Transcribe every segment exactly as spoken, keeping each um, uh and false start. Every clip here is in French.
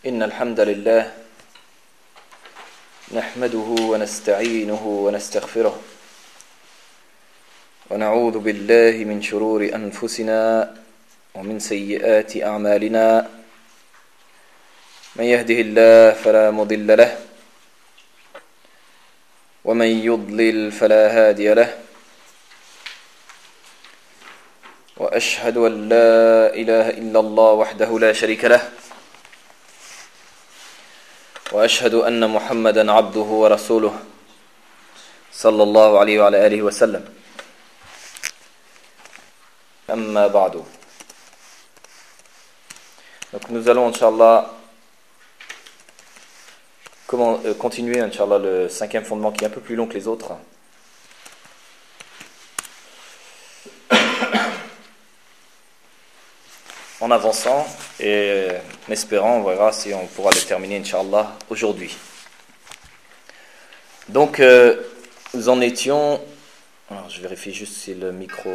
إن الحمد لله نحمده ونستعينه ونستغفره ونعوذ بالله من شرور أنفسنا ومن سيئات أعمالنا من يهده الله فلا مضل له ومن يضلل فلا هادي له وأشهد أن لا إله إلا الله وحده لا شريك له وأشهد أن محمدا عبده ورسوله صلى الله عليه وعلى آله وسلم أما بعد. Donc nous allons Inch'Allah comment, euh, continuer Inch'Allah le cinquième fondement qui est un peu plus long que les autres. En avançant et en espérant, on verra si on pourra le terminer Inch'Allah aujourd'hui. Donc euh, nous en étions, alors je vérifie juste si le micro,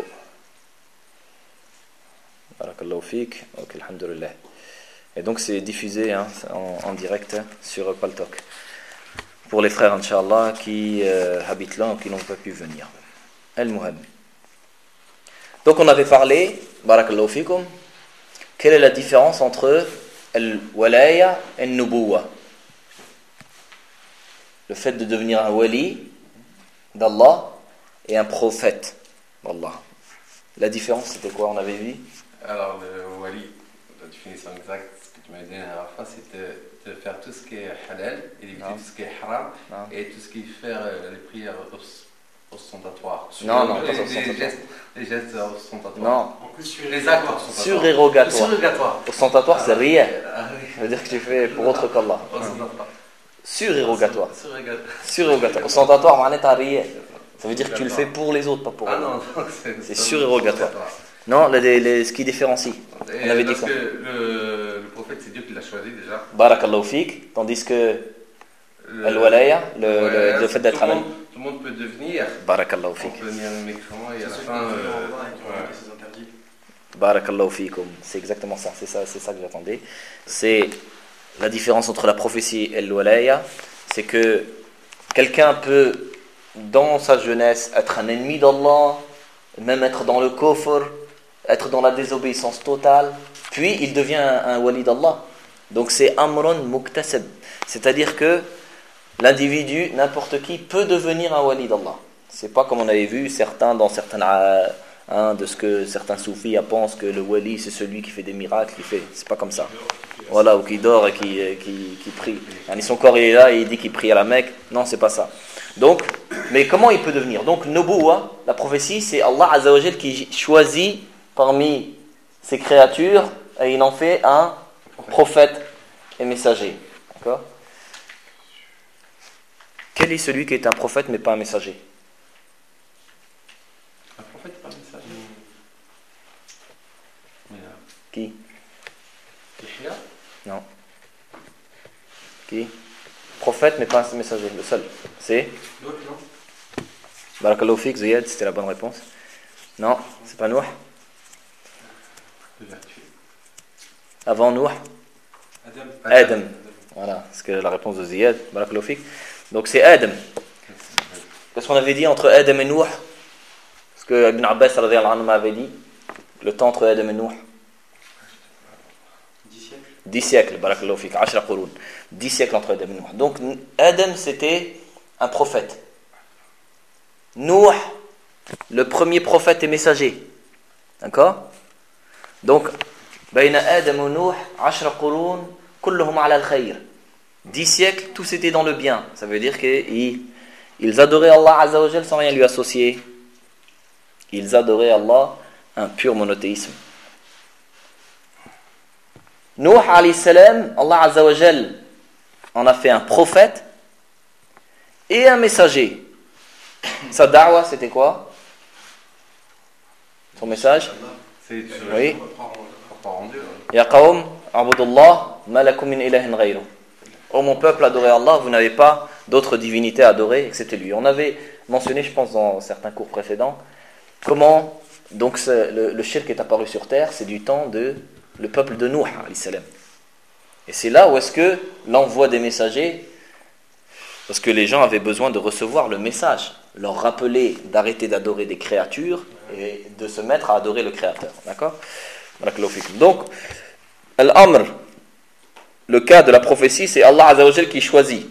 barakallahu fik, ok, alhamdulillah. Et donc c'est diffusé hein, en, en direct sur Paltalk pour les frères Inch'Allah qui euh, habitent là ou qui n'ont pas pu venir. Al-Muham. Donc on avait parlé, barakallahu fikum, quelle est la différence entre al-walaya et al-nubuwa? Le fait de devenir un wali d'Allah et un prophète d'Allah. La différence c'était quoi, on avait vu? Alors le wali, la définition exacte, ce que tu m'as dit la dernière fois, c'est de, de faire tout ce qui est halal, et d'éviter tout ce qui est haram, non. Et tout ce qui est faire euh, les prières ostentatoires. Non, non, les, pas les, les, gestes, les gestes ostentatoires. Non. En plus, les actes ostentatoires. Surérogatoires. Surérogatoires. Ostentatoire, c'est rien. Ah, oui. Ça veut dire que tu fais pour autre qu'Allah. Surérogatoire. Surérogatoire. Surérogatoire. Ostentatoire, m'en est à rien. Ça veut dire que tu le fais pour les autres, pas pour ah, eux. non, non, c'est, c'est surérogatoire. Non, les, les, ce qui différencie. Et on avait dit parce quoi? que le, le prophète, c'est Dieu qui l'a choisi déjà. Barakallahu fik. Tandis que al-walaya, le, le, le, le fait d'être un amen. Tout le monde peut devenir. Barakallahu fik. On peut devenir un mécréant et à la fin. Euh, ouais. Barakallahu fikum. C'est exactement ça. C'est ça, c'est ça que j'attendais. C'est la différence entre la prophétie et al-walaya. C'est que quelqu'un peut, dans sa jeunesse, être un ennemi d'Allah, même être dans le kufr, être dans la désobéissance totale, puis il devient un, un wali d'Allah. Donc c'est amrun muktasab, c'est-à-dire que l'individu, n'importe qui, peut devenir un wali d'Allah. C'est pas comme on avait vu certains dans certains hein, de ce que certains soufis pensent que le wali c'est celui qui fait des miracles, qui fait, c'est pas comme ça. Voilà, ou qui dort et qui qui, qui prie. Et son corps il est là et il dit qu'il prie à la Mecque. Non, c'est pas ça. Donc, mais comment il peut devenir? Donc, Nubuwa, la prophétie, c'est Allah Azza wa Jal qui choisit parmi ses créatures et il en fait un prophète et messager. D'accord? Quel est celui qui est un prophète mais pas un messager? Un prophète, pas un messager. Mais, euh... Qui? Yahya? Non. Qui? Prophète mais pas un messager, le seul. C'est? D'autres, non? Barakallahu fik, Ziyad, c'était la bonne réponse. Non, c'est pas Nouh. Avant Nouh? Adam. Adam. Voilà, c'est la réponse de Ziyad. Barakallahu fik. Donc c'est Adam. Qu'est-ce qu'on avait dit entre Adam et Nouh? Parce que Ibn Abbas radhiyallahu anhu m'avait dit le temps entre Adam et Nouh. Dix siècles, barakallahu fik, ashra qurun. Dix siècles entre Adam et Nouh. Donc Adam c'était un prophète. Nouh, le premier prophète et messager. D'accord? Donc, bayna Adam et Nouh, ashra qurun, kulluhum ala al-khayr. Dix siècles, tous étaient dans le bien. Ça veut dire qu'ils ils adoraient Allah Azza wa Jal sans rien lui associer. Ils adoraient Allah, un pur monothéisme. Nouh alayhi salam, Allah Azza wa Jal en a fait un prophète et un messager. Sa da'wa, c'était quoi? Son message? C'est oui. Ya qawm, abudullah, ma lakum min ilahin ghayru. Oh mon peuple, adorez Allah, vous n'avez pas d'autres divinités à adorer excepté lui. On avait mentionné, je pense, dans certains cours précédents, comment donc le, le shirk est apparu sur terre, c'est du temps de le peuple de Nouh alayhi salam. Et c'est là où est-ce que l'envoi des messagers, parce que les gens avaient besoin de recevoir le message, leur rappeler d'arrêter d'adorer des créatures et de se mettre à adorer le Créateur. D'accord ? Donc, Al-Amr, le cas de la prophétie, c'est Allah Azza wa Jal qui choisit.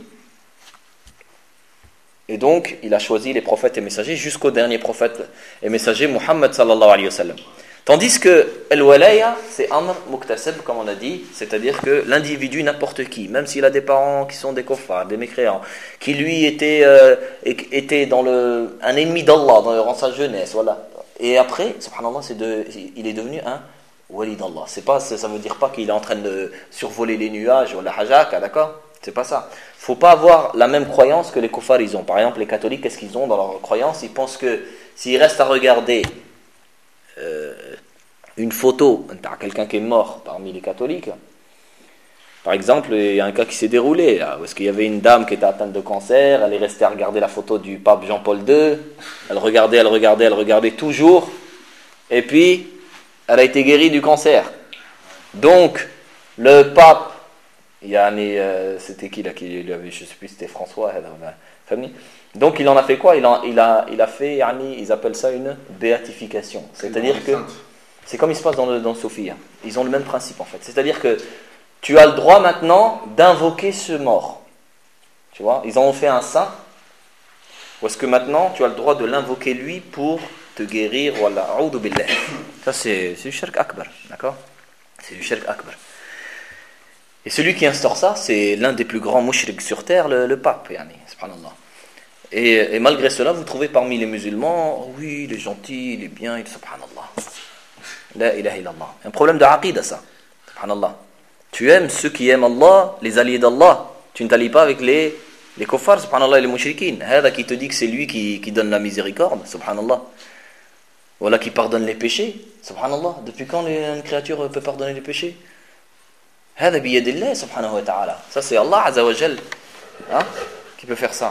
Et donc, il a choisi les prophètes et messagers jusqu'au dernier prophète et messager, Muhammad sallallahu alayhi wa sallam. Tandis que Al-Walaya, c'est Amr Muktasab, comme on a dit, c'est-à-dire que l'individu, n'importe qui, même s'il a des parents qui sont des kuffars, des mécréants, qui lui était, euh, était dans le, un ennemi d'Allah dans sa jeunesse, voilà. Et après, subhanallah, c'est de, il est devenu un wali d'Allah. C'est pas, ça veut dire pas qu'il est en train de survoler les nuages ou la hajaka, d'accord ? C'est pas ça. Il ne faut pas avoir la même croyance que les kuffars ils ont. Par exemple, les catholiques, qu'est-ce qu'ils ont dans leur croyance ? Ils pensent que s'ils restent à regarder euh, une photo de quelqu'un qui est mort parmi les catholiques, par exemple, il y a un cas qui s'est déroulé, là, où est-ce qu'il y avait une dame qui était atteinte de cancer, elle est restée à regarder la photo du pape Jean-Paul deux, elle regardait, elle regardait, elle regardait toujours, et puis elle a été guérie du cancer. Donc, le pape, Yani, euh, c'était qui là qui lui avait, je ne sais plus, c'était François. Donc il en a fait quoi ? il, en, il, a, il a fait, yani, ils appellent ça une béatification. C'est-à-dire que c'est comme il se passe dans le, dans le Sophie. Hein. Ils ont le même principe en fait. C'est-à-dire que tu as le droit maintenant d'invoquer ce mort. Tu vois ? Ils en ont fait un saint. Ou est-ce que maintenant tu as le droit de l'invoquer lui pour te guérir ? Voilà, a'udhu billah. Ça c'est, c'est du shirk akbar. D'accord ? C'est du shirk akbar. Et celui qui instaure ça, c'est l'un des plus grands mouchriks sur terre, le, le pape, yani, subhanallah. Et, et malgré cela, vous trouvez parmi les musulmans, oh oui, il est gentil, il est bien, il est subhanallah. La ilaha illallah. Un problème de aqida, ça. Subhanallah. Tu aimes ceux qui aiment Allah, les alliés d'Allah. Tu ne t'allies pas avec les, les kuffars, subhanallah, et les mouchrikin. Hada qui te dit que c'est lui qui, qui donne la miséricorde, subhanallah. Voilà qui pardonne les péchés, subhanallah. Depuis quand une créature peut pardonner les péchés ? هذا بيد الله سبحانه وتعالى. Ça c'est Allah Azza wa Jal hein, qui peut faire ça.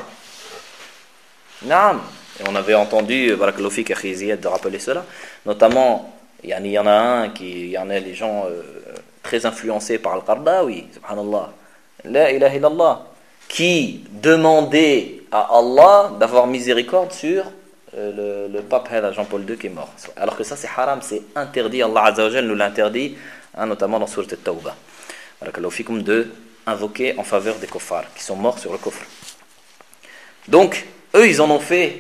Naam. Et on avait entendu barakallahu fik akhi Ziyad de rappeler cela, notamment il y, y en a un qui il y en a les gens euh, très influencés par Al-Qardawi, subhanallah. La ilaha illallah, qui demandait à Allah d'avoir miséricorde sur euh, le, le pape Jean-Paul deux qui est mort. Alors que ça c'est haram, c'est interdit, Allah Azza wa Jal nous l'interdit, hein, notamment dans Sourate At-Tawbah. De invoquer en faveur des kuffars qui sont morts sur le kufr. Donc, eux, ils en ont fait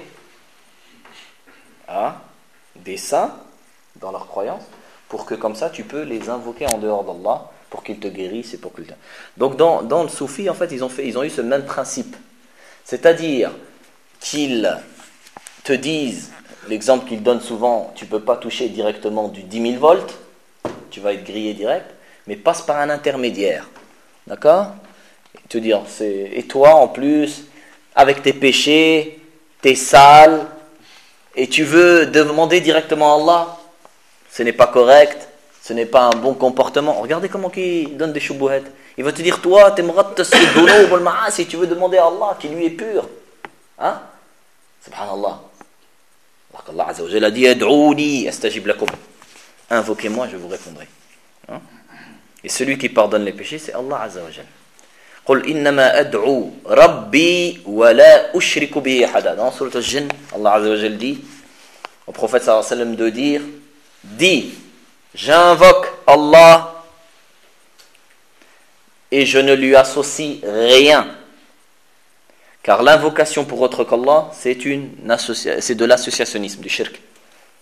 hein, des saints dans leur croyance pour que comme ça, tu peux les invoquer en dehors d'Allah pour qu'ils te guérissent et pour qu'ils te... Donc, dans, dans le soufi, en fait, ils ont, fait, ils ont eu ce même principe. C'est-à-dire qu'ils te disent, l'exemple qu'ils donnent souvent, tu ne peux pas toucher directement du dix mille volts, tu vas être grillé direct, mais passe par un intermédiaire, d'accord ? Et te dire, c'est... et toi en plus, avec tes péchés, t'es sale, et tu veux demander directement à Allah, ce n'est pas correct, ce n'est pas un bon comportement. Regardez comment il donne des choubouhettes. Il va te dire, toi, t'es si tu veux demander à Allah, qui lui est pur. Hein ? Subhanallah. Allah Azza wa Jalla a dit, ad'ouni astajib lakum. Invoquez-moi, je vous répondrai. Hein ? Et celui qui pardonne les péchés, c'est Allah Azza wa Jal. قل إنما أدعو ربي ولا أشرك به أحدا. Dans Sourate Al-Jinn, Allah Azza wa Jal dit au prophète sallallahu alayhi wa sallam de dire, dis, j'invoque Allah et je ne lui associe rien. Car l'invocation pour autre qu'Allah, c'est, une associa- c'est de l'associationnisme, du shirk. D'accord ?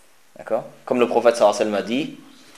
Comme le prophète sallallahu alayhi wa sallam a dit,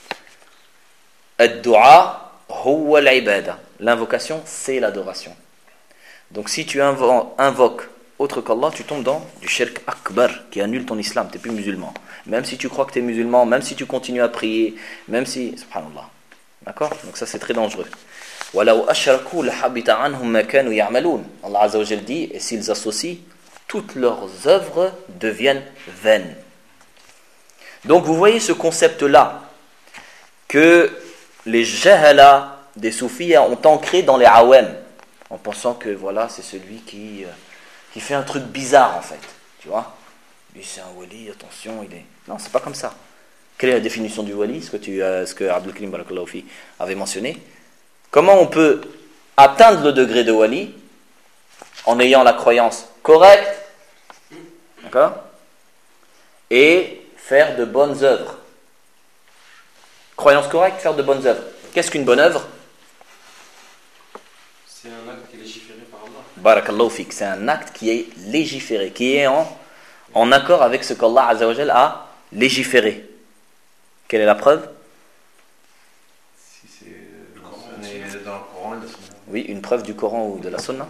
Ad-du'a huwa al-ibada. L'invocation, c'est l'adoration. Donc si tu invo- invoques autre qu'Allah, tu tombes dans du shirk akbar qui annule ton islam, tu n'es plus musulman. Même si tu crois que tu es musulman, même si tu continues à prier, même si... Subhanallah. D'accord ? Donc ça c'est très dangereux. وَلَوْ أَشْرَكُوا لَحَبِطَ عَنْهُمْ مَا كَانُوا يَعْمَلُونَ. Allah Azza wa Jal dit, et s'ils associent, toutes leurs œuvres deviennent vaines. Donc vous voyez ce concept-là, que les jahala des soufis ont ancré dans les awam, en pensant que voilà, c'est celui qui, euh, qui fait un truc bizarre en fait. Tu vois ? Lui c'est un wali, attention, il est... Non, c'est pas comme ça. Quelle est la définition du wali ? Ce que, tu, euh, ce que Abdul Karim Barakallahu fi avait mentionné. comment on peut atteindre le degré de wali en ayant la croyance correcte, d'accord, et faire de bonnes œuvres. Croyance correcte, faire de bonnes œuvres. Qu'est-ce qu'une bonne œuvre? C'est un acte qui est légiféré par Allah. Barakallahu fik, c'est un acte qui est légiféré, qui est en, en accord avec ce qu'Allah Azza wa Jal a légiféré. Quelle est la preuve? Si c'est dans le Coran et la Sunna. Oui, une preuve du Coran ou de la Sunna.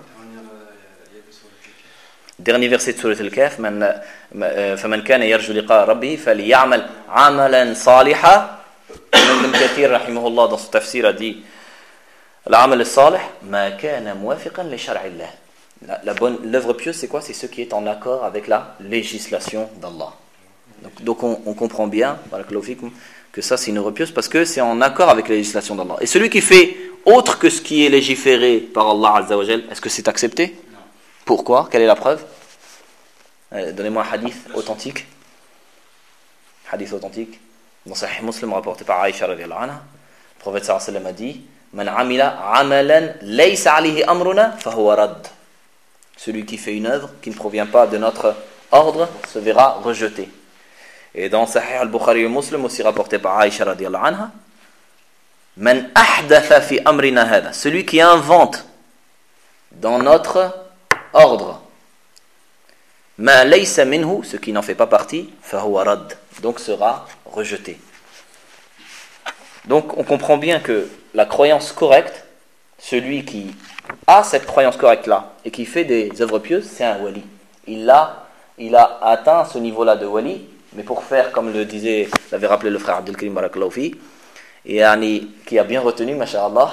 Dernier verset de Surat Al-Kahf, فَمَنْ كَانَ يَرْجُو لِقَاءَ رَبِّهِ فَلْيَعْمَلْ عَمَلًا صَالِحًا. Ibn Kathir rahimahullah dans son tafsir a dit العمل الصالح ما كان موافقا لشرع الله. La, la bonne, l'œuvre pieuse, c'est quoi? C'est ce qui est en accord avec la législation d'Allah. Donc, donc on, on comprend bien, que ça c'est une œuvre pieuse parce que c'est en accord avec la législation d'Allah. Et celui qui fait autre que ce qui est légiféré par Allah Azza wa Jal, est-ce que c'est accepté? Non. Pourquoi? Quelle est la preuve? euh, Donnez-moi un hadith authentique. Hadith authentique. Dans Sahih Muslim rapporté par Aïcha radhiyallahu anha, le prophète sallallahu alayhi wa sallam a dit Man amila amalan laysa alayhi amruna fahuwa rad. Celui qui fait une œuvre qui ne provient pas de notre ordre se verra rejeté. Et dans Sahih al-Bukhari et Muslim aussi rapporté par Aïcha radhiyallahu anha, Man ahdatha fi amrina hada, celui qui invente dans notre ordre ma laysa minhu, ce qui n'en fait pas partie, fahuwa rad, donc sera rejeté. Donc on comprend bien que la croyance correcte, celui qui a cette croyance correcte là et qui fait des œuvres pieuses, c'est un wali. Il a, il a atteint ce niveau-là de wali, mais pour faire, comme le disait, l'avait rappelé le frère Abdelkarim Barakallahu fi, et Ani, qui a bien retenu, masha'Allah,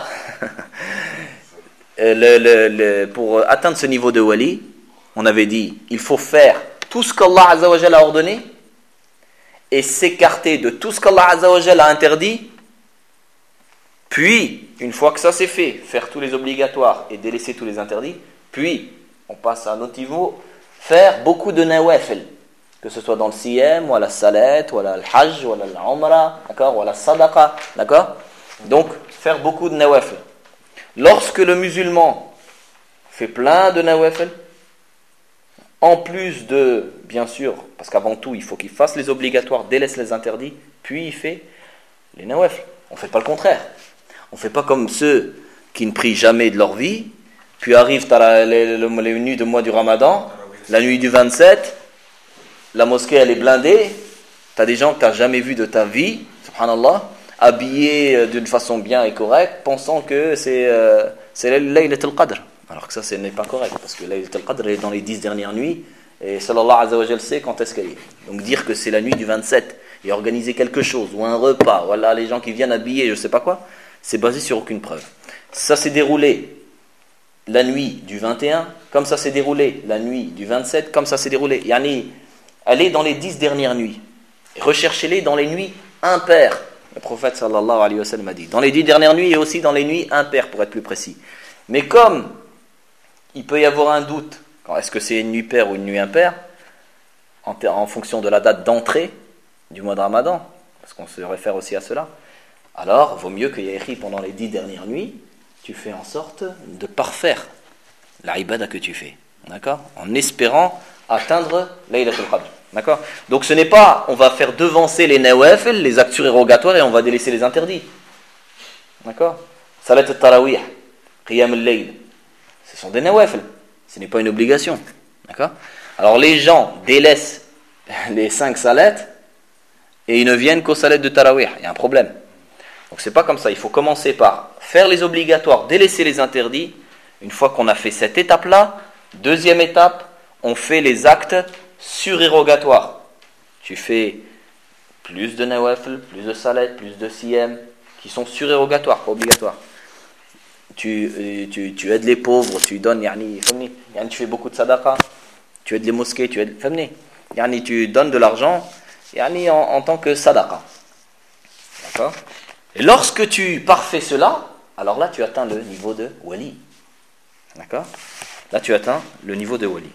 le, le, le, pour atteindre ce niveau de wali, on avait dit, il faut faire tout ce qu'Allah Azza wa Jalla a ordonné et s'écarter de tout ce qu'Allah Azza wa Jalla a interdit. Puis, une fois que ça c'est fait, faire tous les obligatoires et délaisser tous les interdits. Puis, on passe à un autre niveau, faire beaucoup de nawafil, que ce soit dans le siyam, ou à la salat, ou à la hajj, ou à la umrah, d'accord, ou à la sadaqa, d'accord. Donc, faire beaucoup de nawafil. Lorsque le musulman fait plein de nawafil, en plus de, bien sûr, parce qu'avant tout, il faut qu'il fasse les obligatoires, délaisse les interdits, puis il fait les nawafil. On ne fait pas le contraire. On ne fait pas comme ceux qui ne prient jamais de leur vie, puis arrivent à les, les, les nuits de mois du Ramadan, la nuit du vingt-sept, la mosquée elle est blindée, tu as des gens que tu n'as jamais vus de ta vie, subhanallah, habillés d'une façon bien et correcte, pensant que c'est, euh, c'est Laylat al-Qadr. Alors que ça, ce n'est pas correct, parce que Laylat al-Qadr est dans les dix dernières nuits, et sallallahu azza wa jal sait quand est-ce qu'elle est. Donc dire que c'est la nuit du vingt-sept, et organiser quelque chose, ou un repas, voilà, les gens qui viennent habiller, je ne sais pas quoi, c'est basé sur aucune preuve. Ça s'est déroulé la nuit du vingt et un, comme ça s'est déroulé la nuit du vingt-sept, comme ça s'est déroulé. Yani, allez dans les dix dernières nuits, et recherchez-les dans les nuits impaires. Le prophète sallallahu alayhi wa sallam a dit, dans les dix dernières nuits et aussi dans les nuits impaires, pour être plus précis. Mais comme il peut y avoir un doute, est-ce que c'est une nuit paire ou une nuit impaire, en, en fonction de la date d'entrée du mois de Ramadan, parce qu'on se réfère aussi à cela, alors vaut mieux qu'il y ait écrit pendant les dix dernières nuits, tu fais en sorte de parfaire la ibada que tu fais, d'accord, en espérant atteindre Laylatul Qadr, d'accord. Donc ce n'est pas, on va faire devancer les nawafil, les actes surérogatoires, et on va délaisser les interdits, d'accord. Salat al-Tarawih, Qiyam al-Layl, ce sont des nawafil, ce n'est pas une obligation, d'accord. Alors les gens délaissent les cinq salats et ils ne viennent qu'aux salats de Tarawih, il y a un problème. Donc c'est pas comme ça, il faut commencer par faire les obligatoires, délaisser les interdits. Une fois qu'on a fait cette étape-là, deuxième étape, on fait les actes surérogatoires. Tu fais plus de nawafil, plus de salat, plus de siyam, qui sont surérogatoires, pas obligatoires. Tu, tu, tu aides les pauvres, tu donnes, yani, yani, tu fais beaucoup de sadaqa, tu aides les mosquées, tu aides, yani, tu donnes de l'argent yani, en, en tant que sadaqa. D'accord. Et lorsque tu parfais cela, alors là tu atteins le niveau de wali. D'accord. Là tu atteins le niveau de wali.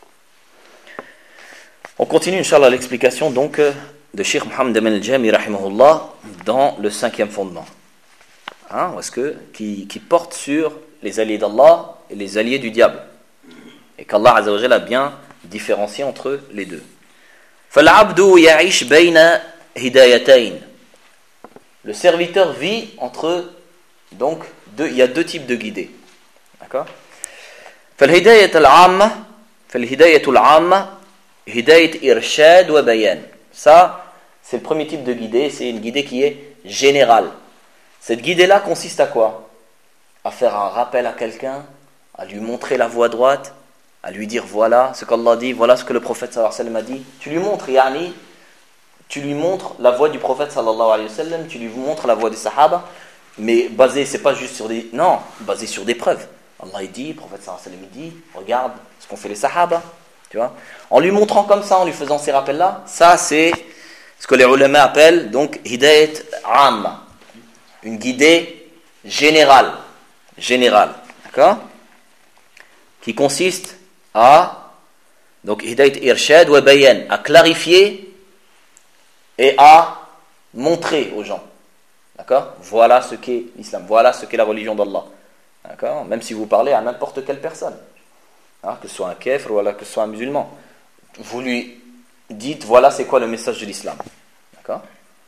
On continue, Inch'Allah, l'explication donc de Cheikh Mohammed Amin al-Jami, rahimahullah, dans le cinquième fondement. hein, est-ce que, qui, qui porte sur les alliés d'Allah et les alliés du diable. Et qu'Allah Azza wa Jalla a bien différencié entre les deux. فَالْعَبْدُ يَعِشْ بَيْنَ هِدَايَتَيْنِ. Le serviteur vit entre, donc, deux, il y a deux types de guidés. D'accord? فَالْهِدَايَةُ الْعَامَّةُ فَالْهِدَايَةُ الْعَامَّةُ هِدَايَةُ إِرْشَادٍ وَبَيَانٍ. Ça, c'est le premier type de guidée, c'est une guidée qui est générale. Cette guidée-là consiste à quoi? À faire un rappel à quelqu'un, à lui montrer la voie droite, à lui dire voilà ce qu'Allah dit, voilà ce que le prophète sallallahu alayhi wa sallam a dit. Tu lui montres, yani, tu lui montres la voie du prophète sallallahu alayhi wa sallam, tu lui montres la voie des sahaba, mais basé, c'est pas juste sur des... Non, basé sur des preuves. Allah il dit, le prophète sallallahu alayhi wa sallam il dit, regarde ce qu'ont fait les sahaba, tu vois. En lui montrant comme ça, en lui faisant ces rappels-là, ça c'est ce que les ulama appellent donc hidayat amma, une guidée générale, générale, d'accord, qui consiste à, donc hidayat irshad wa bayan, à clarifier et à montrer aux gens, d'accord, voilà ce qu'est l'islam, voilà ce qu'est la religion d'Allah, d'accord, même si vous parlez à n'importe quelle personne, hein, que ce soit un kafir ou que ce soit un musulman, vous lui dites voilà c'est quoi le message de l'islam, d'accord,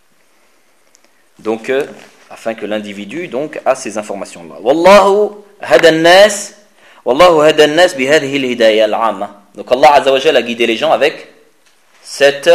donc euh, afin que l'individu donc a ces informations là. Wallahu hada an-nas wallahu hada an-nas bi hadhihi al-hidayah al-'amma. Donc Allah Azza wa Jalla a guidé les gens avec cette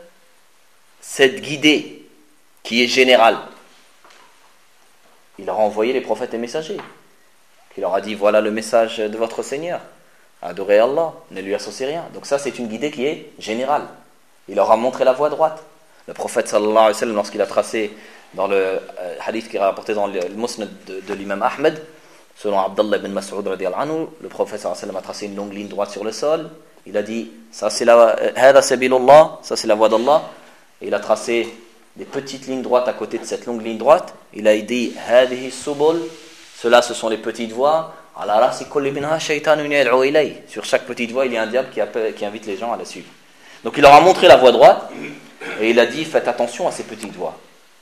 cette guidée qui est générale. Il leur a envoyé les prophètes et messagers. Il leur a dit voilà le message de votre Seigneur. Adorez Allah, ne lui associez rien. Donc ça c'est une guidée qui est générale. Il leur a montré la voie droite. Le prophète sallallahu alayhi wa sallam, lorsqu'il a tracé dans le euh, hadith qui est rapporté dans le, le musnad de, de l'imam Ahmed, selon Abdallah ibn Mas'ud radiyallahu anhu, le prophète sallallahu alayhi wa sallam a tracé une longue ligne droite sur le sol. Il a dit ça c'est la hada sabilullah, ça c'est la voie d'Allah. Et il a tracé des petites lignes droites à côté de cette longue ligne droite. Il a dit hadihi subul, cela ce sont les petites voies. Ala rasi kulli minha shaytanun yad'u ilay. Sur chaque petite voie, il y a un diable qui, appelle, qui invite les gens à la suivre. Donc il leur a montré la voie droite et il a dit faites attention à ces petites voies.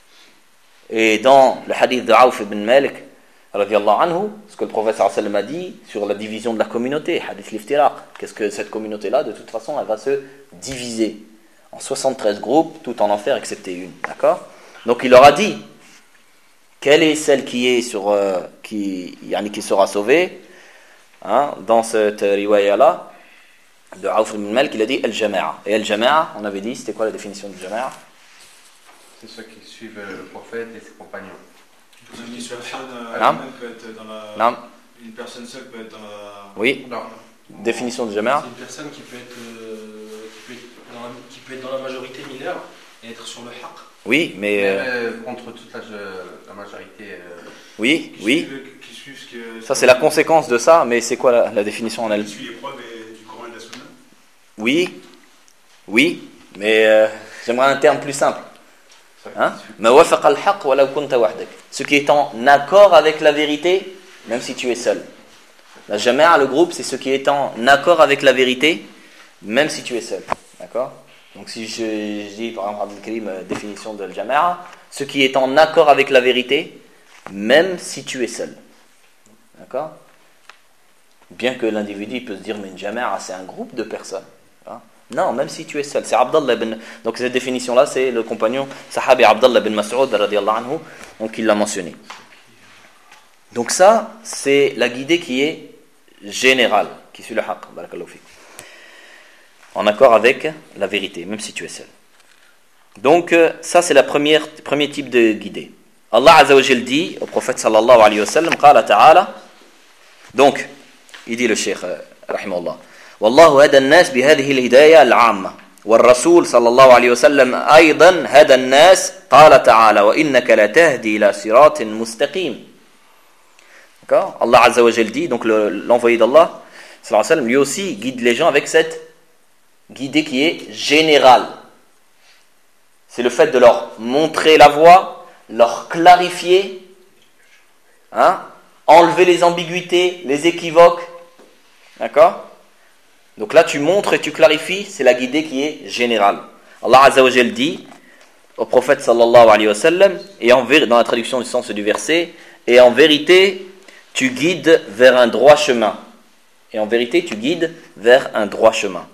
Et dans le hadith de Auf ibn Malik radiyallahu anhu, ce que le prophète sallallahu alayhi wa sallam a dit sur la division de la communauté, hadith l'iftiraq, qu'est-ce que cette communauté-là, de toute façon, elle va se diviser en soixante-treize groupes, tout en enfer excepté une, d'accord? Donc il leur a dit quelle est celle qui est sur euh, qui yani qui sera sauvée, hein, dans cette riwaya là de Auf ibn Malik, il a dit al-jama'a. Et al-jama'a, on avait dit c'était quoi la définition du jama'a? C'est ceux qui suivent le prophète et ses compagnons. Une personne, euh, Nam. peut être dans la... Nam. Une personne seule peut être dans la... Oui. Non. Définition du jama'a. C'est une personne qui peut être, euh, qui peut être, dans, la, qui peut être dans la majorité mineure et être sur le haqq. Oui, mais Même, euh, euh, contre toute la, la majorité. Euh, oui, qui oui. suivent- qui suivent ce que- Ça c'est la conséquence de ça, mais c'est quoi la, la définition en elle? Qui suit les preuves et- du Coran et de la Sunna. Oui, oui, mais euh, j'aimerais un terme plus simple. ceux qui Hein? suivent- Ma wafaqa al-haqq walau kunta wahdak. Ce qui est en accord avec la vérité, même si tu es seul. La jama'a, le groupe, c'est ce qui est en accord avec la vérité, même si tu es seul. D'accord? Donc si je, je dis par exemple Abdel Karim, euh, définition de la jama'a, ce qui est en accord avec la vérité, même si tu es seul. D'accord? Bien que l'individu peut se dire mais une jama'a c'est un groupe de personnes. Hein? Non, même si tu es seul. C'est Abdallah ibn... Donc cette définition-là, c'est le compagnon sahabi Abdallah ibn Mas'ud radiyallahu anhu, donc il l'a mentionné. Donc ça, c'est la guidée qui est générale, qui suit le haqq, barakallahu fik, en accord avec la vérité, même si tu es seul. Donc euh, ça c'est la première premier type de guidée. Allah Azza wa Jal dit au prophète sallallahu alayhi wa sallam, qala ta'ala, donc il dit le cheikh euh, rahimahullah, wallahu hada an-nas bi hadhihi al-hidayah al-'amma والرسول صلى الله عليه وسلم أيضا هدى الناس قال تعالى وإنك لتهدي إلى صراط مستقيم. D'accord? Allah Azza wa Jal dit, donc le, l'envoyé d'Allah sallallahu alayhi wa sallam, lui aussi guide les gens avec cette guidée qui est générale. C'est le fait de leur montrer la voie, leur clarifier, hein, enlever les ambiguïtés, les équivoques. D'accord? Donc là, tu montres et tu clarifies, c'est la guidée qui est générale. Allah Azza wa Jal dit au prophète sallallahu alayhi wa sallam, et en ver- dans la traduction du sens du verset, et en vérité, tu guides vers un droit chemin. Et en vérité, tu guides vers un droit chemin.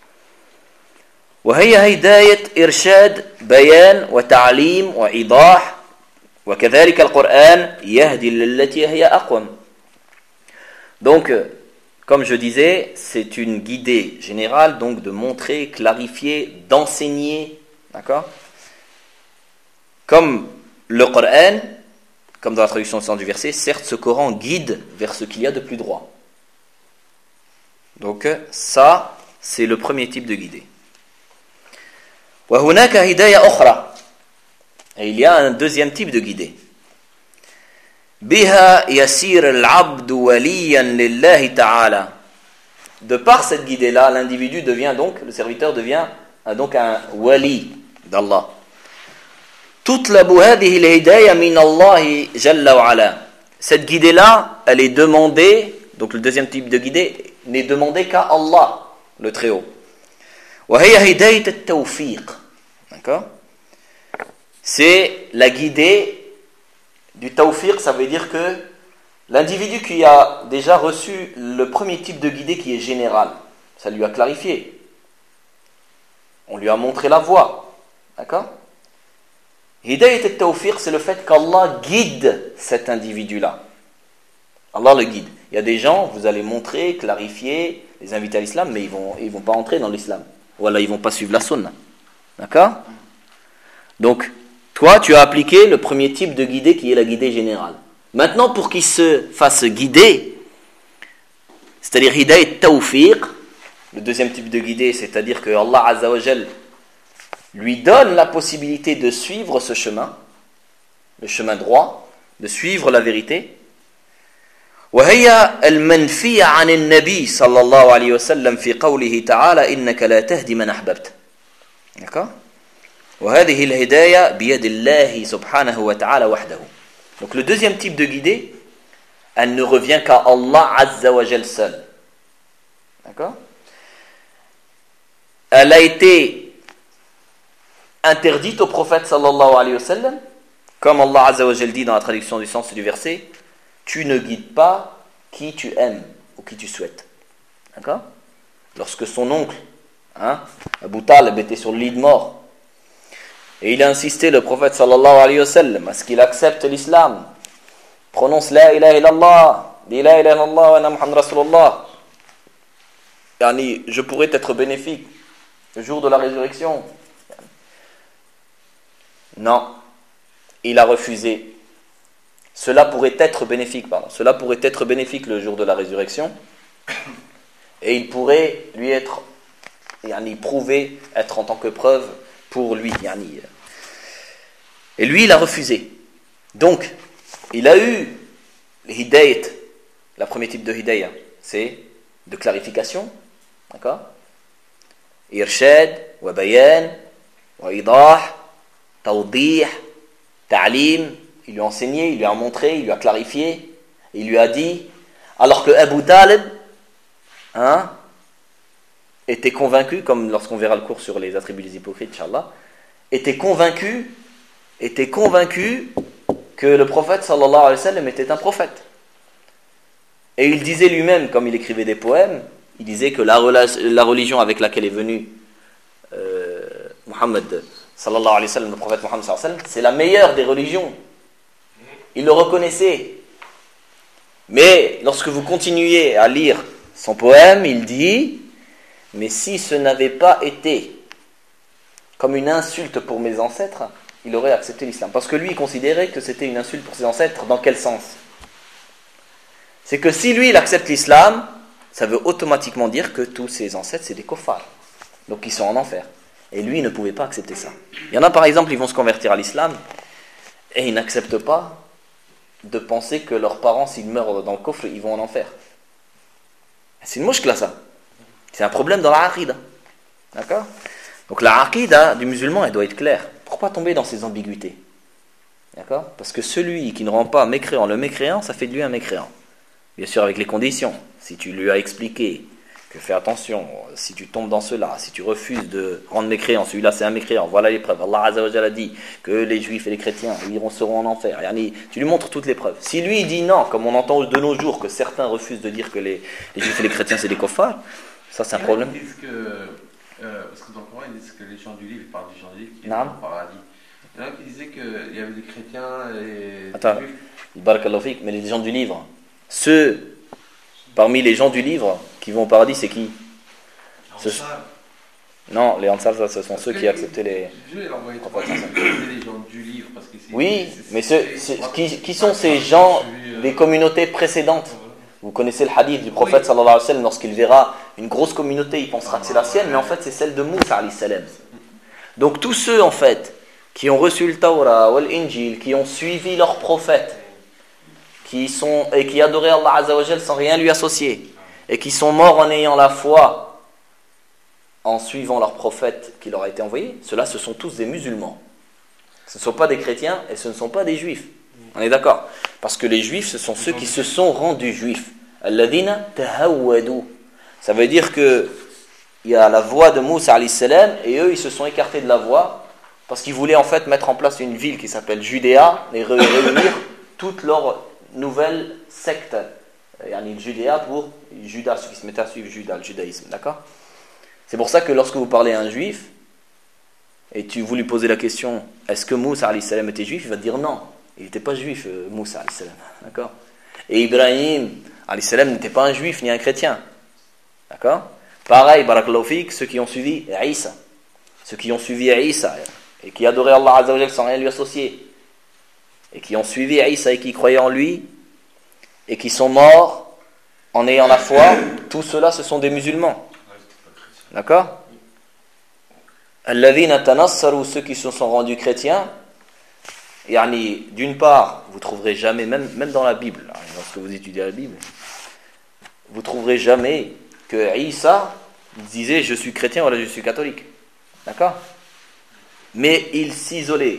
وهي هداية إرشاد بيان وتعليم وإيضاح وكذلك القرآن يهدي للتي هي أقوم. Donc, comme je disais, c'est une guidée générale, donc de montrer, clarifier, d'enseigner, d'accord? Comme le Coran, comme dans la traduction du sens du verset, certes, ce Coran guide vers ce qu'il y a de plus droit. Donc, ça, c'est le premier type de guidée. وهناك هداية أخرى. Et il y a un deuxième type de guidée. بها يسير العبد وليا لله تعالى. De par cette guidée-là, l'individu devient donc, le serviteur devient donc un wali d'Allah. تطلب هذه الهداية من الله جل وعلا. Cette guidée-là, elle est demandée, donc le deuxième type de guidée n'est demandé qu'à Allah, le Très-Haut. وهي هداية التوفيق. D'accord? C'est la guidée du tawfiq, ça veut dire que l'individu qui a déjà reçu le premier type de guidée qui est général, ça lui a clarifié. On lui a montré la voie. D'accord? Hidayat al-tawfiq, c'est le fait qu'Allah guide cet individu-là. Allah le guide. Il y a des gens, vous allez montrer, clarifier, les inviter à l'islam, mais ils ne vont, ils vont pas entrer dans l'islam. Ou alors ils ne vont pas suivre la sunna. D'accord? Donc, toi, tu as appliqué le premier type de guidée qui est la guidée générale. Maintenant, pour qu'il se fasse guider, c'est-à-dire hidayat tawfiq, le deuxième type de guidée, c'est-à-dire que Allah Azza wa Jal lui donne la possibilité de suivre ce chemin, le chemin droit, de suivre la vérité. وهي المنفية عن النبي صلى الله عليه وسلم في قوله تعالى إنك لا تهدي من أحببت. D'accord? وهذه الهداية بيد الله سبحانه وتعالى وحده. Donc le deuxième type de guidée, elle ne revient qu'à Allah Azza wa Jal seul. D'accord? Elle a été interdite au prophète sallallahu alayhi wa sallam, comme Allah Azza wa Jal dit dans la traduction du sens du verset, tu ne guides pas qui tu aimes ou qui tu souhaites. D'accord? Lorsque son oncle, hein, Abu Talib, était sur le lit de mort, et il a insisté, le prophète sallallahu alayhi wa sallam, à ce qu'il accepte l'islam, prononce la ilaha illallah, la ilaha illallah wa anna Muhammad Rasulullah. Yani, je pourrais être bénéfique le jour de la résurrection. Non, il a refusé. Cela pourrait être bénéfique, pardon. Cela pourrait être bénéfique le jour de la résurrection, et il pourrait lui être, yani, prouvé être en tant que preuve pour lui. Yani. Et lui, il a refusé. Donc, il a eu l'hidayat, le premier type de hidayah, c'est de clarification, d'accord? Irshad, wa bayan, wa idah, tawdih, ta'lim. Il lui a enseigné, il lui a montré, il lui a clarifié, il lui a dit, alors que Abu Talib, hein, était convaincu, comme lorsqu'on verra le cours sur les attributs des hypocrites, Inch'Allah, était convaincu, était convaincu que le prophète sallallahu alayhi wa sallam était un prophète. Et il disait lui-même, comme il écrivait des poèmes, il disait que la, la religion avec laquelle est venu euh, Muhammad sallallahu alayhi wa sallam, le prophète Muhammad sallallahu alayhi wa sallam, c'est la meilleure des religions. Il le reconnaissait. Mais lorsque vous continuez à lire son poème, il dit, mais si ce n'avait pas été comme une insulte pour mes ancêtres, il aurait accepté l'islam. Parce que lui, il considérait que c'était une insulte pour ses ancêtres. Dans quel sens? C'est que si lui, il accepte l'islam, ça veut automatiquement dire que tous ses ancêtres, c'est des kuffars. Donc ils sont en enfer. Et lui, il ne pouvait pas accepter ça. Il y en a par exemple, ils vont se convertir à l'islam, et ils n'acceptent pas de penser que leurs parents, s'ils meurent dans le coffre, ils vont en enfer. C'est une mouche là, ça. C'est un problème dans la aqida. D'accord? Donc la aqida du musulman, elle doit être claire. Pourquoi tomber dans ces ambiguïtés? D'accord? Parce que celui qui ne rend pas mécréant le mécréant, ça fait de lui un mécréant. Bien sûr avec les conditions. Si tu lui as expliqué que fais attention, si tu tombes dans cela, si tu refuses de rendre mécréant, celui-là c'est un mécréant, voilà les preuves. Allah Azza wa Jalla a dit que les juifs et les chrétiens iront, seront en enfer. Yani, tu lui montres toutes les preuves. Si lui il dit non, comme on entend de nos jours que certains refusent de dire que les, les juifs et les chrétiens c'est des koffars, ça c'est un problème. Ils disent que, euh, parce que dans le Coran ils disent que les gens du livre, ils parlent des gens du livre qui Non. sont au paradis. Il y en a qui disaient qu'il y avait des chrétiens et Attends, des juifs. Barakallahu fik, mais les gens du livre, ceux parmi les gens du livre qui vont au paradis, c'est qui? Ce... Non, les Ansar, ça, ce sont Parce ceux qui acceptaient les. Dieu leur envoyé trois les gens du livre parce que c'est. Oui, c'est- c'est- mais ceux, c'est- ceux- qui, qui sont ces gens Celui, euh, des communautés précédentes? Vous connaissez le hadith du prophète sallallahu alayhi wa sallam, lorsqu'il verra une grosse communauté, il pensera que c'est la sienne, mais en fait c'est celle de Moussa alayhi salam. Donc tous ceux en fait qui ont reçu le Torah ou l'Injil, qui ont suivi leurs prophètes, qui sont et qui adoraient Allah Azza wa Jal sans rien lui associer, et qui sont morts en ayant la foi en suivant leur prophète qui leur a été envoyé, ceux-là ce sont tous des musulmans. Ce ne sont pas des chrétiens et ce ne sont pas des juifs. On est d'accord? Parce que les juifs, ce sont ceux qui se sont rendus juifs. Alladhina tahawwadu. Ça veut dire que il y a la voie de Moussa alayhi salam et eux ils se sont écartés de la voie parce qu'ils voulaient en fait mettre en place une ville qui s'appelle Judéa et réunir toutes leurs nouvelles sectes. Yani Judéa pour Judas, ceux qui se mettaient à suivre Judas, le judaïsme, d'accord? C'est pour ça que lorsque vous parlez à un juif et tu vous lui posez la question est-ce que Moussa alayhi salam était juif, il va te dire non, il n'était pas juif, euh, Moussa alayhi salam, d'accord? Et Ibrahim alayhi salam n'était pas un juif ni un chrétien, d'accord? Pareil, barakallahu fik, ceux qui ont suivi Isa, ceux qui ont suivi Isa et qui adoraient Allah Azza wa Jal sans rien lui associer, et qui ont suivi Isa et qui croyaient en lui, et qui sont morts en ayant la foi, tous ceux-là ce sont des musulmans. D'accord? Alladhina tanassaru, ceux qui se sont rendus chrétiens, yani, d'une part, vous trouverez jamais, même, même dans la Bible, lorsque vous étudiez la Bible, vous trouverez jamais que Isa disait je suis chrétien ou là je suis catholique. D'accord? Mais il s'isolait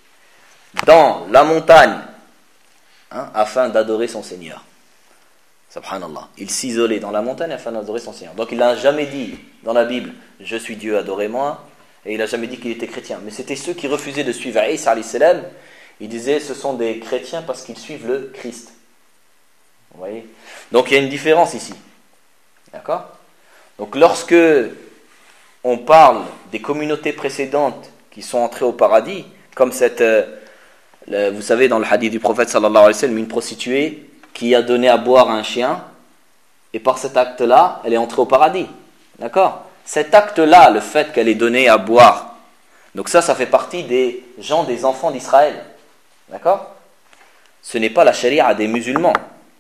dans la montagne hein, afin d'adorer son Seigneur. Subhanallah. Il s'isolait dans la montagne afin d'adorer son Seigneur. Donc il n'a jamais dit dans la Bible je suis Dieu, adorez-moi, et il n'a jamais dit qu'il était chrétien. Mais c'était ceux qui refusaient de suivre Isa alayhi salam. Ils disaient ce sont des chrétiens parce qu'ils suivent le Christ. Vous voyez? Donc il y a une différence ici. D'accord? Donc lorsque on parle des communautés précédentes qui sont entrées au paradis, comme cette, euh, le, vous savez dans le hadith du prophète sallallahu alayhi wa sallam, une prostituée qui a donné à boire à un chien, et par cet acte-là, elle est entrée au paradis. D'accord? Cet acte-là, le fait qu'elle ait donné à boire, donc ça, ça fait partie des gens, des enfants d'Israël. D'accord? Ce n'est pas la charia des musulmans.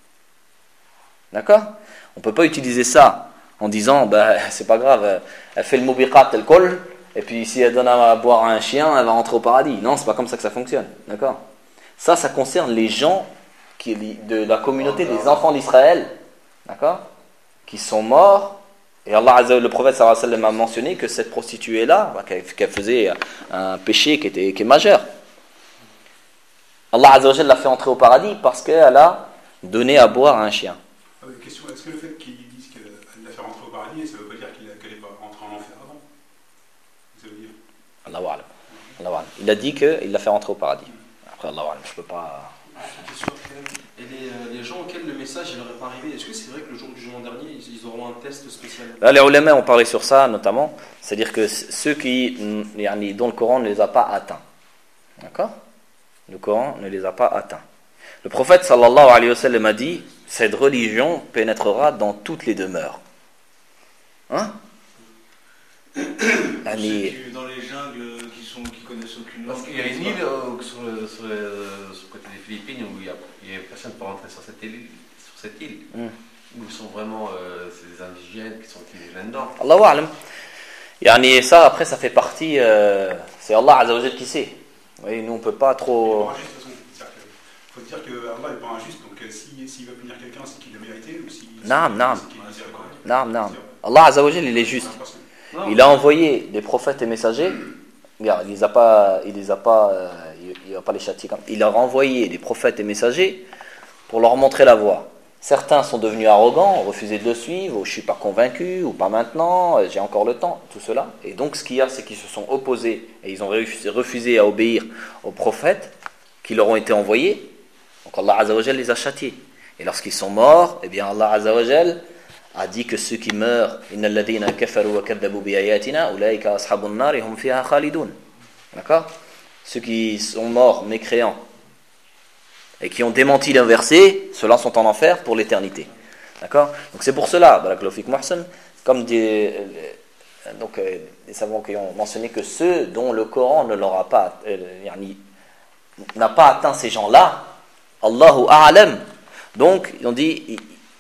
D'accord? On ne peut pas utiliser ça en disant, bah, c'est pas grave, elle fait le mubiqat, elle colle, et puis si elle donne à boire à un chien, elle va rentrer au paradis. Non, c'est pas comme ça que ça fonctionne. D'accord? Ça, ça concerne les gens qui, de la communauté des enfants d'Israël, d'accord? Qui sont morts, et Allah Azza, le prophète sallallahu alayhi wa sallam a mentionné que cette prostituée-là, bah, qu'elle, qu'elle faisait un péché qui, était, qui est majeur. Allah Azza wa Jalla l'a fait entrer au paradis parce qu'elle a donné à boire à un chien. Ah oui, question, est-ce que le fait qu'ils disent qu'elle l'a fait rentrer au paradis, ça ne veut pas dire qu'il a- qu'elle n'est pas rentrée en enfer avant? Ça veut dire Allahu a'lam. Allahu a'lam. Il a dit qu'il l'a fait rentrer au paradis. Après, Allahu a'lam, je ne peux pas... Une question. Et les, euh, les gens auxquels le message ne leur est pas arrivé, est-ce que c'est vrai que le jour du jugement dernier, ils, ils auront un test spécial? Là, les ulama ont parlé sur ça notamment, c'est-à-dire que ceux qui, yani, dont le Coran ne les a pas atteints, d'accord? Le Coran ne les a pas atteints. Le prophète sallallahu alayhi wa sallam a dit, cette religion pénétrera dans toutes les demeures. Hein? Yani, Ceux qui- dans les jungles qui, sont, qui connaissent aucune langue. Parce qu'il y a une île euh, sur, le, sur, le, sur le côté des Philippines où il y a, il y a personne pour rentrer sur cette île, sur cette île Mm. où ils sont vraiment euh, c'est des indigènes qui sont utilisés là-dedans. Allahu a'lam. Yani, ça, après, ça fait partie, euh, c'est Allah Azza wa Jalla qui sait. Vous voyez, nous, on ne peut pas Il trop... faut dire que Allah n'est pas injuste, donc euh, s'il si, veut punir quelqu'un, c'est qu'il l'a mérité ou si, Naam, si, naam. c'est qu'il est miséricordieux. Naam, naam. Allah Azza wa Jalla, il est juste. Non, Il a envoyé des prophètes et messagers. Regarde, il les a pas, il les a pas, euh, il, il va pas les châtier comme. Il a renvoyé des prophètes et messagers pour leur montrer la voie. Certains sont devenus arrogants, ont refusé de le suivre, ou je ne suis pas convaincu, ou pas maintenant, j'ai encore le temps, tout cela. Et donc ce qu'il y a, c'est qu'ils se sont opposés et ils ont refusé, refusé à obéir aux prophètes qui leur ont été envoyés. Donc Allah Azza wa Jal les a châtiés. Et lorsqu'ils sont morts, eh bien Allah Azza wa Jal a dit que ceux qui meurent, innal ladhina kafaru wa kadzabu bi ayatina ulaika ashabun nar hum fiha khalidun. D'accord? Ceux qui sont morts mécréants et qui ont démenti les versets, ceux-là sont en enfer pour l'éternité. D'accord? Donc c'est pour cela, barakallahu fik muhsin, comme des, donc, euh, des savants qui ont mentionné que ceux dont le Coran ne leur a pas, euh, yani, n'a pas atteint ces gens-là, Allahu a'lam, donc ils ont dit,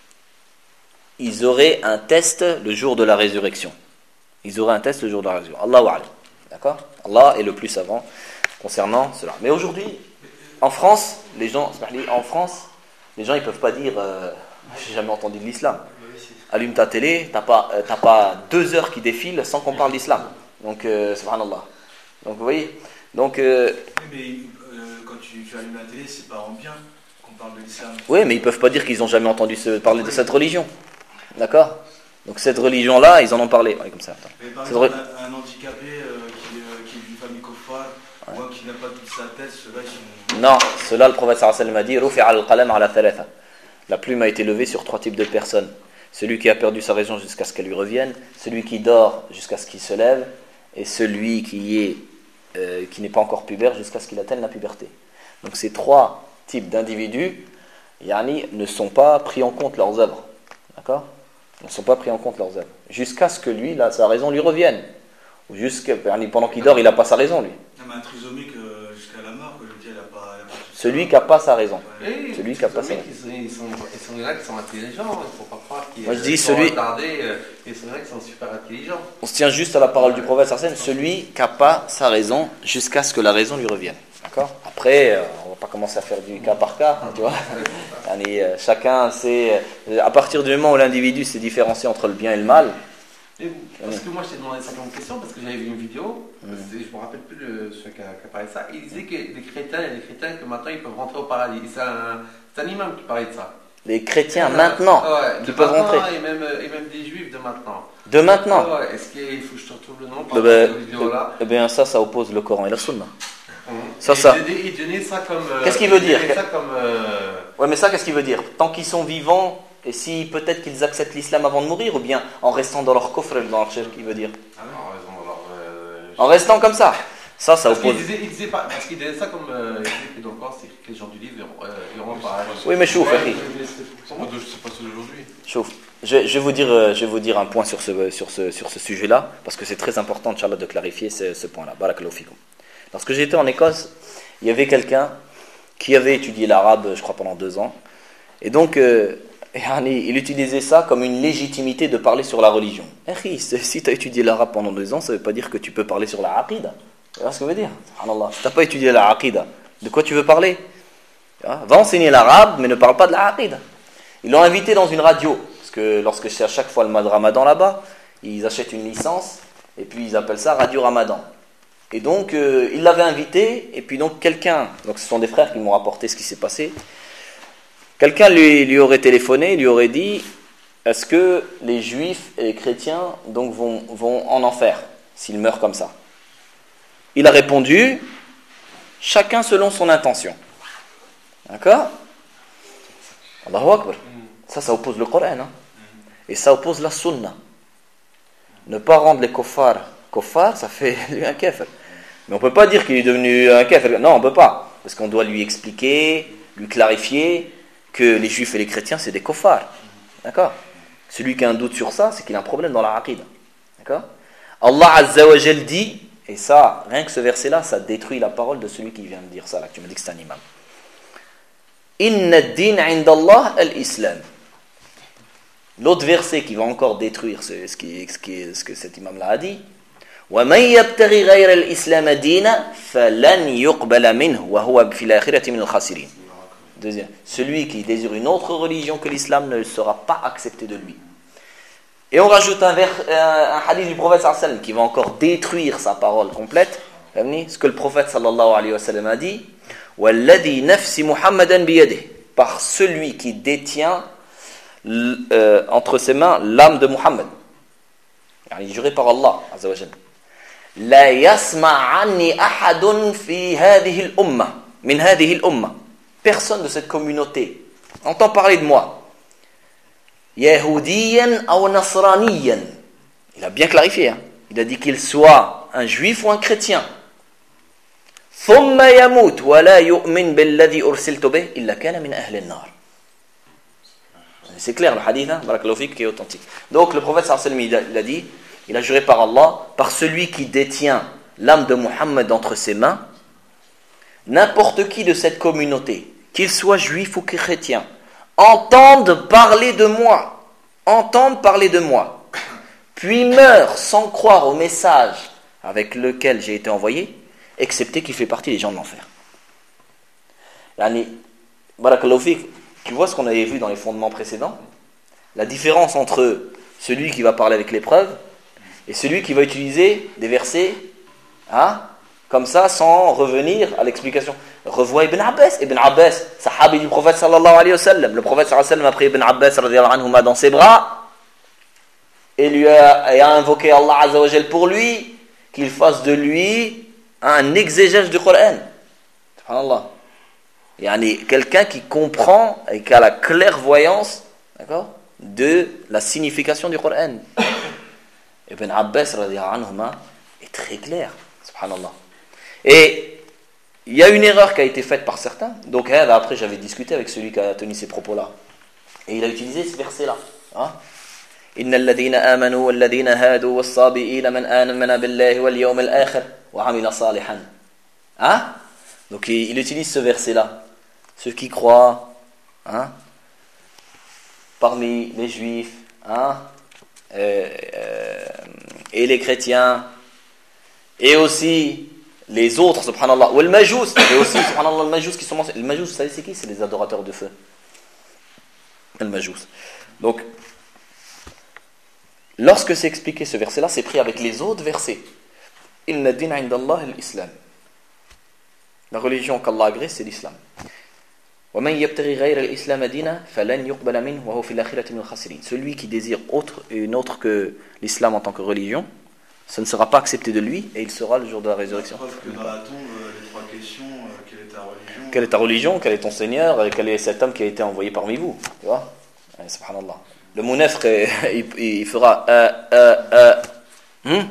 ils auraient un test le jour de la résurrection. Ils auraient un test le jour de la résurrection. Allahu a'lam. D'accord? Allah est le plus savant concernant cela. Mais aujourd'hui, en France, les gens, en France, les gens ils peuvent pas dire euh, j'ai jamais entendu de l'islam. Allume ta télé, t'as pas, euh, t'as pas deux heures qui défilent sans qu'on parle d'islam. Donc, euh, subhanallah. Donc vous voyez. Donc. Euh, mais euh, quand tu, tu allumes la télé, c'est pas en bien qu'on parle de l'islam. Oui, mais ils peuvent pas dire qu'ils ont jamais entendu se, parler de cette religion. D'accord? Donc cette religion-là, ils en ont parlé. Ouais, comme ça. Mais par cette exemple, re... un, un handicapé euh, qui, euh, qui est d'une famille kofar, ouais. ou qui n'a pas toute sa tête, ceux-là ils sont... Non, cela le prophète sallallahu alayhi wa sallam a dit Rufi'a al-qalam ala thalatha. La plume a été levée sur trois types de personnes. Celui qui a perdu sa raison jusqu'à ce qu'elle lui revienne, celui qui dort jusqu'à ce qu'il se lève, et celui qui est euh, qui n'est pas encore pubère jusqu'à ce qu'il atteigne la puberté. Donc ces trois types d'individus, yani, ne sont pas pris en compte leurs œuvres. D'accord? Ne sont pas pris en compte leurs œuvres. Jusqu'à ce que lui, là, sa raison lui revienne. Ou jusqu'à, pendant qu'il dort, il n'a pas sa raison, lui. Non, mais un trisomique euh, jusqu'à la mort, que je dis, elle n'a pas, elle a pas celui qui n'a pas sa raison. Oui, celui qui n'a pas sa raison. Ils sont, ils sont, ils sont là qui sont intelligents, il ne faut pas croire qu'ils Moi, je dis sont celui... retardés, euh, ils sont là qui sont super intelligents. On se tient juste à la parole du prophète sallallahu alayhi wa sallam, celui qui n'a pas sa raison jusqu'à ce que la raison lui revienne. D'accord? Après, euh, on ne va pas commencer à faire du cas par cas, tu vois. Allez, euh, chacun sait, euh, à partir du moment où l'individu s'est différencié entre le bien et le mal. Et, parce que moi je t'ai demandé ça comme question parce que j'avais vu une vidéo, mm. je ne me rappelle plus de celui qui a, qui a parlé de ça, il disait que les chrétiens et les chrétiens que maintenant ils peuvent rentrer au paradis. C'est un, c'est un imam qui parlait de ça. Les chrétiens maintenant ouais, qui peuvent rentrer. Et même, et même des juifs de maintenant. De maintenant ah ouais, est-ce qu'il faut que je te retrouve le nom par eh ben, cette vidéo-là? Eh bien ça, ça oppose le Coran et la Sunna. Mmh. Ça, ça. Il donnait ça comme. Qu'est-ce qu'il veut dire? Ça comme. Euh... Ouais, mais ça, qu'est-ce qu'il veut dire? Tant qu'ils sont vivants, et si peut-être qu'ils acceptent l'islam avant de mourir, ou bien en restant dans leur coffre, dans leur chef, qu'il veut dire? Ah non, en restant dans leur. Euh, en restant comme ça. Ça, ça parce oppose. Qu'il disait, il disait pas, parce qu'il disait ça comme. Euh, il disait que dans le Coran, c'est que les gens du livre iront, euh, iront pas. Oui, mais chouf, ouais, je sais pas ceux d'aujourd'hui. Chouf. Je, je, vais vous dire, je vais vous dire un point sur ce, sur ce, sur ce sujet-là, parce que c'est très important, Inch'Allah, de clarifier ce, ce point-là. Barakallahu fikum. Lorsque j'étais en Écosse, il y avait quelqu'un qui avait étudié l'arabe, je crois, pendant deux ans. Et donc, euh, il utilisait ça comme une légitimité de parler sur la religion. Eh, si tu as étudié l'arabe pendant deux ans, ça ne veut pas dire que tu peux parler sur la aqida. Tu vois ce que je veux dire? Si tu n'as pas étudié la aqida, de quoi tu veux parler? Va enseigner l'arabe, mais ne parle pas de la aqida. Ils l'ont invité dans une radio, parce que lorsque c'est à chaque fois le mois de Ramadan là-bas, ils achètent une licence, et puis ils appellent ça Radio Ramadan. Et donc, euh, il l'avait invité, et puis donc quelqu'un, donc ce sont des frères qui m'ont rapporté ce qui s'est passé, quelqu'un lui, lui aurait téléphoné, lui aurait dit, est-ce que les juifs et les chrétiens donc, vont, vont en enfer, s'ils meurent comme ça? Il a répondu, chacun selon son intention. D'accord? Allahu Akbar. Ça, ça oppose le Coran, hein? Et ça oppose la Sunna. Ne pas rendre les kuffars kuffar, ça fait lui un kafir. Mais on ne peut pas dire qu'il est devenu un kafir. Non, on ne peut pas. Parce qu'on doit lui expliquer, lui clarifier que les juifs et les chrétiens, c'est des kuffars. D'accord? Celui qui a un doute sur ça, c'est qu'il a un problème dans la aqida. D'accord? Allah Azza wa Jal dit, et ça, rien que ce verset-là, ça détruit la parole de celui qui vient de dire ça, là, que tu m'as dit que c'est un imam. Inna ad-din 'inda Allah al-Islam. L'autre verset qui va encore détruire ce, ce, qui, ce, qui, ce que cet imam-là a dit. وَمَنْ يَبْتَغِي غَيْرَ الْإِسْلَامَ دِينًا فَلَنْ يُقْبَلَ مِنْهُ وَهُوَ فِي الْآخِرَةِ مِنَ الْخَاسِرِينَ. Deuxième, celui qui désire une autre religion que l'islam ne sera pas accepté de lui. Et on rajoute un, vers, un, un hadith du prophète sallallahu alayhi wa sallam qui va encore détruire sa parole complète. Ce que le prophète sallallahu alayhi wa sallam a dit. وَالَّذِي نَفْسِ مُحَمَّدًا بِيَدِهِ. Par celui qui détient euh, entre ses mains l'âme de Muhammad. Il est juré par Allah Azza wa Jalla. لا يسمع عني أحد في هذه الأمة من هذه الأمة. Personne de cette communauté entend parler de moi. يهوديا أو نصرانيا. Il a bien clarifié. Hein. Il a dit qu'il soit un juif ou un chrétien. ثم يموت ولا يؤمن بالذي أرسلت به إلا كان من أهل النار. C'est clair le hadith, hein, barakallahu fik, qui est authentique. Donc le prophète sallallahu alayhi wa sallam, il a dit, il a juré par Allah, par celui qui détient l'âme de Muhammad entre ses mains, n'importe qui de cette communauté, qu'il soit juif ou chrétien, entende parler de moi, entende parler de moi, puis meurt sans croire au message avec lequel j'ai été envoyé, excepté qu'il fait partie des gens de l'enfer. Yani, barakallahu fik, tu vois ce qu'on avait vu dans les fondements précédents? La différence entre celui qui va parler avec l'épreuve et celui qui va utiliser des versets hein, comme ça sans revenir à l'explication. Revois Ibn Abbas. Ibn Abbas, sahabi du prophète sallallahu alayhi wa sallam. Le prophète sallallahu alayhi wa sallam a pris Ibn Abbas radiyallahu anhuma dans ses bras et lui a, et a invoqué Allah Azza wa Jal pour lui, qu'il fasse de lui un exégèse du Coran. Subhanallah. Yani, quelqu'un qui comprend et qui a la clairvoyance, d'accord, de la signification du Coran. Ibn Abbas radiyallahu anhuma est très clair, subhanallah. Et il y a une erreur qui a été faite par certains. Donc après j'avais discuté avec celui qui a tenu ces propos-là. Et il a utilisé ce verset-là. Hein? Inna alladhina amanu walladhina hadu was-sabi'ina man amana billahi wal yawmil akhir wa 'amila salihan. Hein? Donc il, il utilise ce verset-là. Ceux qui croient, hein, parmi les juifs, hein, euh, euh, et les chrétiens, et aussi les autres, subhanallah, ou le majous, et aussi, subhanallah, le majous qui sont mentionnés. Le majous, vous savez c'est qui? C'est les adorateurs de feu. Le majous. Donc, lorsque c'est expliqué ce verset-là, c'est pris avec les autres versets. Inna din inda Allah al-Islam. La religion qu'Allah agrée, c'est l'islam. Celui qui désire autre et une autre que l'islam en tant que religion, ça ne sera pas accepté de lui et il sera le jour de la résurrection. Preuve que dans la tombe, les trois questions, euh, quelle est ta religion? Quelle est ta religion? Quel est ton Seigneur? Et quel est cet homme qui a été envoyé parmi vous? Tu vois? Subhanallah. Le munafq, il, il fera euh, euh, euh. Hmm?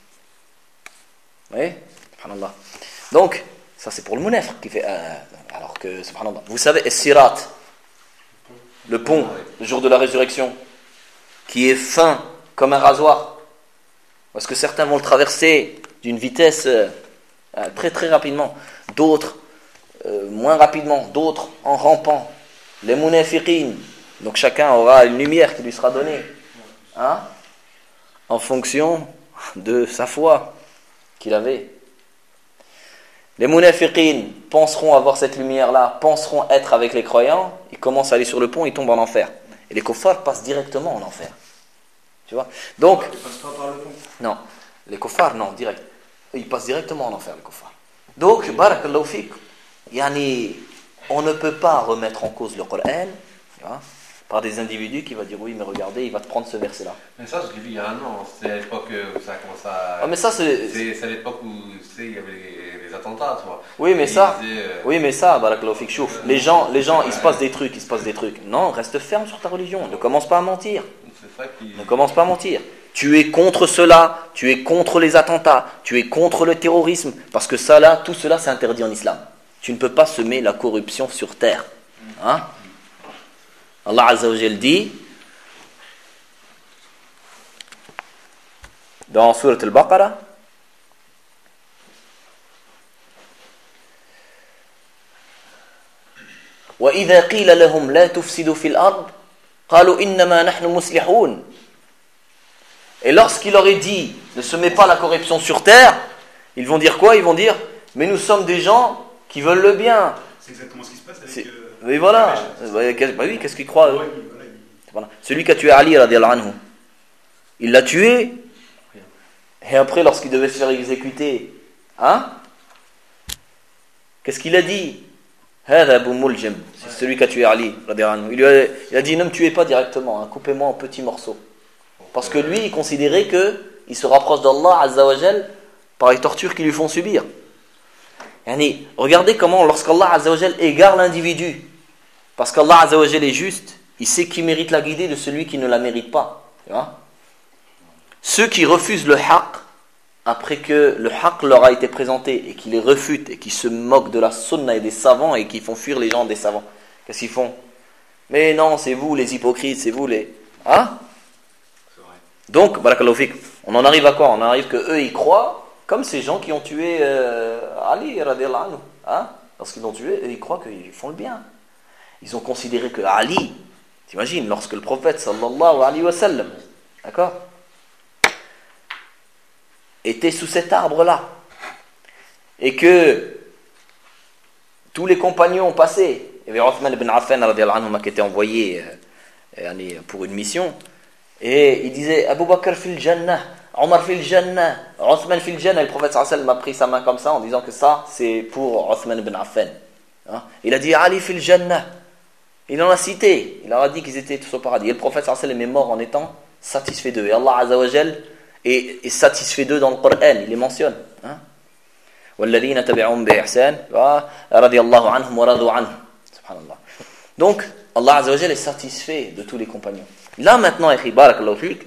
Oui? Subhanallah. Donc, ça c'est pour le munafq qui fait euh, alors que, subhanallah. Vous savez, Sirat, le pont, le jour de la résurrection, qui est fin comme un rasoir. Parce que certains vont le traverser d'une vitesse euh, très très rapidement, d'autres euh, moins rapidement, d'autres en rampant. Les munafiqin, donc chacun aura une lumière qui lui sera donnée, hein, en fonction de sa foi qu'il avait. Les munafiqin penseront avoir cette lumière-là, penseront être avec les croyants, ils commencent à aller sur le pont, ils tombent en enfer. Et les kuffars passent directement en enfer. Tu vois? Donc, Ils passent pas par le pont. non, les kuffars, non, direct. Ils passent directement en enfer, les kuffars. Donc, barakallahu fik, yani, on ne peut pas remettre en cause le Coran, tu vois, par des individus qui vont dire oui, mais regardez, il va te prendre ce verset-là. Mais ça, je l'ai vu il y a un an. C'est à l'époque où ça commence à. Ah, mais ça, c'est. C'est, c'est à l'époque où tu sais, il y avait les, les attentats, tu vois. Oui, mais Et ça. ils disaient, euh, Oui, mais ça, barakallahu fik, chouf. Les gens, les gens, il se passe des trucs, il se passe des trucs. Non, reste ferme sur ta religion. Ne commence pas à mentir. C'est ça qui. Ne commence pas à mentir. Tu es contre cela, tu es contre les attentats, tu es contre le terrorisme, parce que ça là, tout cela c'est interdit en islam. Tu ne peux pas semer la corruption sur terre. Hein? Allah Azza wa Jal dit dans Surat Al-Baqarah, وَإِذَا قِيلَ لَهُمْ لَا تُفْسِدُوا فِي الْأَرْضِ قَالُوا إِنَّمَا نَحْنُ مُصْلِحُونَ. Et lorsqu'il leur est dit ne semez pas la corruption sur terre, ils vont dire quoi? Ils vont dire mais nous sommes des gens qui veulent le bien. C'est exactement ce qui se passe C'est... avec. Euh, oui, voilà. la Bah, bah oui, qu'est-ce qu'ils croient eux? Ouais, voilà, il- Voilà. Celui qui a tué Ali radiyallahu anhu, il l'a tué. Et après, lorsqu'il devait se faire exécuter, hein? Qu'est-ce qu'il a dit? Hada Abu Muljam, c'est celui qui a tué Ali. Il, lui a, il a dit ne me tuez pas directement, hein, coupez-moi en petits morceaux. Parce que lui, il considérait qu'il se rapproche d'Allah Azza wa Jal par les tortures qu'ils lui font subir. Yani, regardez comment, lorsqu'Allah Azza wa Jal égare l'individu, parce qu'Allah Azza wa Jal est juste, il sait qui mérite la guidée de celui qui ne la mérite pas. Tu vois? Ceux qui refusent le haqq, après que le haqq leur a été présenté et qui les refutent et qui se moquent de la sunna et des savants et qui font fuir les gens des savants, qu'est-ce qu'ils font? Mais non, c'est vous les hypocrites, c'est vous les... Hein? Donc, barakallahu fik, on en arrive à quoi? On en arrive que eux ils croient comme ces gens qui ont tué euh, Ali radiyallahu anhu. Hein? Lorsqu'ils l'ont tué, ils croient qu'ils font le bien. Ils ont considéré que Ali, t'imagines, lorsque le prophète sallallahu alayhi wa sallam, d'accord, était sous cet arbre-là, et que tous les compagnons ont passé, il y avait Uthman ibn Affan radiyallahu anhu qui était envoyé euh, pour une mission, et il disait Abu Bakr fil Jannah, Omar fil Jannah, Uthman fil Jannah, et le prophète sallallahu alayhi wa sallam a pris sa main comme ça en disant que ça c'est pour Uthman ibn Affan. Hein? Il a dit Ali fil Jannah, il en a cité, il leur a dit qu'ils étaient tous au paradis, et le prophète sallallahu alayhi wa sallam est mort en étant satisfait d'eux, et Allah Azza wa Jal est, est satisfait d'eux dans le Coran, il les mentionne. Hein? وَالَّذِينَ تَبِعُهُمْ بِإِحْسَانٍ رَضِيَ اللَّهُ عَنْهُمْ وَرَضُوا عَنْهُ. Subhanallah. Donc, Allah Azza wa Jal est satisfait de tous les compagnons. Là maintenant, écrit barakallahu fik,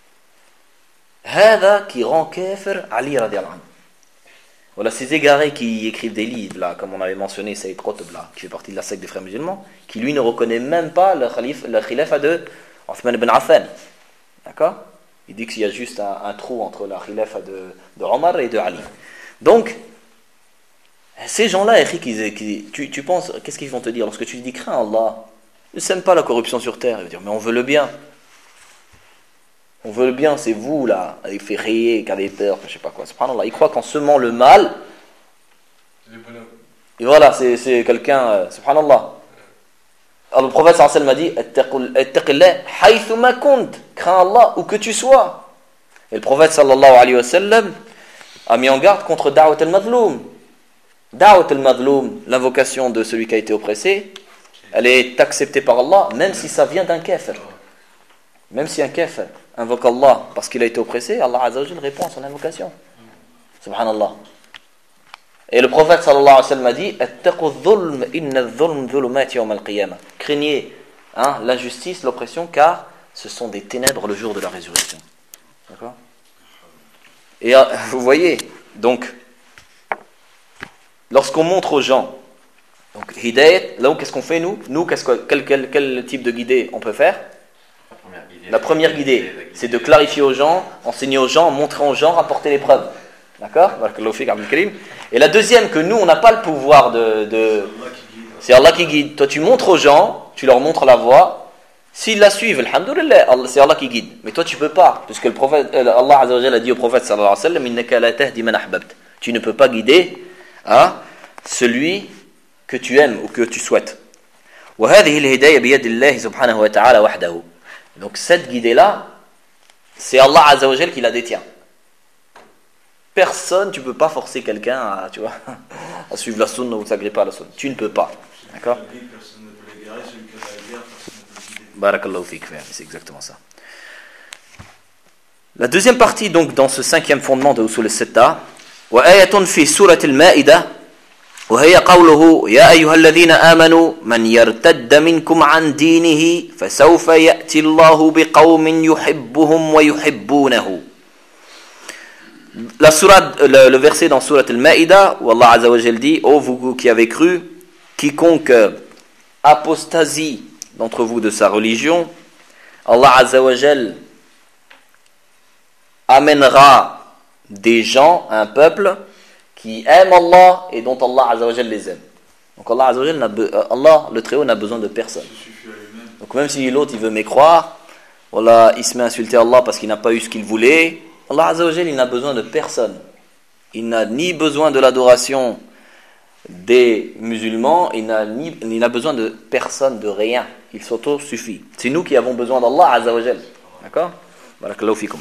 هذا qui rend kafir Ali radiallahu anhu. Voilà ces égarés qui écrivent des livres, là, comme on avait mentionné, Saïd Qutb, là, qui fait partie de la secte des frères musulmans, qui lui ne reconnaît même pas le, khalif, le khilafa de Uthman ibn Affan. D'accord? Il dit qu'il y a juste un, un trou entre la khilafa de, de Omar et de Ali. Donc, ces gens-là, qui, qui, tu, tu penses, qu'est-ce qu'ils vont te dire lorsque tu dis crains Allah? Ils ne s'aiment pas la corruption sur terre. Ils vont dire, mais on veut le bien. On veut le bien, c'est vous là, avec février, qui avez peur, je ne sais pas quoi. Subhanallah, ils croient qu'en semant le mal, et voilà, c'est, c'est quelqu'un, euh, subhanallah. Alors le prophète sallallahu alayhi wa sallam m'a dit Ittaqillah haythuma kunt, crains Allah où que tu sois. Et le prophète sallallahu alayhi wa sallam a mis en garde contre da'wat al-madloum. Da'wat al-madloum, l'invocation de celui qui a été oppressé, elle est acceptée par Allah, même si ça vient d'un kafir. Même si un kafir invoque Allah parce qu'il a été oppressé, Allah Azza wa Jalla répond à son invocation. Subhanallah. Et le prophète sallallahu alayhi wa sallam a dit Attaqu dhulm, inna dhulm dhulumat yawm al-qiyamah. Craignez hein, l'injustice, l'oppression, car ce sont des ténèbres le jour de la résurrection. D'accord? Et euh, vous voyez, donc, lorsqu'on montre aux gens, donc, hidayat, là où qu'est-ce qu'on fait nous Nous, qu'est-ce que, quel, quel, quel type de guidée on peut faire? La première guidée, la première guidée c'est de clarifier aux gens, enseigner aux gens, montrer aux gens, rapporter les preuves. D'accord? Et la deuxième, que nous, on n'a pas le pouvoir de... de c'est Allah qui guide. Toi, tu montres aux gens, tu leur montres la voie. S'ils la suivent, alhamdoulilah, c'est Allah qui guide. Mais toi, tu ne peux pas. Puisque le prophète, Allah Azza wa Jalla a dit au prophète sallallahu alayhi wa sallam Innaka la tahdi man ahbabt. Tu ne peux pas guider hein, celui que tu aimes ou que tu souhaites. وهذه الهداية بيد الله سبحانه وتعالى وحده. Donc cette guidée-là, c'est Allah Azza wa Jalla qui la détient. Personne, tu ne peux pas forcer quelqu'un à, tu vois, à suivre la sunna ou s'agréer pas à la sunna. Tu ne peux pas. D'accord? Barakallahu fik, c'est exactement ça. La deuxième partie, donc, dans ce cinquième fondement de Usul al-Sitta, وآية في سورة المائدة وهي قوله يا أيها الذين آمنوا من يرتد منكم عن دينه فسوف يأتي الله بقوم يحبهم ويحبونه. La sourate, le, le verset dans Surat al-Ma'ida où Allah Azza wa Jal dit ô vous qui avez cru, quiconque apostasie d'entre vous de sa religion, Allah Azza wa Jal amènera des gens, un peuple qui aime Allah et dont Allah Azza wa Jal les aime. Donc Allah Azza wa Jal, Allah le Très-Haut n'a besoin de personne. Donc même si l'autre il veut mécroire, voilà, il se met à insulter Allah parce qu'il n'a pas eu ce qu'il voulait, Allah Azza wa Jal, il n'a besoin de personne. Il n'a ni besoin de l'adoration des musulmans, il n'a, ni, il n'a besoin de personne, de rien. Il s'auto-suffit. C'est nous qui avons besoin d'Allah Azza wa Jal. D'accord? Barakallahu fikum.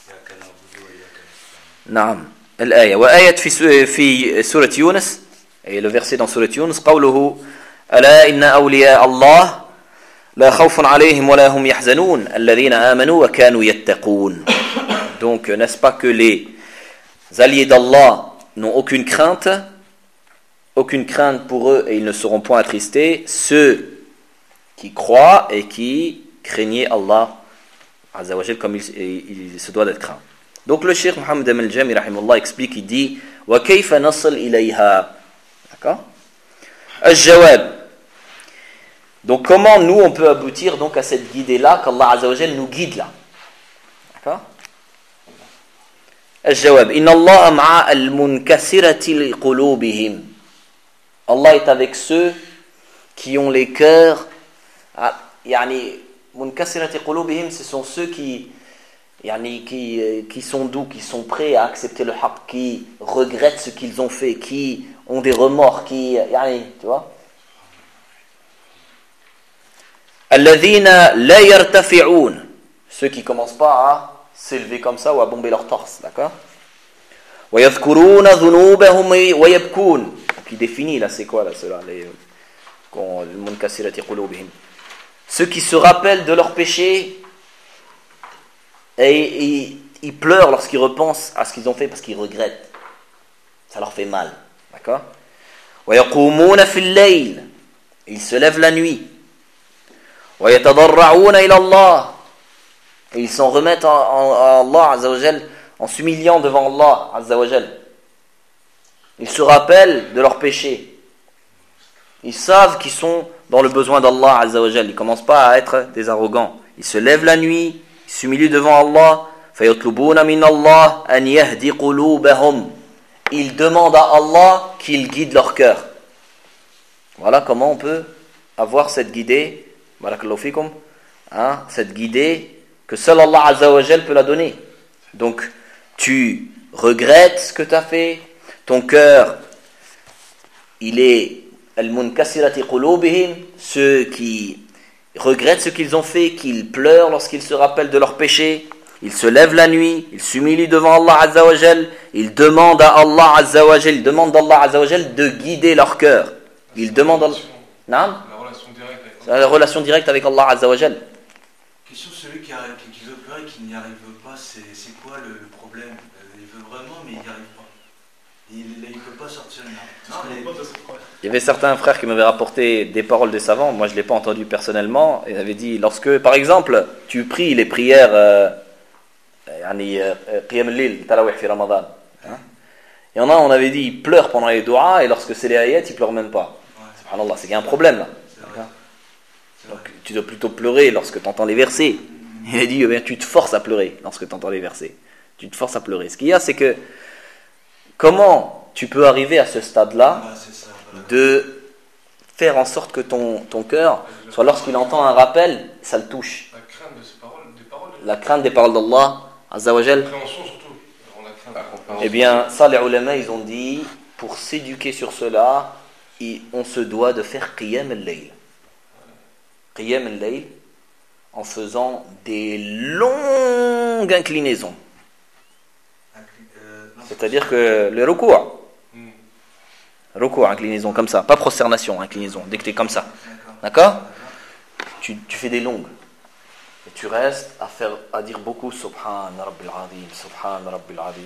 Naam. الآية وآية في في سورة يونس et le verset dans سورة يونس قوله ألا إن أولياء الله لا خوف عليهم ولا هم يحزنون الذين آمنوا وكانوا يتقون. Donc, n'est-ce pas que les alliés d'Allah n'ont aucune crainte, aucune crainte pour eux et ils ne seront point attristés, ceux qui croient et qui craignaient Allah Azza wa Jal comme il, il, il se doit d'être craint. Donc le Cheikh Mohammed al-Jami rahimahullah explique, il dit wa kayfa nasl ilayha. D'accord? Al-Jawab. Donc comment nous on peut aboutir donc à cette guidée là qu'Allah Azza wa Jal nous guide là. D'accord? Al-Jawab. Inna Allah ma'a al-munkasirati liqulubihim. Allah est avec ceux qui ont les cœurs yani munkasirati qulubihim, ce sont ceux qui yani qui qui sont doux, qui sont prêts à accepter le haqq, qui regrettent ce qu'ils ont fait, qui ont des remords, qui yani tu vois. Alladhina la yartafi'un, ceux qui commencent pas à s'élever comme ça ou à bomber leur torse, d'accord? Wa yadhkuruna dhunubahum wa yabkun. Qui définit là, c'est quoi là cela, les munkasirati qulubihim, ceux qui se rappellent de leurs péchés et ils, ils pleurent lorsqu'ils repensent à ce qu'ils ont fait parce qu'ils regrettent, ça leur fait mal, d'accord? Wa yaqumuna fil layl, ils se lèvent la nuit. Wa yatadarra'una ila Allah, et ils s'en remettent à Allah Azza wa Jal en s'humiliant devant Allah Azza wa Jal. Ils se rappellent de leurs péchés. Ils savent qu'ils sont dans le besoin d'Allah Azza wa Jal. Ils ne commencent pas à être des arrogants. Ils se lèvent la nuit, ils s'humilient devant Allah. فَيَطْلُبُونَ مِنَ اللَّهِ أَنْ يَهْدِ قُلُوبَهُمْ. Ils demandent à Allah qu'il guide leur cœur. Voilà comment on peut avoir cette guidée, barakallahu fikum, hein, cette guidée que seul Allah Azza wa Jal peut la donner. Donc, tu regrettes ce que tu as fait. Ton cœur, il est al-munkasirati qulubihim, ceux qui regrettent ce qu'ils ont fait, qu'ils pleurent lorsqu'ils se rappellent de leurs péchés, ils se lèvent la nuit, ils s'humilient devant Allah Azza wa Jal, ils demandent à Allah Azza wa Jal, ils demandent d'Allah Azza wa Jal de guider leur cœur. Ils demandent Allah... Non? La relation directe avec Allah. La relation directe avec Allah Azza wa Jal. Question, celui qui, arrive, qui veut pleurer et qui n'y arrive pas, c'est, c'est quoi le, le problème? Il veut vraiment, mais il n'y arrive pas. Il ne peut pas sortir. Non, mais... Il y avait certains frères qui m'avaient rapporté des paroles des savants, moi je ne l'ai pas entendu personnellement, ils avaient dit, lorsque par exemple tu pries les prières euh, Qiyam al-Lil, Tarawih fi Ramadan, hein? Il y en a, on avait dit, ils pleurent pendant les doigts et lorsque c'est les ayats, ils ne pleurent même pas. Ouais. Subhanallah, c'est qu'il y a un problème là. Donc tu dois plutôt pleurer lorsque tu entends les versets. Il a dit, eh bien, tu te forces à pleurer lorsque tu entends les versets. Tu te forces à pleurer. Ce qu'il y a, c'est que comment tu peux arriver à ce stade-là de faire en sorte que ton, ton cœur, soit lorsqu'il entend un rappel, ça le touche. La crainte de ces paroles, des paroles. La crainte des paroles d'Allah, Azza wa Jal. La compréhension surtout. On la crainte. Eh bien, ça, les ulama, ils ont dit, pour s'éduquer sur cela, on se doit de faire Qiyam al-Layl. Qiyam al-Layl, en faisant des longues inclinaisons. C'est-à-dire que le recours, recours, inclinaison comme ça, pas prosternation, inclinaison, dès que tu es comme ça, d'accord, tu, tu fais des longues et tu restes à faire, à dire beaucoup Subhan Rabbil Azim, Subhan Rabbil Azim.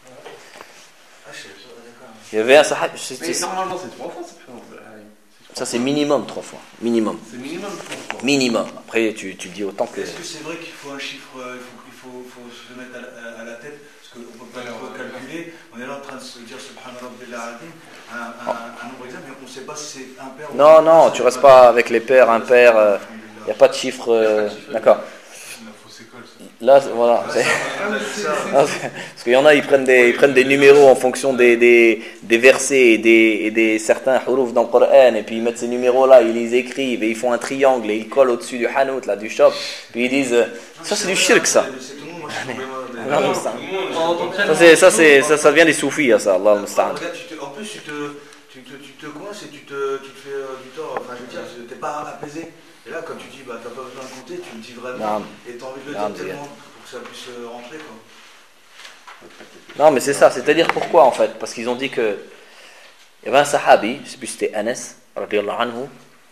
Il y avait un sahab, mais normalement c'est trois fois, ça c'est minimum trois fois, minimum. C'est minimum trois fois. Minimum. Après tu, tu dis autant que. Est-ce que c'est vrai qu'il faut un chiffre, il faut, il faut, faut se le mettre à la, à la tête? Parce qu'on ne peut pas trop calculer, on est là en train de se dire Subhana Rabbil Azim, un, un, un nombre exact, mais on ne sait pas si c'est un père ou non, non, tu ne restes pas avec les pères, impair, il euh, n'y a pas de chiffre, euh, d'accord. Là, voilà. C'est... Parce qu'il y en a, ils prennent des, ils prennent des numéros en fonction des, des, des versets et des, et des certains huruf dans le Coran, et puis ils mettent ces numéros-là, ils les écrivent, et ils font un triangle, et ils collent au-dessus du hanout, là, du shop, puis ils disent, ça c'est du shirk, ça. Allah ça, c'est, ça, c'est, ça, ça vient des soufis, ça, Allah al-Musta'an. En plus, tu te, tu te, tu te coinces et tu te, tu te fais euh, du tort, enfin je veux dire, tu n'es pas apaisé. Et là, quand tu dis, bah t'as pas besoin de compter, tu le dis vraiment, non. Et tu as envie de le dire tellement pour que ça puisse rentrer, quoi. Non, mais c'est ça, c'est-à-dire pourquoi en fait? Parce qu'ils ont dit que il y avait un sahabi, je ne sais plus si c'était Anas, radiyallahu anhu,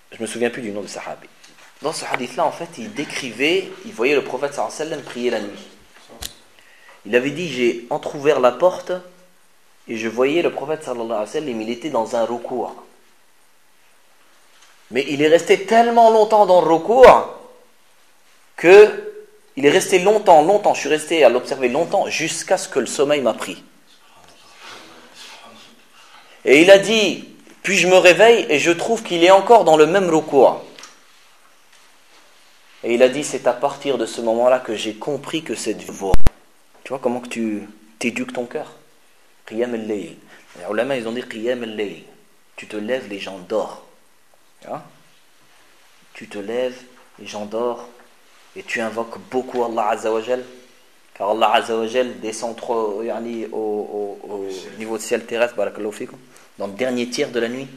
je me souviens plus du nom de sahabi. Dans ce hadith-là, en fait, il décrivait, il voyait le prophète sallallahu alayhi wa sallam prier la nuit. Il avait dit, j'ai entrouvert la porte et je voyais le prophète sallallahu alayhi wa sallam, il était dans un recours. Mais il est resté tellement longtemps dans le recours que il est resté longtemps, longtemps, je suis resté à l'observer longtemps jusqu'à ce que le sommeil m'a pris. Et il a dit, puis je me réveille et je trouve qu'il est encore dans le même recours. Et il a dit, c'est à partir de ce moment-là que j'ai compris que c'est du voix. Tu vois comment que tu t'éduques ton cœur. Qiyam al-layl. Les ulama, ils ont dit Qiyam al-layl. Tu te lèves, les gens dorment. Hein? Tu te lèves, les gens dorment. Et tu invoques beaucoup Allah Azza wa Jal. Car Allah Azza wa Jal descend trop, yani, au, au, au niveau de ciel terrestre, barakallahu fikum, dans le dernier tiers de la nuit.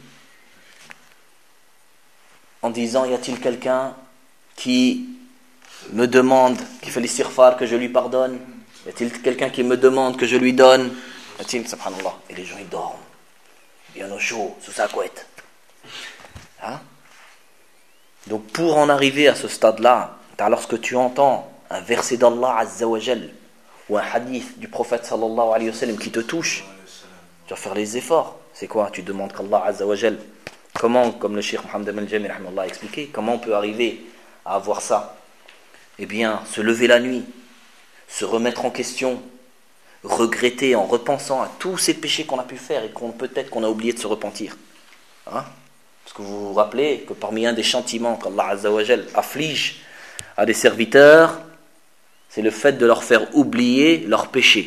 En disant, y a-t-il quelqu'un qui me demande, qui fait l'istighfar, que je lui pardonne? Y a-t-il quelqu'un qui me demande que je lui donne? Y a-t-il, subhanallah, et les gens ils dorment, bien au chaud, sous sa couette. Hein? Donc pour en arriver à ce stade-là, lorsque tu entends un verset d'Allah Azza wa Jal ou un hadith du prophète sallallahu alayhi wa sallam qui te touche, tu vas faire les efforts. C'est quoi? Tu demandes qu'Allah Azza wa Jal, comment, comme le Cheikh Mohammed al-Jami a expliqué, comment on peut arriver à avoir ça? Eh bien, se lever la nuit, se remettre en question, regretter en repensant à tous ces péchés qu'on a pu faire et qu'on peut-être qu'on a oublié de se repentir. Hein? Parce que vous vous rappelez que parmi un des châtiments qu'Allah Azza wa Jal afflige à des serviteurs, c'est le fait de leur faire oublier leurs péchés.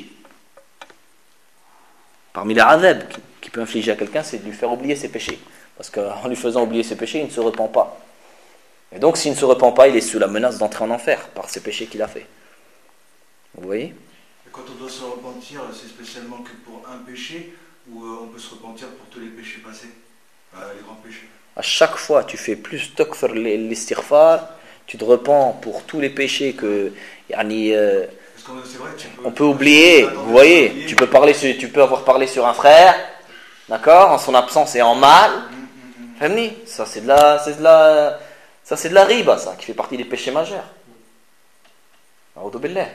Parmi les adab qui peut infliger à quelqu'un, c'est de lui faire oublier ses péchés. Parce qu'en lui faisant oublier ses péchés, il ne se repent pas. Et donc, s'il ne se repent pas, il est sous la menace d'entrer en enfer par ces péchés qu'il a fait. Vous voyez? Et quand on doit se repentir, c'est spécialement que pour un péché, ou euh, on peut se repentir pour tous les péchés passés, euh, les grands péchés? À chaque fois, tu fais plus takfir l'istighfar, tu te repens pour tous les péchés que, yani, euh, vrai, peux, on peut oublier. Vous voyez, oublier. Tu peux parler, sur, tu peux avoir parlé sur un frère, d'accord, en son absence et en mal. Mm, mm, mm. Ça c'est de la, c'est de la, ça c'est de la riba, ça, qui fait partie des péchés majeurs. A'udhu billah.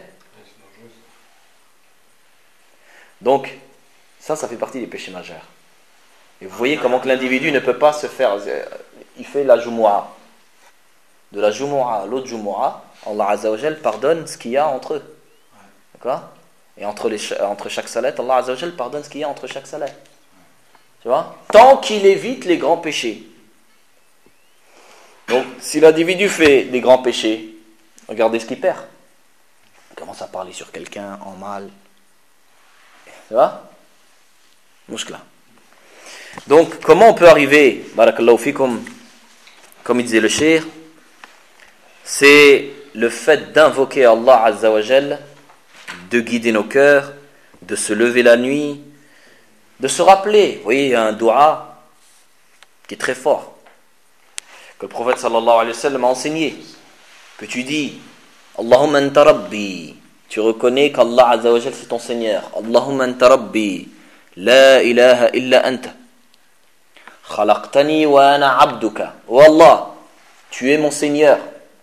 Donc, ça, ça fait partie des péchés majeurs. Et vous voyez comment que l'individu ne peut pas se faire, il fait la jumu'ah. De la Jumu'ah à l'autre Jumu'ah, Allah Azza wa Jal pardonne ce qu'il y a entre eux. D'accord? Et entre, les, entre chaque salat, Allah Azza wa Jal pardonne ce qu'il y a entre chaque salat. Tu vois? Tant qu'il évite les grands péchés. Donc, si l'individu fait des grands péchés, regardez ce qu'il perd. Il commence à parler sur quelqu'un en mal. Tu vois? Mouchkla. Donc, comment on peut arriver, barakallahu fikum, comme il disait le cheikh, c'est le fait d'invoquer Allah Azza wa Jal, de guider nos cœurs, de se lever la nuit, de se rappeler. Vous voyez, il y a un dua qui est très fort, que le prophète sallallahu alayhi wa sallam a enseigné, que tu dis Allahumma anta rabbi, tu reconnais qu'Allah Azza wa Jal c'est ton Seigneur. Allahumma anta rabbi, la ilaha illa anta, khalaqtani wa ana abduka. Oh Allah, tu es mon Seigneur.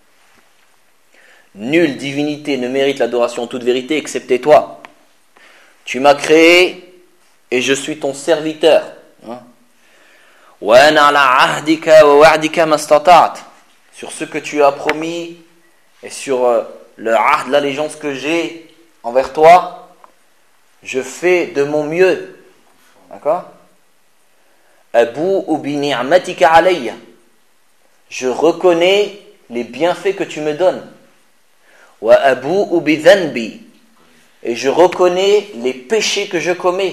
Nulle divinité ne mérite l'adoration en toute vérité excepté toi. Tu m'as créé et je suis ton serviteur. Sur ce que tu as promis et sur le ahd, l'allégeance que j'ai envers toi, je fais de mon mieux. D'accord? Abou bi ni'matika alayya. Je reconnais les bienfaits que tu me donnes. Wa abou bi dhanbi, et je reconnais les péchés que je commets.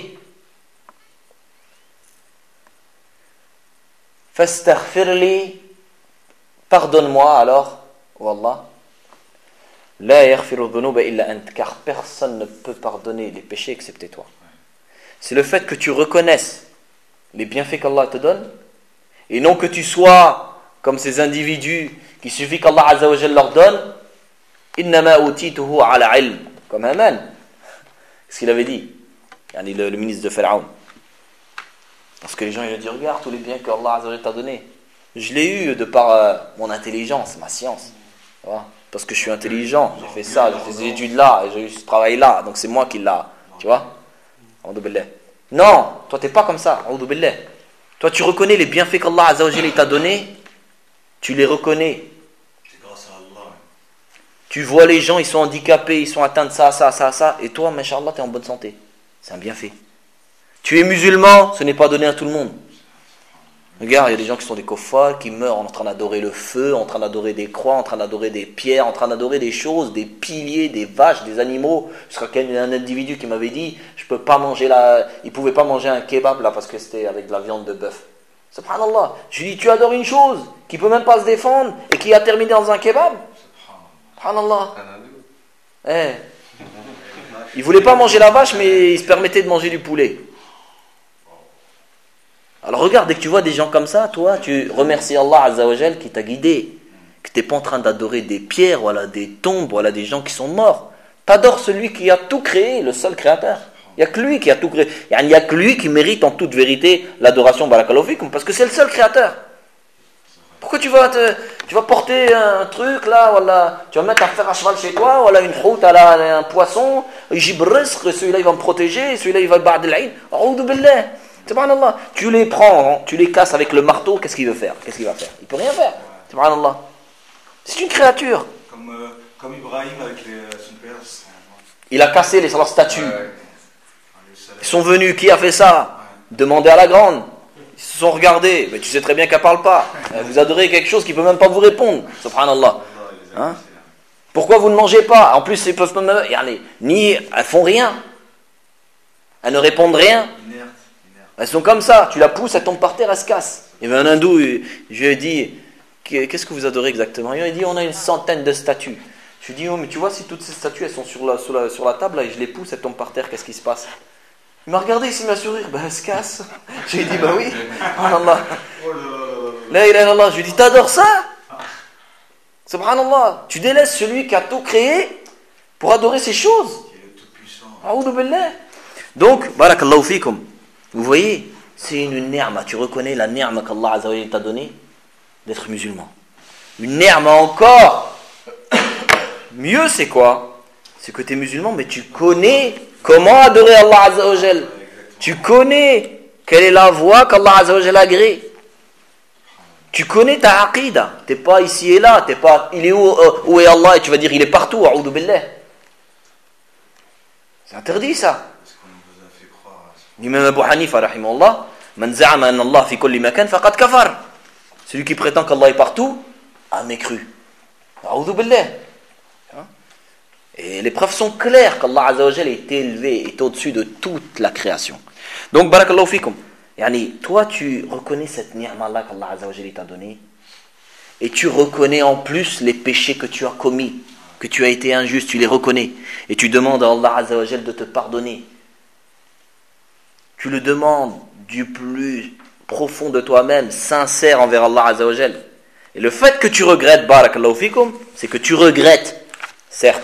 Fastaghfirli, pardonne-moi alors, oh Allah. La yaghfiru dhunuba illa ant, car personne ne peut pardonner les péchés excepté toi. C'est le fait que tu reconnaisses les bienfaits qu'Allah te donne, et non que tu sois comme ces individus qui suffit qu'Allah Azza wa Jalla leur donne. Innama utituhu ala ilm, comme Haman. Ce qu'il avait dit, yani le, le ministre de Pharaon. Parce que les gens ils ont dit, regarde tous les biens que Allah Azza wa Jalla t'a donné. Je l'ai eu de par euh, mon intelligence, ma science. Tu vois, parce que je suis intelligent, j'ai fait ça, j'ai fait ces études là, et j'ai eu ce travail là, donc c'est moi qui l'a. Tu vois? Non, toi t'es pas comme ça. Toi tu reconnais les bienfaits qu'Allah Azza wa Jalla t'a donnés, tu les reconnais. C'est grâce à Allah. Tu vois les gens, ils sont handicapés, ils sont atteints de ça, ça, ça, ça, et toi, Masha'Allah, t'es en bonne santé. C'est un bienfait. Tu es musulman, ce n'est pas donné à tout le monde. Regarde, il y a des gens qui sont des kuffars, qui meurent en train d'adorer le feu, en train d'adorer des croix, en train d'adorer des pierres, en train d'adorer des choses, des piliers, des vaches, des animaux. Jusqu'à qu'il y a un individu qui m'avait dit, je peux pas manger la... il pouvait pas manger un kebab là parce que c'était avec de la viande de bœuf. Subhanallah. Je lui dis, tu adores une chose qui peut même pas se défendre et qui a terminé dans un kebab. Subhanallah. Eh. Il voulait pas manger la vache, mais il se permettait de manger du poulet. Alors regarde, dès que tu vois des gens comme ça, toi, tu remercies Allah Azza wa Jal qui t'a guidé, que tu n'es pas en train d'adorer des pierres, voilà, des tombes, voilà, des gens qui sont morts. Tu adores celui qui a tout créé, le seul créateur. Il n'y a que lui qui a tout créé. Il n'y a que lui qui mérite en toute vérité l'adoration, barakallahu fikum, parce que c'est le seul créateur. Pourquoi tu vas, te, tu vas porter un truc là, voilà, tu vas mettre un fer à cheval chez toi, voilà, une route à la, un poisson, celui-là il va me protéger, celui-là il va ba'd al-'ayn. A'udhu billah. Subhanallah, tu les prends, tu les casses avec le marteau, qu'est-ce qu'il veut faire? Qu'est-ce qu'il va faire? Il peut rien faire. Subhanallah. C'est une créature. Comme, euh, comme Ibrahim avec les, son père. Il a cassé les, leurs statues. Ouais. Ils sont venus, qui a fait ça? Demandez à la grande. Ils se sont regardés. Mais tu sais très bien qu'elle ne parle pas. Vous adorez quelque chose qui ne peut même pas vous répondre. Subhanallah. Hein? Pourquoi vous ne mangez pas? En plus, ils peuvent même. Ni, elles font rien. Elles ne répondent rien. Elles sont comme ça, tu la pousses, elle tombe par terre, elle se casse. Il y avait un hindou, je lui ai dit, qu'est-ce que vous adorez exactement? Il m'a dit, on a une centaine de statues. Je lui ai dit, oh, mais tu vois, si toutes ces statues, elles sont sur la, sur la, sur la table, là, et je les pousse, elles tombent par terre, qu'est-ce qui se passe? Il m'a regardé, il s'est mis à sourire, ben elle se casse. Je lui ai dit, bah oui, subhanallah. Là, il est là, je lui ai dit, t'adores ça? Subhanallah, tu délaisses celui qui a tout créé pour adorer ces choses. A'udhu billah. Donc, barakallahu fikum. Vous voyez, c'est une ni'ma. Tu reconnais la ni'ma qu'Allah Azza wa Jalla t'a donnée d'être musulman. Une ni'ma encore. Mieux, c'est quoi? C'est que tu es musulman, mais tu connais comment adorer Allah Azza wa Jalla. Tu connais quelle est la voie qu'Allah Azza wa Jalla a agréée. Tu connais ta aqida. Tu n'es pas ici et là. T'es pas, il est où, euh, où est Allah? Et tu vas dire, il est partout. A'udhu billah. C'est interdit ça. L'imam Abu Hanifa, rahimahullah, man za'ama anna Allah fi kulli makan faqad kafar. Celui qui prétend qu'Allah est partout a mécru. A'udhu billah. Et les preuves sont claires qu'Allah Azza wa Jalla est élevé, est au-dessus de toute la création. Donc, barakallahu fikum. Yani, toi, tu reconnais cette ni'ma-là qu'Allah Azza wa Jalla t'a donnée, et tu reconnais en plus les péchés que tu as commis, que tu as été injuste, tu les reconnais, et tu demandes à Allah Azza wa Jalla de te pardonner. Tu le demandes du plus profond de toi-même, sincère envers Allah Azza wa Jalla. Et le fait que tu regrettes, barakallahu fikum, c'est que tu regrettes, certes.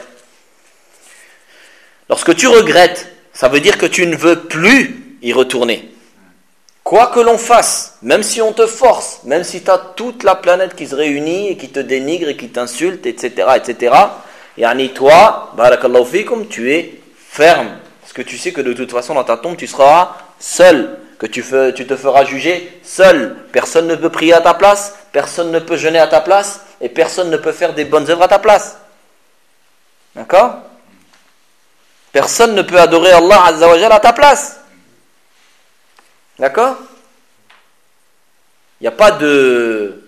Lorsque tu regrettes, ça veut dire que tu ne veux plus y retourner. Quoi que l'on fasse, même si on te force, même si tu as toute la planète qui se réunit et qui te dénigre et qui t'insulte, et cetera, et cetera, yani toi, barakallahu fikum, tu es ferme. Parce que tu sais que de toute façon, dans ta tombe, tu seras seul, que tu, fais, tu te feras juger seul. Personne ne peut prier à ta place, personne ne peut jeûner à ta place, et personne ne peut faire des bonnes œuvres à ta place. D'accord? Personne ne peut adorer Allah Azza wa Jalla à ta place. D'accord? Il n'y a pas de...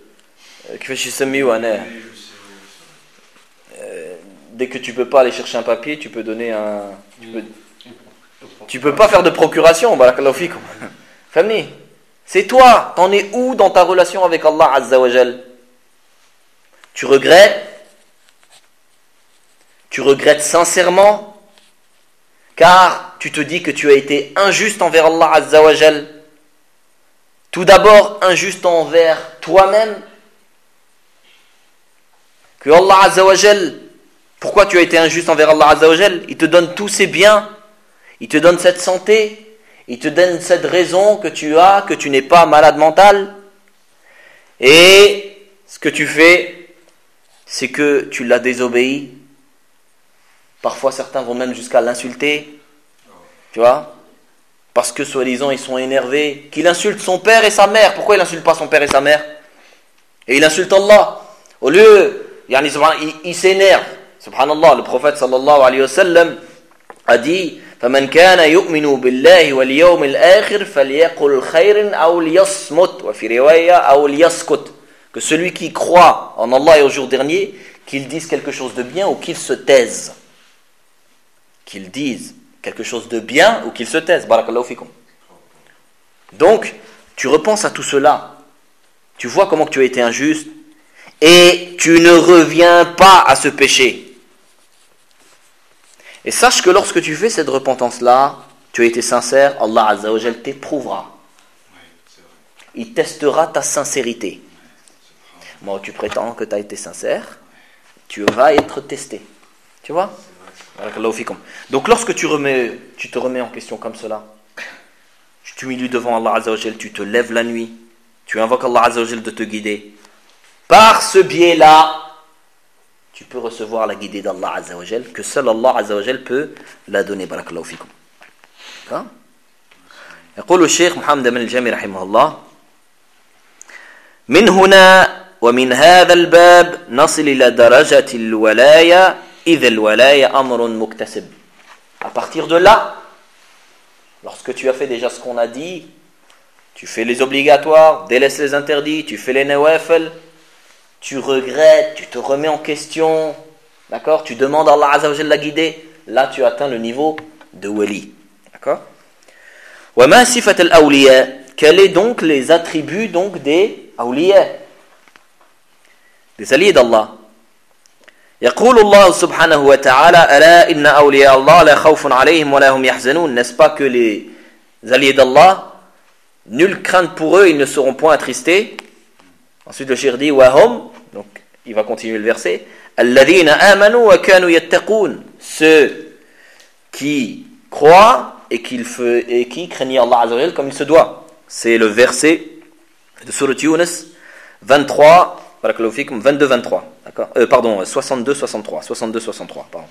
Dès que tu ne peux pas aller chercher un papier, tu peux donner un... Tu peux... Tu peux pas faire de procuration, barakallahu fikum. Famille, c'est toi, t'en es où dans ta relation avec Allah Azza wa Jal? Tu regrettes? Tu regrettes sincèrement? Car tu te dis que tu as été injuste envers Allah Azza wa Jal. Tout d'abord, injuste envers toi-même. Que Allah Azza wa Jal, pourquoi tu as été injuste envers Allah Azza wa Jal? Il te donne tous ses biens. Il te donne cette santé, il te donne cette raison que tu as, que tu n'es pas malade mental. Et ce que tu fais, c'est que tu l'as désobéi. Parfois, certains vont même jusqu'à l'insulter. Tu vois ? Parce que, soi-disant, ils sont énervés. Qu'il insulte son père et sa mère. Pourquoi il n'insulte pas son père et sa mère ? Et il insulte Allah. Au lieu, yani, il, il s'énerve. Subhanallah, le prophète sallallahu alayhi wa sallam a dit فَمَنْ كَانَ يُؤْمِنُ بِاللَّهِ وَالْيَوْمِ الْآخِرِ فَلْيَقُلْ خَيْرٍ أَوْ لِيَصْمُتْ وَفِي رِوَايَةٍ أَوْ لِيَسْكُتْ. Que celui qui croit en Allah et au jour dernier, qu'il dise quelque chose de bien ou qu'il se taise. Qu'il dise quelque chose de bien ou qu'il se taise. Barakallahu fikum. Donc, tu repenses à tout cela. Tu vois comment tu as été injuste et tu ne reviens pas à ce péché. Et sache que lorsque tu fais cette repentance-là, tu as été sincère, Allah Azza wa Jal t'éprouvera. Il testera ta sincérité. Moi, tu prétends que tu as été sincère, tu vas être testé. Tu vois ? Donc lorsque tu, remets, tu te remets en question comme cela, tu t'humilies devant Allah Azza wa Jal, tu te lèves la nuit, tu invoques Allah Azza wa Jal de te guider. Par ce biais-là, tu peux recevoir la guidée d'Allah Azza wa Jal, que seul Allah Azza wa Jal peut la donner. Barakallahu fikum. يقول الشيخ محمد بن الجامي رحمه الله: من هنا ومن هذا الباب نصل إلى درجة الولاية إذ الولاية أمر مكتسب. À partir de là, lorsque tu as fait déjà ce qu'on a dit, tu fais les obligatoires, délaisse les interdits, tu fais les nawafil, tu regrettes, tu te remets en question, d'accord ? Tu demandes à Allah Azza wa Jalla de la guider, là tu atteins le niveau de wali, d'accord ? Wa ma sifat al-awliya, quels sont donc les attributs donc des awliya, des alliés d'Allah ? يقول الله سبحانه وتعالى ألا إن أولياء الله لا خوف عليهم ولا هم يحزنون. N'est-ce pas que les alliés d'Allah, nulle crainte pour eux, ils ne seront point attristés. Ensuite le cheikh dit وهم, donc il va continuer le verset, الذين آمنوا وكانوا يتقون, ceux qui croient et qui, et qui craignent Allah Azza wa Jal comme il se doit. C'est le verset de Surat Yunus vingt-trois, vingt-deux vingt-trois, d'accord, euh, pardon, soixante-deux soixante-trois, soixante-deux soixante-trois, pardon.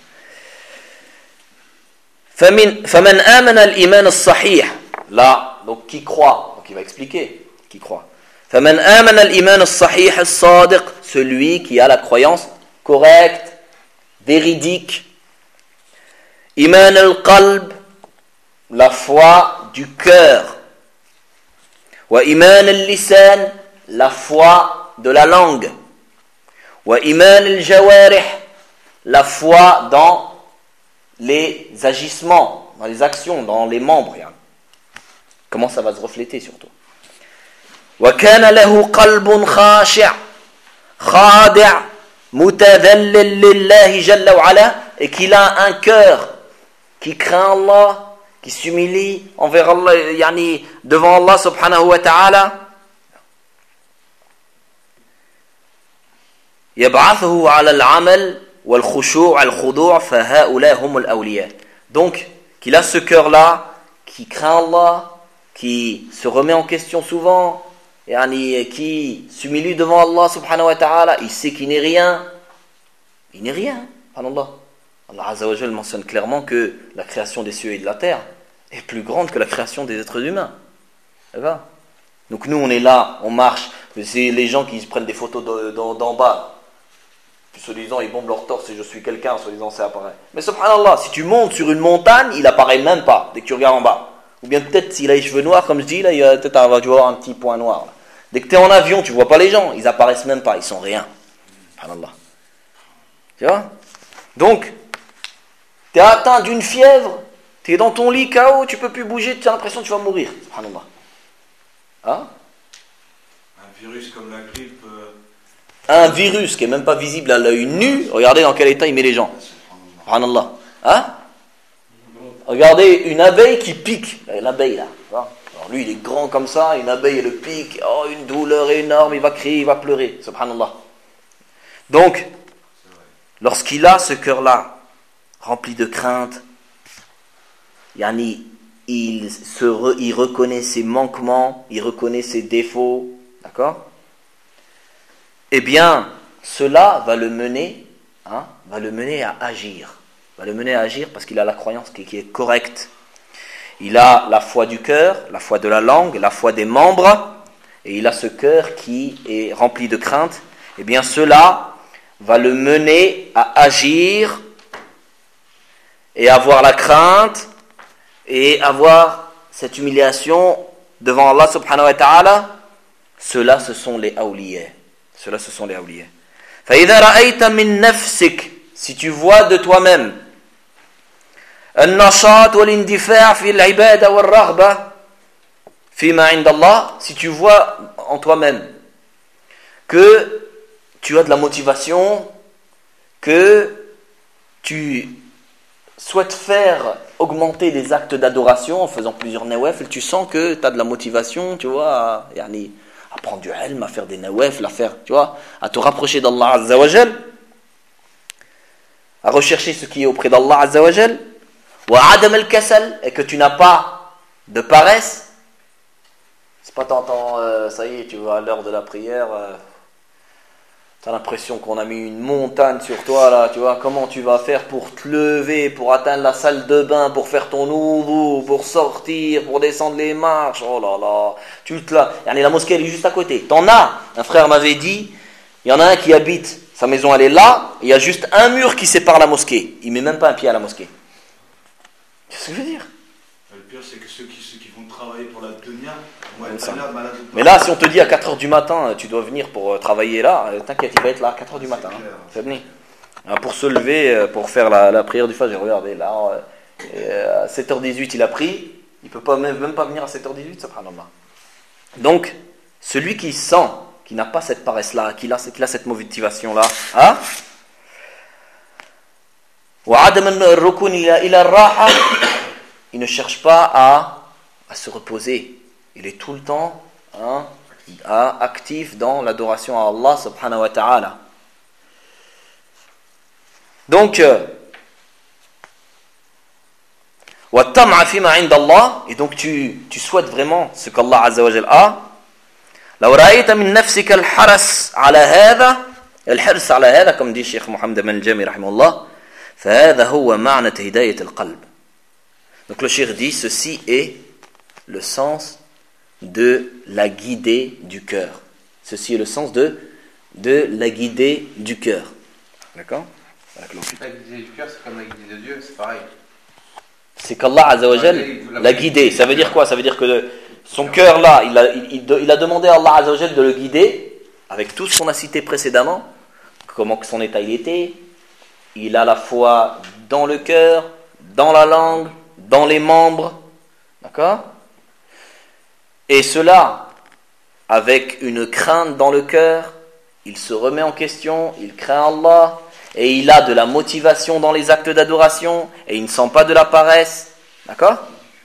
فمن فمن آمن الإيمان الصحيح, là, donc qui croit, donc il va expliquer, qui croit. فمن آمن الإيمان الصحيح الصادق, celui qui a la croyance correcte, véridique. إيمان القلب, la foi du cœur. وإيمان اللسان, la foi de la langue. وإيمان الجوارح, la foi dans les agissements, dans les actions, dans les membres. Comment ça va se refléter surtout. وكان له قلب خاشع خاضع متذلل لله جل وعلا, et qu'il a un cœur qui craint Allah, qui s'humilie envers Allah, yani devant Allah subhanahu wa ta'ala. يبعثه على العمل والخشوع الخضوع فهؤلاء هم الأولياء. Donc qu'il a ce cœur là qui craint Allah, qui se remet en question souvent, yani, qui s'humilie devant Allah subhanahu wa ta'ala, il sait qu'il n'est rien, il n'est rien, subhanallah. Allah Azza wa Jal mentionne clairement que la création des cieux et de la terre est plus grande que la création des êtres humains. D'accord ? Donc nous on est là, on marche, c'est les gens qui prennent des photos de, de, d'en bas, soi-disant ils bombent leur torse et je suis quelqu'un, soi-disant ça apparaît. Mais subhanallah, si tu montes sur une montagne, il apparaît même pas dès que tu regardes en bas. Ou bien peut-être s'il a les cheveux noirs, comme je dis, là, il y a peut-être un, tu vas avoir un petit point noir. Là. Dès que tu es en avion, tu vois pas les gens, ils apparaissent même pas, ils sont rien. Subhanallah. Tu vois ? Donc, tu es atteint d'une fièvre, tu es dans ton lit K O, tu peux plus bouger, tu as l'impression que tu vas mourir. Subhanallah. Hein ? Un virus comme la grippe. Euh... Un virus qui est même pas visible à l'œil nu, regardez dans quel état il met les gens. Subhanallah. Hein ? Regardez une abeille qui pique. L'abeille là. Alors lui il est grand comme ça, une abeille elle le pique. Oh, une douleur énorme, il va crier, il va pleurer. Subhanallah. Donc, lorsqu'il a ce cœur-là, rempli de crainte, yani, il, se re, il reconnaît ses manquements, il reconnaît ses défauts, d'accord ? eh bien, cela va le mener, hein, va le mener à agir. Va le mener à agir parce qu'il a la croyance qui, qui est correcte. Il a la foi du cœur, la foi de la langue, la foi des membres, et il a ce cœur qui est rempli de crainte. Eh bien, cela va le mener à agir et avoir la crainte et avoir cette humiliation devant Allah subhanahu wa ta'ala. Ceux-là, ce sont les awliya. Ceux-là, ce sont les awliya. فَإِذَا رَأَيْتَ مِن نَفْسِكَ, si tu vois de toi-même النشاط والاندفاع في العبادة والرغبة فيما عند الله, si tu vois en toi-même que tu as de la motivation, que tu souhaites faire augmenter les actes d'adoration en faisant plusieurs nawafil, tu sens que tu as de la motivation, tu vois, à, yani, à prendre du ilm, à faire des nawafil, à faire, tu vois, à te rapprocher d'Allah Azza wa Jal, à rechercher ce qui est auprès d'Allah Azza wa Jal, wa adam al-kasal, et que tu n'as pas de paresse. C'est pas t'entends, euh, ça y est, tu vas à l'heure de la prière, euh, tu as l'impression qu'on a mis une montagne sur toi là, tu vois, comment tu vas faire pour te lever, pour atteindre la salle de bain, pour faire ton oudou, pour sortir, pour descendre les marches, oh là là, tu te la, la mosquée elle est juste à côté, t'en as, un frère m'avait dit, il y en a un qui habite, sa maison elle est là, il y a juste un mur qui sépare la mosquée, il met même pas un pied à la mosquée. Qu'est-ce que je veux dire? Le pire c'est que ceux qui, ceux qui vont travailler pour la dunya, mais là, si on te dit à quatre heures du matin, tu dois venir pour travailler là, t'inquiète, il va être là à quatre heures du matin. Hein. Venir. Pour se lever, pour faire la, la prière du Fajr, regardez, là, à sept heures dix-huit, il a pris, il ne peut pas, même, même pas venir à sept heures dix-huit, subhanallah. Donc, celui qui sent, qui n'a pas cette paresse-là, qui a, qui a cette motivation-là, hein? Il ne cherche pas à, à se reposer. Il est tout le temps hein, actif dans l'adoration à Allah subhanahu wa ta'ala. Donc, et donc tu, tu souhaites vraiment ce qu'Allah azza wa jal a. لو رأيت من نفسك الحرص على هذا الحرص على هذا comme dit Cheikh Mohammed Amin al-Jami رحمه الله فهذا هو معنى هداية القلب. Donc le Cheikh dit ceci est le sens de la guidée du cœur. Ceci est le sens de, de la guidée du cœur. D'accord? La guidée du cœur, c'est comme la guidée de Dieu, c'est pareil. C'est qu'Allah Azza wa Jal l'a guidé. Ça veut dire quoi? Ça veut dire que le, son cœur là, il a, il, il a demandé à Allah Azza wa Jal de le guider avec tout ce qu'on a cité précédemment. Comment que son état il était. Il a la foi dans le cœur, dans la langue, dans les membres. D'accord? Et cela, avec une crainte dans le cœur, il se remet en question, il craint Allah, et il a de la motivation dans les actes d'adoration, et il ne sent pas de la paresse. D'accord?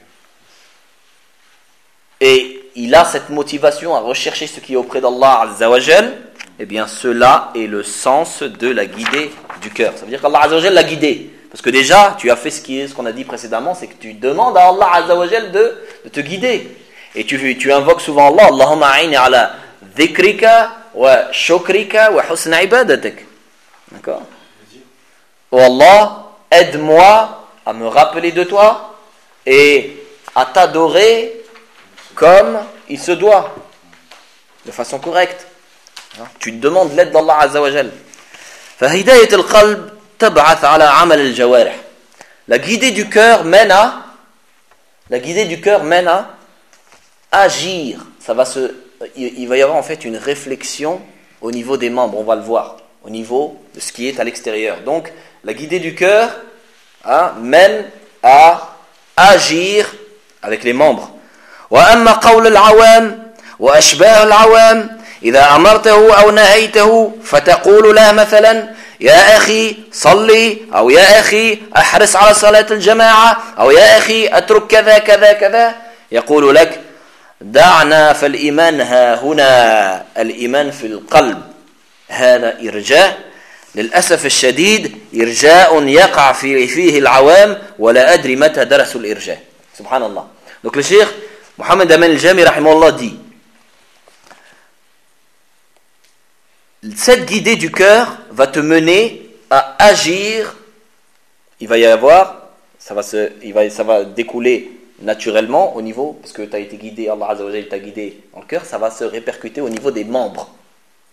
Et il a cette motivation à rechercher ce qui est auprès d'Allah Azza wa Jal, eh bien cela est le sens de la guidée du cœur. Ça veut dire qu'Allah Azza wa Jal l'a guidé. Parce que déjà, tu as fait ce qui est, ce qu'on a dit précédemment, c'est que tu demandes à Allah Azza wa Jal de, de te guider. Et tu, tu invoques souvent Allah, Allahumma a'ini ala dhikrika wa shukrika wa husna ibadatik. D'accord? Oh Allah, aide-moi à me rappeler de toi et à t'adorer comme il se doit, de façon correcte. Tu te demandes l'aide d'Allah Azza wa Jal. فهداية القلب تبعث على عمل الجوارح. La guidée du cœur mène à la guidée du cœur mène à agir. Ça va se il, il va y avoir en fait une réflexion au niveau des membres, on va le voir, au niveau de ce qui est à l'extérieur. Donc la guidée du cœur hein, mène à agir avec les membres. وأما قول العوام وأشباه العوام إذا أمرته أو نهيته فتقول له مثلا يا أخي صلي أو يا أخي أحرص على صلاة الجماعة أو يا أخي أترك كذا كذا كذا يقول لك دعنا فالإيمان ها هنا الإيمان في القلب هذا إرجاء للأسف الشديد إرجاء يقع في فيه العوام ولا أدري متى درسوا الإرجاء سبحان الله. Donc le cheikh Mohammed Amin al-Jami rahimahullah dit cette guidée du cœur va te mener à agir. Il va y avoir, ça va, se, il va, ça va découler naturellement au niveau, parce que tu as été guidé, Allah Azza wa Jalla t'a guidé dans le cœur, ça va se répercuter au niveau des membres. D'accord ?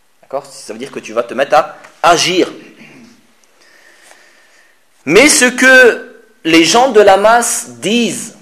Ça veut dire que tu vas te mettre à agir. Mais ce que les gens de la masse disent,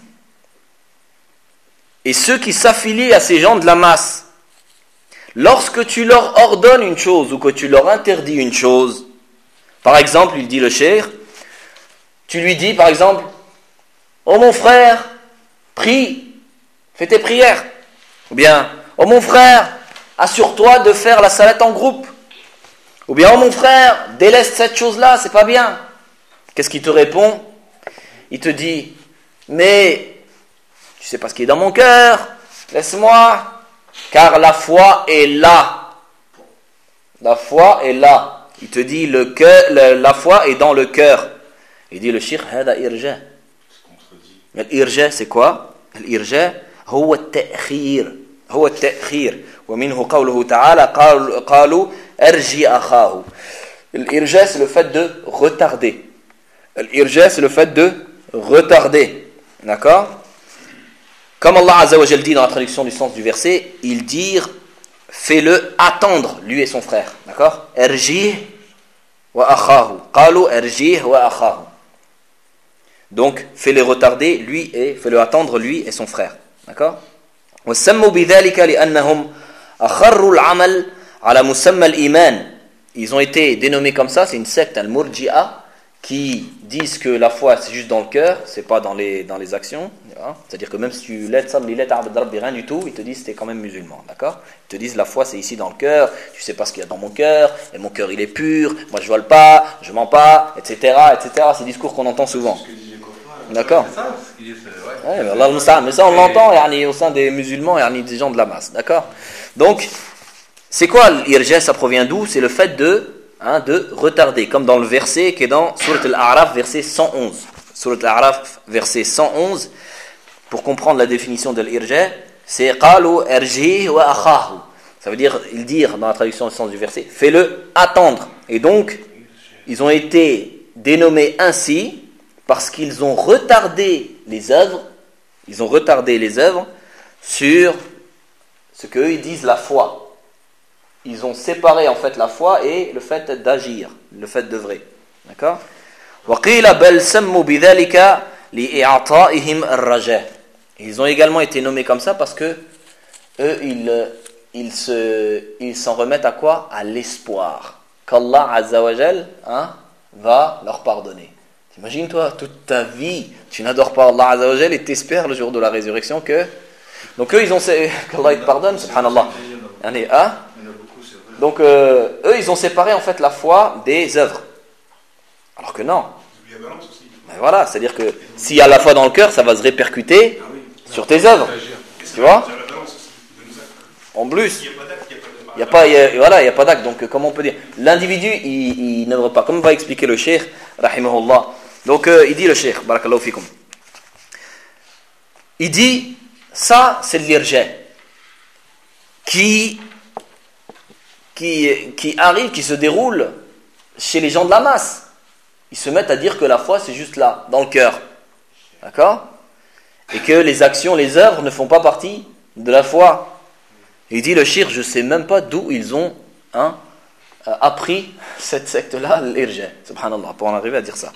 et ceux qui s'affilient à ces gens de la masse, lorsque tu leur ordonnes une chose ou que tu leur interdis une chose, par exemple, il dit le cheikh, tu lui dis par exemple, oh mon frère, prie, fais tes prières. Ou bien, oh mon frère, assure-toi de faire la salate en groupe. Ou bien, oh mon frère, délaisse cette chose-là, c'est pas bien. Qu'est-ce qu'il te répond ? Il te dit, mais tu sais pas ce qui est dans mon cœur, laisse-moi, car la foi est là. La foi est là. Il te dit, le cœur, la, la foi est dans le cœur. Il dit le shirk, hada irja. L'irja, c'est quoi? L'irja, هو التأخير هو التأخير ومنه قوله تعالى قالوا أرجي أخاه. L'irja, c'est le fait de retarder. L'irja, c'est le fait de retarder. D'accord? Comme Allah Azza wa Jalla dit dans la traduction du sens du verset, il dit fais-le attendre, lui et son frère. D'accord? Arjih wa akhahu. Qalu arjih wa akhahu. Donc, fais-le retarder, lui et fais-le attendre, lui et son frère. D'accord? وسموا بذلك لأنهم أخروا العمل على مسمى الإيمان. Ils ont été dénommés comme ça, c'est une secte, al-Murji'a, qui disent que la foi c'est juste dans le cœur, c'est pas dans les, dans les actions. C'est-à-dire que même si tu l'aides, rien du tout, ils te disent que tu es quand même musulman. D'accord? Ils te disent la foi c'est ici dans le cœur, tu sais pas ce qu'il y a dans mon cœur, et mon cœur il est pur, moi je vole pas, je mens pas, et cetera et cetera. C'est des discours qu'on entend souvent. D'accord? C'est ça, ce qu'ils disent, ouais. Ouais, mais, Allah, mais ça on l'entend yani, au sein des musulmans et des gens de la masse. D'accord? Donc, c'est quoi l'irja? Ça provient d'où? C'est le fait de Hein, de retarder, comme dans le verset qui est dans Surat Al-A'raf, verset cent onze. Surat Al-A'raf, verset cent onze, pour comprendre la définition de l'irja, c'est qalu arjih wa akhahu. Ça veut dire, il dit dans la traduction du sens du verset, fais-le attendre. Et donc, ils ont été dénommés ainsi parce qu'ils ont retardé les œuvres, ils ont retardé les œuvres sur ce qu'eux ils disent la foi. Ils ont séparé en fait la foi et le fait d'agir, le fait d'œuvrer. D'accord? Ils ont également été nommés comme ça parce que eux, ils, ils, se, ils s'en remettent à quoi? À l'espoir qu'Allah Azza wa Jal, hein, va leur pardonner. T'imagines toi, toute ta vie, tu n'adores pas Allah Azza wa Jal et t'espères le jour de la résurrection que... Donc eux, ils ont... qu'Allah te pardonne, subhanallah. Allez, hein? Donc, euh, eux, ils ont séparé en fait la foi des œuvres. Alors que non. Mais voilà, c'est-à-dire que s'il y a la foi dans le cœur, ça va se répercuter sur tes œuvres. Tu vois? En plus, il n'y a pas, voilà, il n'y a pas d'acte. Donc, comment on peut dire? L'individu, il, il n'œuvre pas. Comme va expliquer le cheikh, rahimahullah. Donc, euh, il dit le cheikh, barakallahu fikum. Il dit, ça, c'est de l'irja qui Qui, qui arrive, qui se déroule chez les gens de la masse. Ils se mettent à dire que la foi c'est juste là, dans le cœur. D'accord? Et que les actions, les œuvres ne font pas partie de la foi. Et il dit le shir, je ne sais même pas d'où ils ont hein, appris cette secte-là, l'irja. Subhanallah, pour en arriver à dire ça.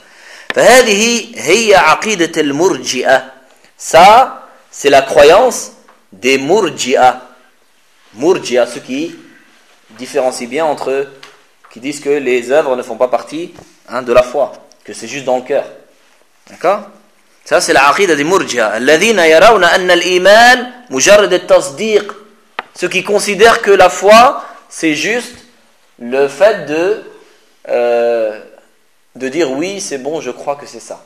Ça, c'est la croyance des murji'a. Murji'a, ceux qui différencie bien entre eux qui disent que les œuvres ne font pas partie hein, de la foi, que c'est juste dans le cœur. D'accord? Ça c'est la aqida des murji'a. Alladhina yarawna anna al-iman mujarrad at-tasdiq. Ceux qui considèrent que la foi c'est juste le fait de euh, de dire oui, c'est bon, je crois que c'est ça.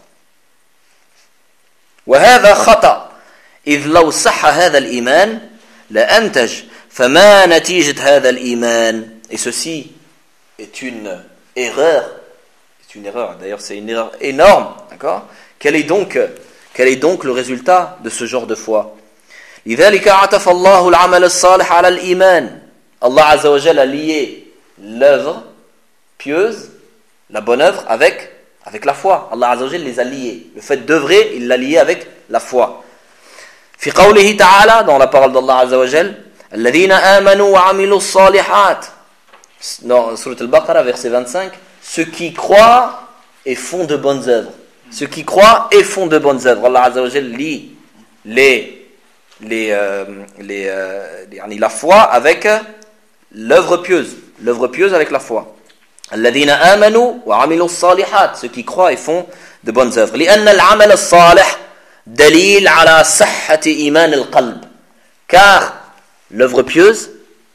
Wa hadha khata. إذ لو صح هذا الإيمان لأنتج فما نتيجة هذا الإيمان. Et ceci est une erreur. C'est une erreur. D'ailleurs, c'est une erreur énorme. D'accord? Quel est donc, quel est donc le résultat de ce genre de foi? لذلك عطف الله العمل الصالح على الإيمان. Allah Azza wa Jalla a lié l'œuvre pieuse, la bonne œuvre, avec, avec la foi. Allah Azza wa Jalla les a liés. Le fait d'œuvrer, il l'a lié avec la foi. في قوله تعالى, dans la parole d'Allah Azza wa Jalla, الذين آمنوا وعملوا الصالحات, dans Surat Al-Baqarah, verset vingt-cinq, ceux qui croient et font de bonnes œuvres. Ceux qui croient et font de bonnes œuvres. Allah Azza wa Jalla lit les, les, euh, les, euh, les, la foi avec l'œuvre pieuse. L'œuvre pieuse avec la foi. الذين آمنوا وعملوا الصالحات, ceux qui croient et font de bonnes œuvres. لأن العمل الصالح دليل على صحة إيمان القلب. Car l'œuvre pieuse,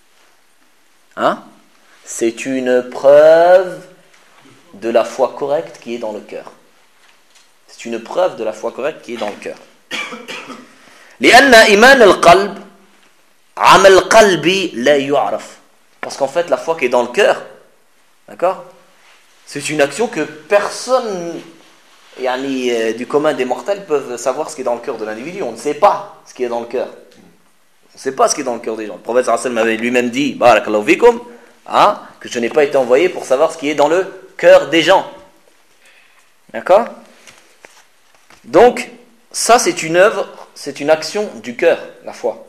hein, c'est une preuve de la foi correcte qui est dans le cœur. C'est une preuve de la foi correcte qui est dans le cœur. لأن إيمان القلب عمل قلبي لا يعرف. Parce qu'en fait, la foi qui est dans le cœur, d'accord, c'est une action que personne, yani, euh, du commun des mortels, peuvent savoir ce qui est dans le cœur de l'individu. On ne sait pas ce qui est dans le cœur. On ne sait pas ce qui est dans le cœur des gens. Le prophète sallallahu alayhi wa sallam avait lui-même dit, barakallahu fikum, hein, que je n'ai pas été envoyé pour savoir ce qui est dans le cœur des gens. D'accord? Donc, ça c'est une œuvre, c'est une action du cœur, la foi.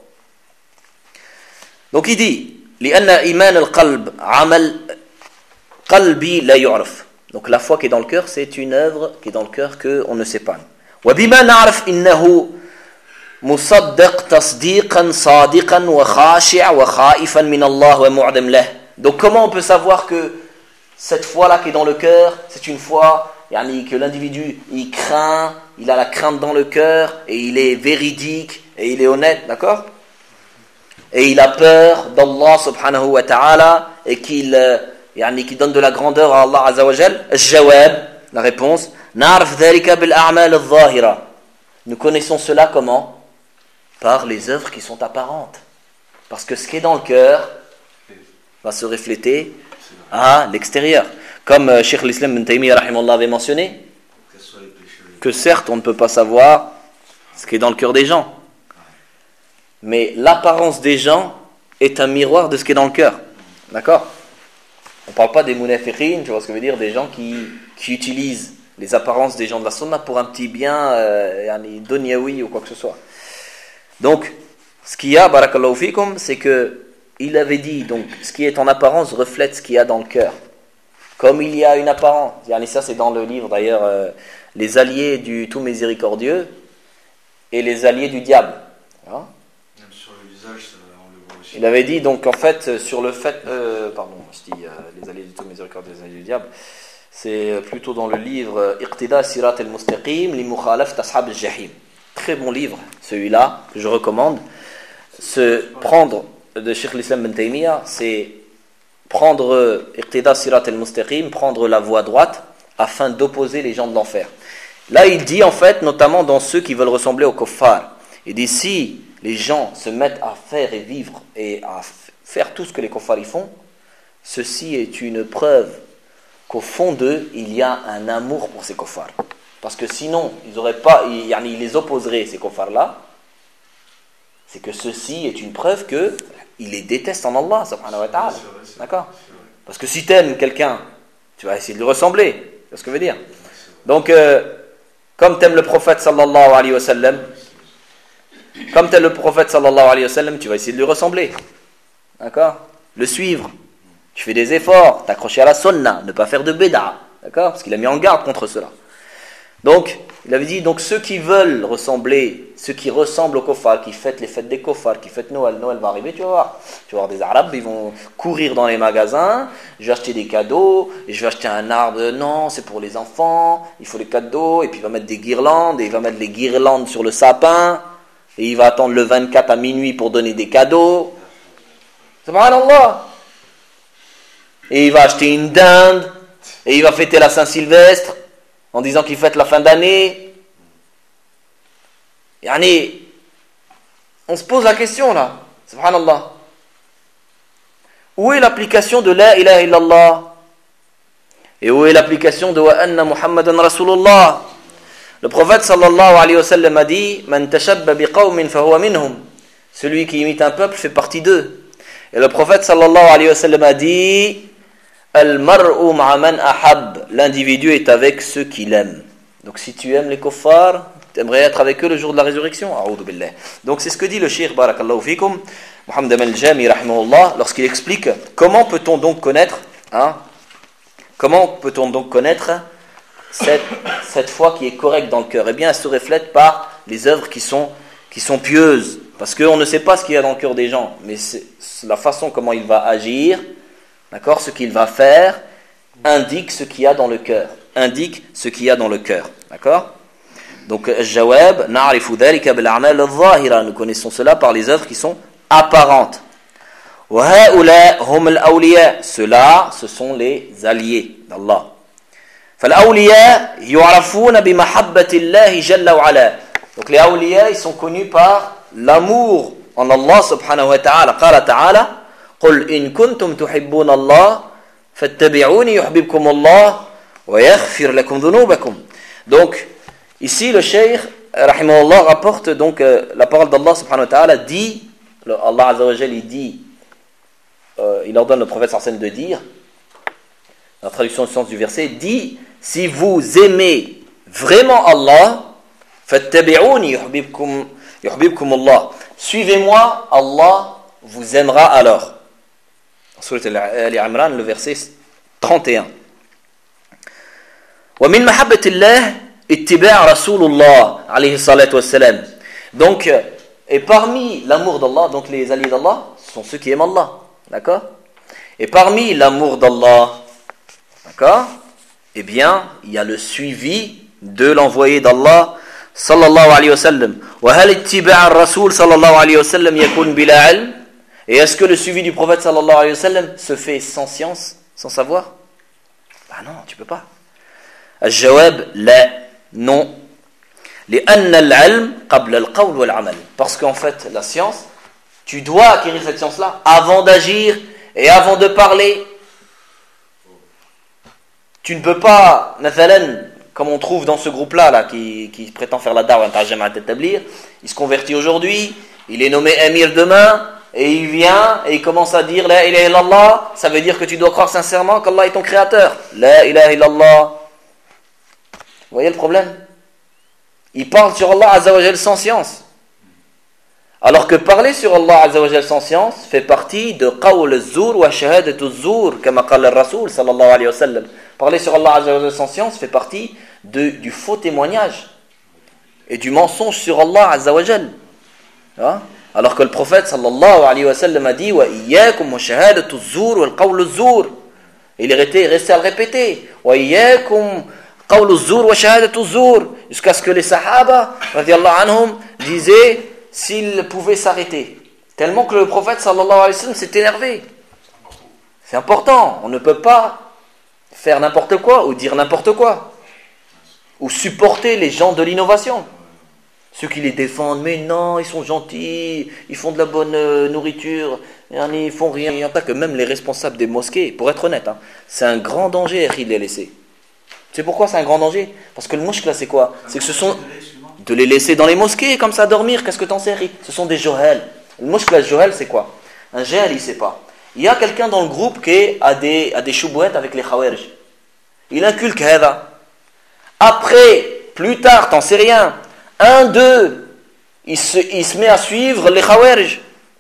Donc il dit, لأن إيمان القلب عمل قلبي لا يعرف. Donc la foi qui est dans le cœur, c'est une œuvre qui est dans le cœur que on ne sait pas. وبما نعرف إنه مصدق تصديقا صادقا وخاشع وخائفا من الله ومعدم له. Donc comment on peut savoir que cette foi-là qui est dans le cœur, c'est une foi yani, que l'individu il craint, il a la crainte dans le cœur et il est véridique et il est honnête, d'accord? Et il a peur d'Allah subhanahu wa ta'ala et qu'il euh, yani, qu'il donne de la grandeur à Allah azza wa jal. Al-jawab, la réponse, na'rif dhalika bil a'mal al-zahira. Nous connaissons cela comment? Par les œuvres qui sont apparentes. Parce que ce qui est dans le cœur va se refléter à l'extérieur. Comme euh, Cheikh l'Islam ibn Taymiyyah rahimahullah avait mentionné, que certes on ne peut pas savoir ce qui est dans le cœur des gens, mais l'apparence des gens est un miroir de ce qui est dans le cœur. D'accord? On ne parle pas des munafiqin, tu vois ce que je veux dire, des gens qui, qui utilisent les apparences des gens de la sunna pour un petit bien euh, yani, dunyawi ou quoi que ce soit. Donc, ce qu'il y a, barakallahu fikum, c'est que il avait dit, donc, ce qui est en apparence reflète ce qu'il y a dans le cœur. Comme il y a une apparence, yani ça c'est dans le livre d'ailleurs, euh, les alliés du tout miséricordieux et les alliés du diable. Hein? Même sur le visage, ça, on le voit aussi. Il avait dit, donc en fait, sur le fait, euh, pardon, je dis euh, les alliés du tout miséricordieux et les alliés du diable, c'est plutôt dans le livre Iqtida Sirat al-Mustaqim li Mukhalafat Ashab al-Jahim. Très bon livre, celui-là, que je recommande. Se prendre de Cheikh l'Islam ibn Taymiyyah, c'est prendre Iqtida Sirat al-Mustaqim, prendre la voie droite, afin d'opposer les gens de l'enfer. Là, il dit en fait, notamment dans ceux qui veulent ressembler aux kuffar, il dit si les gens se mettent à faire et vivre et à faire tout ce que les kuffar y font, ceci est une preuve qu'au fond d'eux, il y a un amour pour ces kuffar. Parce que sinon, ils auraient pas, ils, ils les opposeraient, ces kuffar-là. C'est que ceci est une preuve que ils les détestent en Allah, subhanahu wa ta'ala. D'accord? Parce que si tu aimes quelqu'un, tu vas essayer de lui ressembler. C'est ce que je veux dire. Donc, euh, comme tu aimes le prophète sallallahu alayhi wa sallam, comme tu aimes le prophète sallallahu alayhi wa sallam, tu vas essayer de lui ressembler. D'accord? Le suivre. Tu fais des efforts, t'accrocher à la sunna, ne pas faire de bid'a. D'accord? Parce qu'il a mis en garde contre cela. Donc, il avait dit, donc ceux qui veulent ressembler, ceux qui ressemblent aux kuffar, qui fêtent les fêtes des kuffar, qui fêtent Noël, Noël va arriver, tu vas voir. Tu vas voir des Arabes, ils vont courir dans les magasins, je vais acheter des cadeaux, et je vais acheter un arbre, non, c'est pour les enfants, il faut les cadeaux, et puis il va mettre des guirlandes, et il va mettre les guirlandes sur le sapin, et il va attendre le vingt-quatre à minuit pour donner des cadeaux. Subhanallah. Et il va acheter une dinde, et il va fêter la Saint-Sylvestre, en disant qu'il fête la fin d'année. Yani, on se pose la question là, subhanallah. Où est l'application de la ilaha illallah? Et où est l'application de wa anna Muhammadan Rasulullah? Le prophète sallallahu alayhi wa sallam a dit man tashabba biqawmin fahuwa minhum. Celui qui imite un peuple fait partie d'eux. Et le prophète sallallahu alayhi wa sallam a dit Al-mar'u ma'a man ahab. L'individu est avec ceux qu'il aime. Donc si tu aimes les kuffars, tu aimerais être avec eux le jour de la résurrection. A'udhu billah. Donc c'est ce que dit le cheikh barakallahu fikum, Muhammad al-Jami rahimahullah, lorsqu'il explique comment peut-on donc connaître, hein, comment peut-on donc connaître cette, cette foi qui est correcte dans le cœur. Eh bien, elle se reflète par les œuvres qui sont, qui sont pieuses. Parce qu'on ne sait pas ce qu'il y a dans le cœur des gens, mais c'est, c'est la façon comment il va agir, d'accord, ce qu'il va faire, indique ce qu'il y a dans le cœur. Indique ce qu'il y a dans le cœur. D'accord? Donc, Jawab, na'rifu dhalika bil a'mal adh-dhahira. Nous connaissons cela par les œuvres qui sont apparentes. Wa ha'ula hum al-awliya. Ceux-là, ce sont les alliés d'Allah. Fal-awliya yu'rafuna bi mahabbati Allah jalla wa ala. Donc, les awliya, ils sont connus par l'amour en Allah subhanahu wa ta'ala. Qala ta'ala, qul in kuntum tuhibbuna Allah fattabi'uni yuhibbukum Allah. Donc, ici, le cheikh, rahimahullah, rapporte donc euh, la parole d'Allah subhanahu wa ta'ala, dit, le, Allah azza wa jal, il dit, euh, il ordonne le prophète sallallahu alayhi wa sallam de dire, la traduction du sens du verset, dit, si vous aimez vraiment Allah, fattabi'uni yuhibbukum yuhibbukum Allah. Suivez-moi, Allah vous aimera alors. Surat Al-Imran, le verset trente et un. ومن محبة الله اتباع رسول الله عليه الصلاة والسلام. Donc, et parmi l'amour d'Allah, donc les alliés d'Allah sont ceux qui aiment Allah, d'accord? Et parmi l'amour d'Allah, d'accord? Eh bien, il y a le suivi de l'envoyé d'Allah sallallahu alayhi wa sallam. وهل اتباع الرسول صلى الله عليه وسلم يكون بلا علم? Et est-ce que le suivi du prophète sallallahu alayhi wa sallam se fait sans science, sans savoir? Bah non, tu peux pas. الجواب لا, non. لأن العلم قبل القول والعمل. Parce qu'en fait, la science, tu dois acquérir cette science-là avant d'agir et avant de parler. Tu ne peux pas, مثلا, comme on trouve dans ce groupe-là, là, qui, qui prétend faire la da'wa, il se convertit aujourd'hui, il est nommé émir demain, et il vient et il commence à dire La ilaha illallah, ça veut dire que tu dois croire sincèrement qu'Allah est ton créateur. La ilaha illallah. Vous voyez le problème? Il parle sur Allah Azza wa Jal sans science. Alors que parler sur Allah Azza wa Jal sans science fait partie de qawl az-zur wa shahadat az-zur, comme qala al-Rasul sallallahu alayhi wa sallam. Parler sur Allah Azza wa Jal sans science fait partie de, du faux témoignage et du mensonge sur Allah Azza wa Jal. Hein? Alors que le prophète sallallahu alayhi wa sallam a dit wa iyyakum wa shahadat az-zur wa qawl az-zur. Il est resté, resté à le répéter. Wa iyyakum قول الزور وشهادة الزور, jusqu'à ce que les sahaba radiyallahu anhum disaient s'ils pouvaient s'arrêter, tellement que le prophète sallallahu alayhi wa sallam s'est énervé. C'est important, on ne peut pas faire n'importe quoi ou dire n'importe quoi ou supporter les gens de l'innovation, ceux qui les défendent. Mais non, ils sont gentils, ils font de la bonne nourriture, ils font rien. Il n'y a pas que même les responsables des mosquées, pour être honnête, hein, c'est un grand danger de les laisser. Tu sais pourquoi c'est un grand danger? Parce que le mouchk là c'est quoi? C'est que ce sont de les laisser dans les mosquées comme ça à dormir. Qu'est-ce que t'en sais? Ce sont des johel. Le mouchk là, le johel c'est quoi? Un gel, il sait pas. Il y a quelqu'un dans le groupe qui a des, a des choubouettes avec les khawarij. Il inculque hada. Après, plus tard, t'en sais rien. Un, deux, il se, il se met à suivre les khawarij.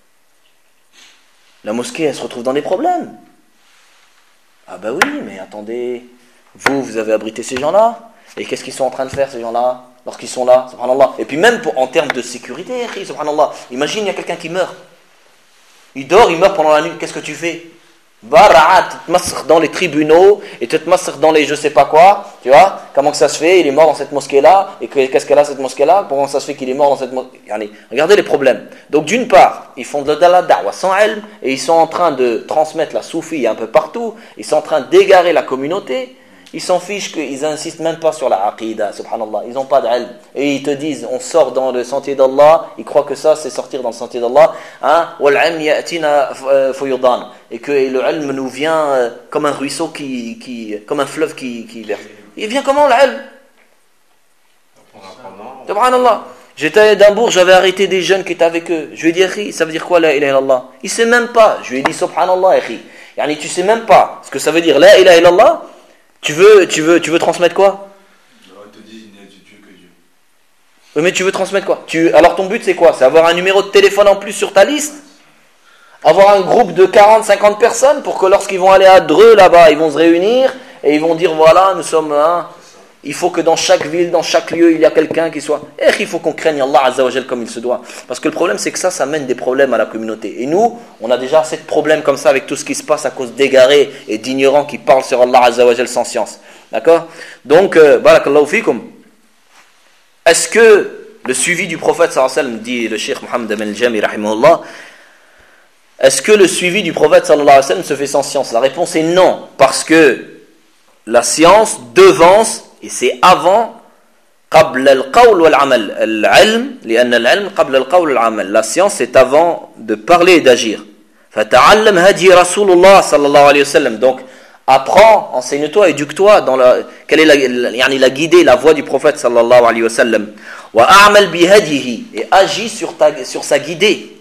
La mosquée elle se retrouve dans des problèmes. Ah bah oui, mais attendez. Vous, vous avez abrité ces gens-là. Et qu'est-ce qu'ils sont en train de faire, ces gens-là, lorsqu'ils sont là, subhanallah. Et puis même pour, en termes de sécurité, subhanallah. Imagine, il y a quelqu'un qui meurt. Il dort, il meurt pendant la nuit. Qu'est-ce que tu fais? Bara'at, tu te masses dans les tribunaux, et tu te masses dans les je sais pas quoi. Tu vois? Comment que ça se fait? Il est mort dans cette mosquée-là. Et qu'est-ce qu'elle a, cette mosquée-là? Comment ça se fait qu'il est mort dans cette mosquée? Regardez les problèmes. Donc d'une part, ils font de la da'wa sans ilm, et ils sont en train de transmettre la soufie un peu partout. Ils sont en train d'égarer la communauté. Ils s'en fichent qu'ils insistent même pas sur la aqidah, subhanallah. Ils n'ont pas d'ilm. Et ils te disent, on sort dans le sentier d'Allah. Ils croient que ça, c'est sortir dans le sentier d'Allah. Hein? Et que le ilm nous vient comme un ruisseau qui, qui comme un fleuve qui, qui verse. Il vient comment l'ilm? Subhanallah. J'étais à Édimbourg, j'avais arrêté des jeunes qui étaient avec eux. Je lui ai dit, ça veut dire quoi la ilaha illallah? Il sait même pas. Je lui ai dit, subhanallah, Yani, tu sais même pas ce que ça veut dire la ilaha illallah. Tu veux, tu veux, tu veux transmettre quoi? On te dit, il n'y a du Dieu que Dieu. Oui, mais tu veux transmettre quoi? tu, Alors ton but c'est quoi? C'est avoir un numéro de téléphone en plus sur ta liste? Avoir un groupe de quarante à cinquante personnes pour que lorsqu'ils vont aller à Dreux là-bas, ils vont se réunir et ils vont dire voilà, nous sommes un. Il faut que dans chaque ville, dans chaque lieu, il y a quelqu'un qui soit. Et il faut qu'on craigne Allah Azza wa Jal comme il se doit. Parce que le problème, c'est que ça, ça mène des problèmes à la communauté. Et nous, on a déjà assez de problèmes comme ça avec tout ce qui se passe à cause d'égarés et d'ignorants qui parlent sur Allah Azza wa Jal sans science. D'accord? Donc, euh, barakallahu fikum. Est-ce que le suivi du prophète sallallahu alayhi wa sallam, dit le cheikh Mohammed Amin al-Jami rahimahullah, est-ce que le suivi du prophète sallallahu alayhi wa sallam se fait sans science? La réponse est non. Parce que la science devance. Et c'est avant قبل القول والعمل العلم لأن العلم قبل القول والعمل. La science c'est avant de parler et d'agir. فتعلم هدي رسول الله صلى الله عليه وسلم. Donc apprends, enseigne-toi, éduque-toi dans la quelle est la يعني la guidée, la voie du prophète صلى الله عليه وسلم. وأعمل بهديه et agis sur ta sur sa guidée.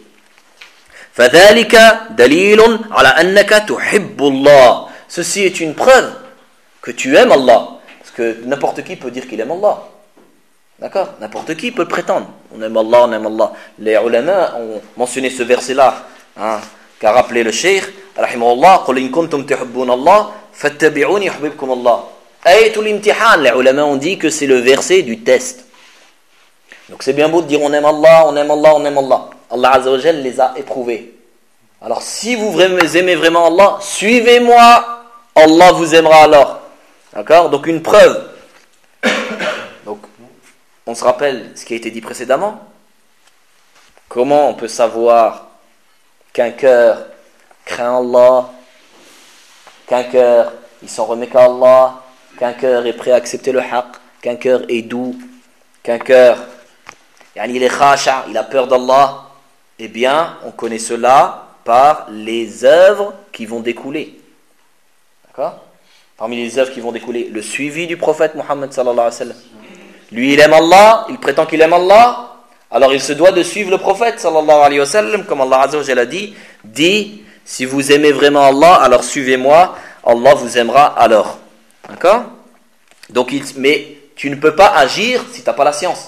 فذلك دليل على أنك تحب الله. Ceci est une preuve que tu aimes Allah. Que n'importe qui peut dire qu'il aime Allah. D'accord? N'importe qui peut le prétendre. On aime Allah, on aime Allah. Les ulama ont mentionné ce verset-là, hein, qu'a rappelé le cheikh, rahimahullah, قُلْ إِن كُنْتُمْ تُحِبُّونَ اللَّهَ فَاتَّبِعُونِ يُحْبِبْكُمُ اللَّهُ. Ayatul l'imtihan. Les ulama ont dit que c'est le verset du test. Donc c'est bien beau de dire on aime Allah, on aime Allah, on aime Allah. Allah Azza wa Jal les a éprouvés. Alors si vous aimez vraiment Allah, suivez-moi, Allah vous aimera alors. D'accord? Donc une preuve. Donc, on se rappelle ce qui a été dit précédemment. Comment on peut savoir qu'un cœur craint Allah, qu'un cœur il s'en remet qu'à Allah, qu'un cœur est prêt à accepter le haqq, qu'un cœur est doux, qu'un cœur il est khasha, il a peur d'Allah? Eh bien, on connaît cela par les œuvres qui vont découler. D'accord? Parmi les œuvres qui vont découler, le suivi du prophète Mohammed sallallahu alayhi wa sallam. Lui, il aime Allah, il prétend qu'il aime Allah, alors il se doit de suivre le prophète sallallahu alayhi wa sallam, comme Allah Azza wa Jalla a dit, dit, si vous aimez vraiment Allah, alors suivez-moi, Allah vous aimera alors. D'accord? Donc, il, mais tu ne peux pas agir si tu n'as pas la science.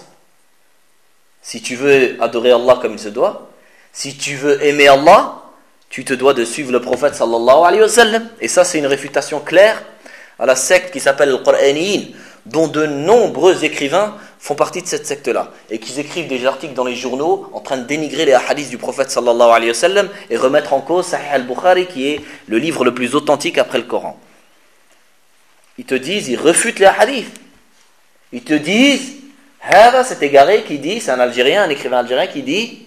Si tu veux adorer Allah comme il se doit, si tu veux aimer Allah, tu te dois de suivre le prophète sallallahu alayhi wa sallam. Et ça, c'est une réfutation claire à la secte qui s'appelle le Qur'aniyin, dont de nombreux écrivains font partie de cette secte-là, et qui écrivent des articles dans les journaux en train de dénigrer les hadiths du prophète sallallahu alayhi wa sallam et remettre en cause Sahih al-Bukhari, qui est le livre le plus authentique après le Coran. Ils te disent, ils refutent les hadiths. Ils te disent, Hada, c'est égaré qui dit, c'est un Algérien, un écrivain algérien qui dit,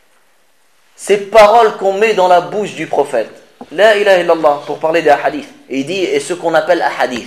ces paroles qu'on met dans la bouche du prophète, la ilaha illallah, pour parler des hadiths. Et il dit, et ce qu'on appelle hadith.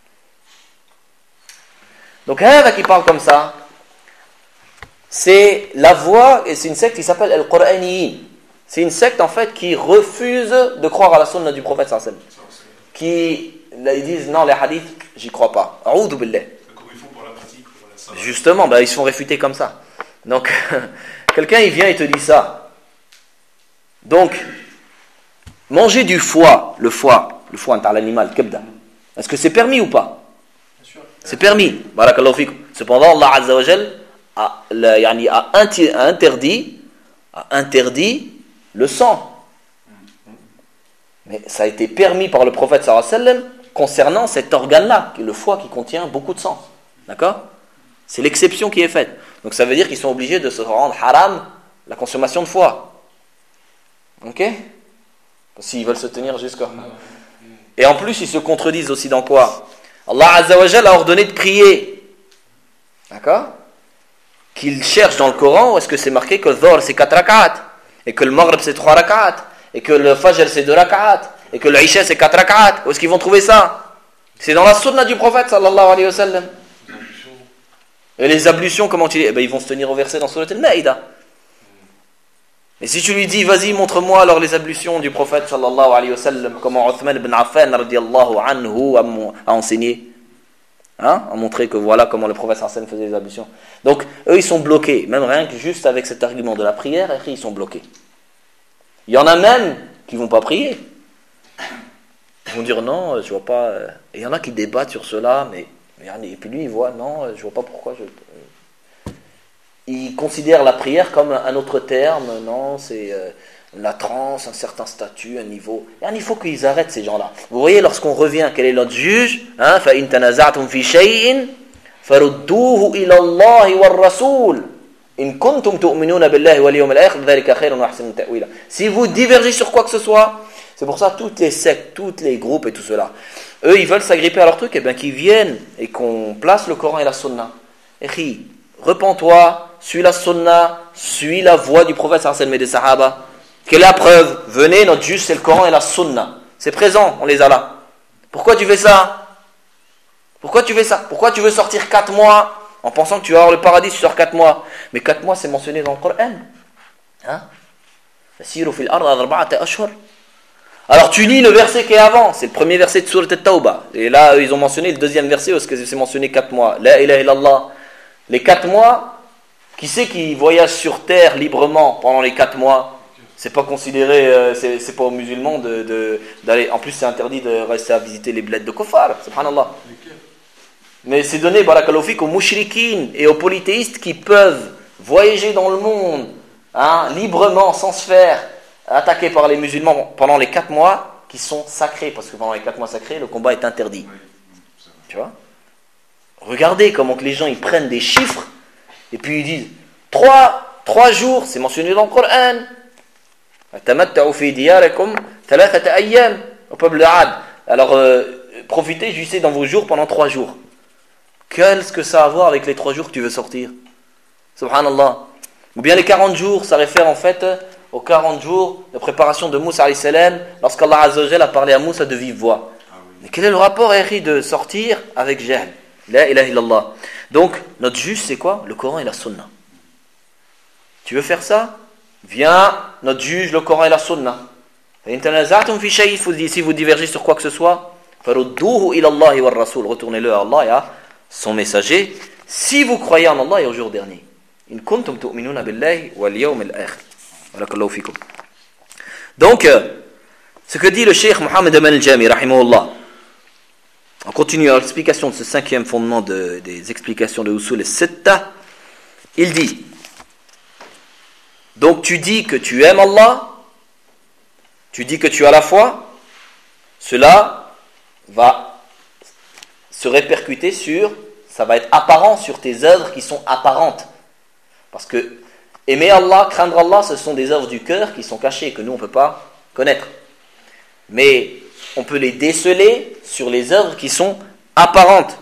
Donc, Hada qui parle comme ça, c'est la voix, et c'est une secte qui s'appelle Al-Qur'aniyin. C'est une secte en fait qui refuse de croire à la sunna du prophète sallallahu alayhi wa sallam. Qui, là, ils disent, non, les hadiths, j'y crois pas. A'oudhu billah. Comment ils font pour la pratique, pour la salle. Justement, bah, ils se font réfuter comme ça. Donc, quelqu'un il vient et te dit ça. Donc, manger du foie, le foie, le foie à l'animal, kebda, est-ce que c'est permis ou pas? C'est permis. Barakallahu fikum. Cependant, Allah Azza wa Jal a, la, yani, a interdit, a interdit le sang. Mais ça a été permis par le prophète sallallahu alayhi wa sallam concernant cet organe-là, qui est le foie qui contient beaucoup de sang. D'accord? C'est l'exception qui est faite. Donc ça veut dire qu'ils sont obligés de se rendre haram la consommation de foie. Ok? S'ils veulent se tenir jusqu'à... Et en plus, ils se contredisent aussi dans quoi? Allah Azza wa Jalla a ordonné de prier. D'accord? Qu'ils cherchent dans le Coran où est-ce que c'est marqué que le Dhuhr c'est quatre rak'at, et que le Maghrib c'est trois rak'at, et que le Fajr c'est deux rak'at, et que le Isha c'est quatre rak'at. Où est-ce qu'ils vont trouver ça? C'est dans la sunna du prophète sallallahu alayhi wa sallam. Et les ablutions, comment tu dis? Eh ben, ils vont se tenir au verset dans Surat al-Ma'idah. Et si tu lui dis, vas-y, montre-moi alors les ablutions du prophète sallallahu alayhi wa sallam, comment Uthman ibn Affan radiyallahu anhu a enseigné, hein, a montré que voilà comment le prophète sallallahu alayhi wa sallam faisait les ablutions. Donc, eux, ils sont bloqués, même rien que juste avec cet argument de la prière, ils sont bloqués. Il y en a même qui ne vont pas prier. Ils vont dire non, je vois pas. Et il y en a qui débattent sur cela, mais et puis lui il voit non, je vois pas pourquoi. Je... Il considère la prière comme un autre terme, non, c'est euh, la transe, un certain statut, un niveau. Et il faut qu'ils arrêtent ces gens-là. Vous voyez, lorsqu'on revient, quel est notre juge? Hein, فَإِن تَنَازَعْتُمْ فِي شَيْءٍ فَرُدُّوهُ إِلَى اللَّهِ وَالرَّسُولِ إِن كُنتُمْ تُؤْمِنُونَ بِاللَّهِ وَالْيَوْمِ الْآخِرِ ذَلِكَ خَيْرٌ وَأَحْسَنُ تَأْوِيلًا. Si vous divergez sur quoi que ce soit, c'est pour ça toutes les sectes, tous les groupes et tout cela, eux ils veulent s'agripper à leur truc, et bien qu'ils viennent et qu'on place le Coran et la Sunna. Et qui repens-toi, suis la Sunna, suis la voie du prophète sallallahu alayhi wa sallam et des Sahaba. Quelle est la preuve? Venez, notre juste c'est le Coran et la Sunna. C'est présent, on les a là. Pourquoi tu fais ça? Pourquoi tu fais ça? Pourquoi tu veux sortir quatre mois en pensant que tu vas avoir le paradis si tu sors quatre mois? Mais quatre mois c'est mentionné dans le Coran. Hein? Alors tu lis le verset qui est avant, c'est le premier verset de Surat At-Tawbah. Et là ils ont mentionné le deuxième verset parce que c'est mentionné quatre mois. La ilaha illallah. Les quatre mois, qui c'est qui voyage sur terre librement pendant les quatre mois? C'est pas considéré, euh, c'est, c'est pas aux musulmans de, de, d'aller. En plus, c'est interdit de rester à visiter les bleds de Kofar, subhanallah. Mais c'est donné, barakallahu fik, aux mouchriquines et aux polythéistes qui peuvent voyager dans le monde hein, librement, sans se faire attaquer par les musulmans pendant les quatre mois qui sont sacrés, parce que pendant les quatre mois sacrés, le combat est interdit. Tu vois? Regardez comment que les gens ils prennent des chiffres et puis ils disent trois, trois jours, c'est mentionné dans le Coran. Au peuple de Ad. Alors euh, profitez, jouissez dans vos jours pendant trois jours. Qu'est-ce que ça a à voir avec les trois jours que tu veux sortir? Subhanallah. Ou bien les quarante jours, ça réfère en fait aux quarante jours de préparation de Moussa alayhi salam lorsqu'Allah Azza wa Jalla a parlé à Moussa de vive voix. Mais quel est le rapport Eri, de sortir avec Jahl? La ilaha illallah. Donc, notre juste, c'est quoi? Le Coran et la Sunna. Tu veux faire ça? Viens, notre juge, le Coran et la Sunna. Si vous divergez sur quoi que ce soit, retournez-le à Allah et à son messager, si vous croyez en Allah et au jour dernier. Donc, ce que dit le Cheikh Mohammed Aman al-Jami, rahimahullah, on continue à l'explication de ce cinquième fondement de, des explications de Usul al-Sitta. Il dit, donc tu dis que tu aimes Allah, tu dis que tu as la foi, cela va se répercuter sur, ça va être apparent sur tes œuvres qui sont apparentes. Parce que aimer Allah, craindre Allah, ce sont des œuvres du cœur qui sont cachées, que nous on ne peut pas connaître. Mais on peut les déceler sur les œuvres qui sont apparentes.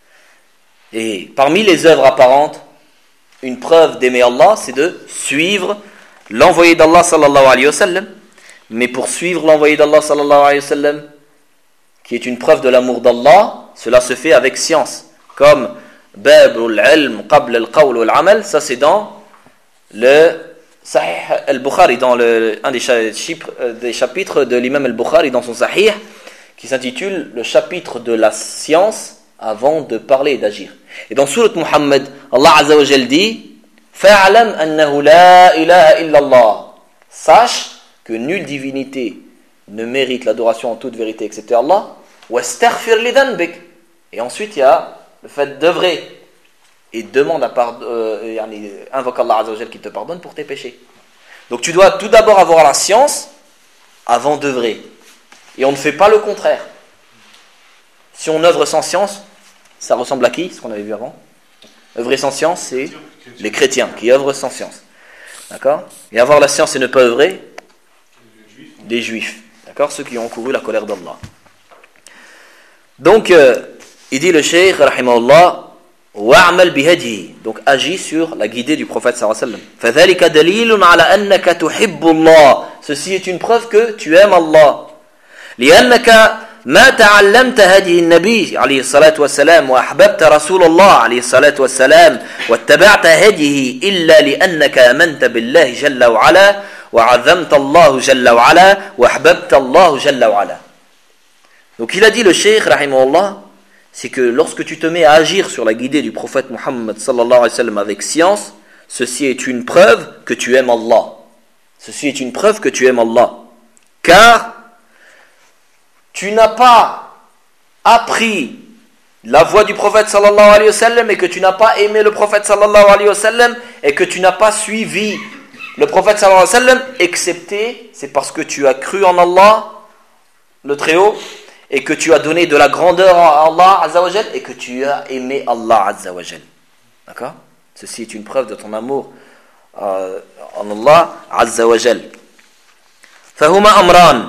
Et parmi les œuvres apparentes, une preuve d'aimer Allah, c'est de suivre l'envoyé d'Allah sallallahu alayhi wa sallam. Mais pour suivre l'envoyé d'Allah sallallahu alayhi wa sallam, qui est une preuve de l'amour d'Allah, cela se fait avec science. Comme Babul ilm qabl al-qawl wal-amal, ça c'est dans le Sahih al-Bukhari, dans le, un des chapitres, des chapitres de l'imam al-Bukhari dans son Sahih, qui s'intitule le chapitre de la science avant de parler et d'agir. Et dans Surat Muhammad, Allah Azza wa Jal dit Fa'alam annahu la ilaha illallah. Sache que nulle divinité ne mérite l'adoration en toute vérité excepté Allah. Wastaghfir li dhanbik. Et ensuite il y a le fait d'œuvrer. Et demande à pardon, euh, invoque Allah Azza wa Jal qui te pardonne pour tes péchés. Donc tu dois tout d'abord avoir la science avant d'œuvrer. Et on ne fait pas le contraire. Si on œuvre sans science, ça ressemble à qui, ce qu'on avait vu avant? Œuvrer sans science, c'est les chrétiens qui œuvrent sans science. D'accord? Et avoir la science et ne pas œuvrer, des juifs. D'accord? Ceux qui ont encouru la colère d'Allah. Donc, euh, il dit le cheikh, rahimahullah, wa'amal bihadihi, donc agis sur la guidée du prophète sallallahu alayhi wa sallam. Fadhalika dalilun ala annaka tuhibbu Allah. Ceci est une preuve que tu aimes Allah. لأنك ما تعلمت هدي النبي عليه الصلاة والسلام وأحببت رسول الله عليه الصلاة والسلام واتبعت هديه إلا لأنك آمنت بالله جل وعلا وعظمت الله جل وعلا وأحببت الله جل وعلا. Donc il a dit le cheikh rahimahullah, c'est que lorsque tu te mets à agir sur la guidée du prophète Muhammad sallallahu alayhi wa sallam avec science, ceci est une preuve que tu aimes Allah. Ceci est une preuve que tu aimes Allah. Car tu n'as pas appris la voix du prophète sallallahu alayhi wa sallam et que tu n'as pas aimé le prophète sallallahu alayhi wa sallam et que tu n'as pas suivi le prophète sallallahu alayhi wa sallam, excepté, c'est parce que tu as cru en Allah, le Très-Haut, et que tu as donné de la grandeur à Allah Azza wa Jal et que tu as aimé Allah Azza wa Jal. D'accord ? Ceci est une preuve de ton amour euh, en Allah Azza wa Jal. فهما أمران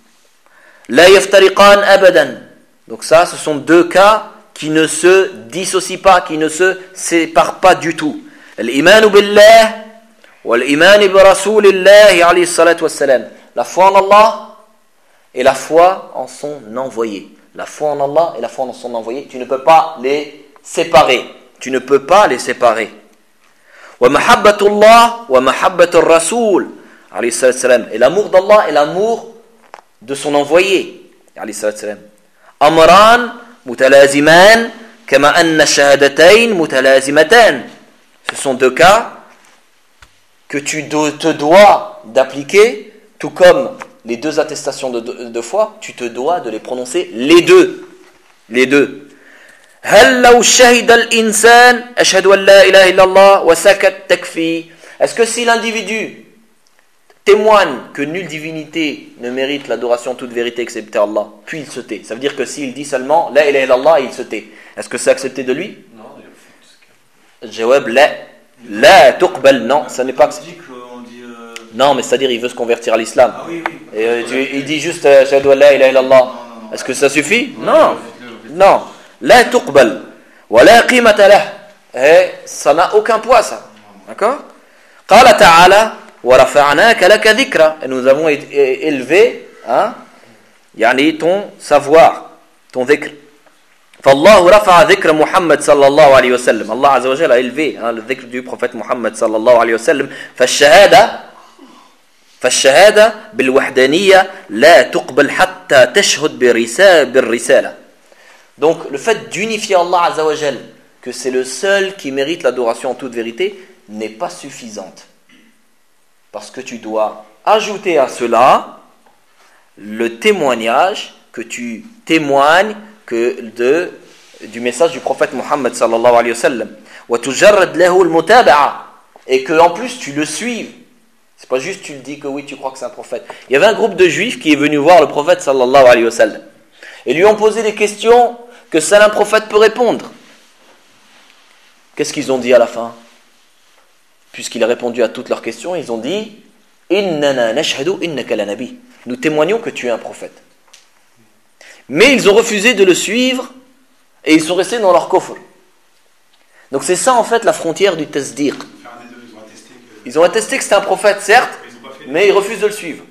لا يفترقان أبدا. Donc ça, ce sont deux cas qui ne se dissocient pas, qui ne se séparent pas du tout. الإيمان بالله والإيمان برسول الله عليه الصلاة والسلام. La foi en Allah et la foi en son envoyé. La foi en Allah et la foi en son envoyé, tu ne peux pas les séparer. Tu ne peux pas les séparer. ومحبة الله ومحبة الرسول عليه الصلاة والسلام. Et l'amour d'Allah et l'amour de son envoyé عليه الصلاة والسلام. أمران متلازمان كما أن الشهادتين متلازمتان. Ce sont deux cas que tu te dois d'appliquer, tout comme les deux attestations de, de, de foi, tu te dois de les prononcer les deux. Les deux. هل لو شهد الإنسان أشهد أن لا إله إلا الله وسكت تكفي. Est-ce que si l'individu témoigne que nulle divinité ne mérite l'adoration en toute vérité excepté Allah, puis il se tait. Ça veut dire que s'il dit seulement la ilaha illallah, il se tait. Est-ce que c'est accepté de lui? Non, il refuse. Jawab la. La tuqbal, non, ça n'est pas. On dit qu'on dit, euh... Non, mais c'est-à-dire il veut se convertir à l'islam. Ah oui, oui. Et euh, tu, il dit juste ashhadu an la ilaha illallah. Est-ce que ça suffit? Non. Non. La tuqbal. Wa la qimata lah. Et ça n'a aucun poids, ça. D'accord? Qala ta'ala wa rafa'naka laka dhikra. Et nous avons élevé, hein, yani ton savoir, ton dhikr. فالله رفع ذكر محمد صلى الله عليه وسلم. Allah عز وجل a élevé hein, le dhikr du prophète Muhammad صلى الله عليه وسلم. فالشهادة فالشهادة بالوحدانية لا تقبل حتى تشهد بالرسالة. Donc le fait d'unifier Allah عز وجل, que c'est le seul qui mérite l'adoration en toute vérité, n'est pas suffisante. Parce que tu dois ajouter à cela le témoignage que tu témoignes que de, du message du prophète Muhammad sallallahu alayhi wa sallam. Wa tujarrad lahu al-mutaba'a. Et que en plus tu le suives. C'est pas juste tu le dis que oui tu crois que c'est un prophète. Il y avait un groupe de juifs qui est venu voir le prophète sallallahu alayhi wa sallam. Et lui ont posé des questions que seul un prophète peut répondre. Qu'est-ce qu'ils ont dit à la fin? Puisqu'il a répondu à toutes leurs questions, ils ont dit Innana nashhadu innaka la nabi. Nous témoignons que tu es un prophète. Mais ils ont refusé de le suivre et ils sont restés dans leur coffre. Donc c'est ça en fait la frontière du tasdiq. Ils ont attesté que c'était un prophète, certes, mais ils refusent de le suivre.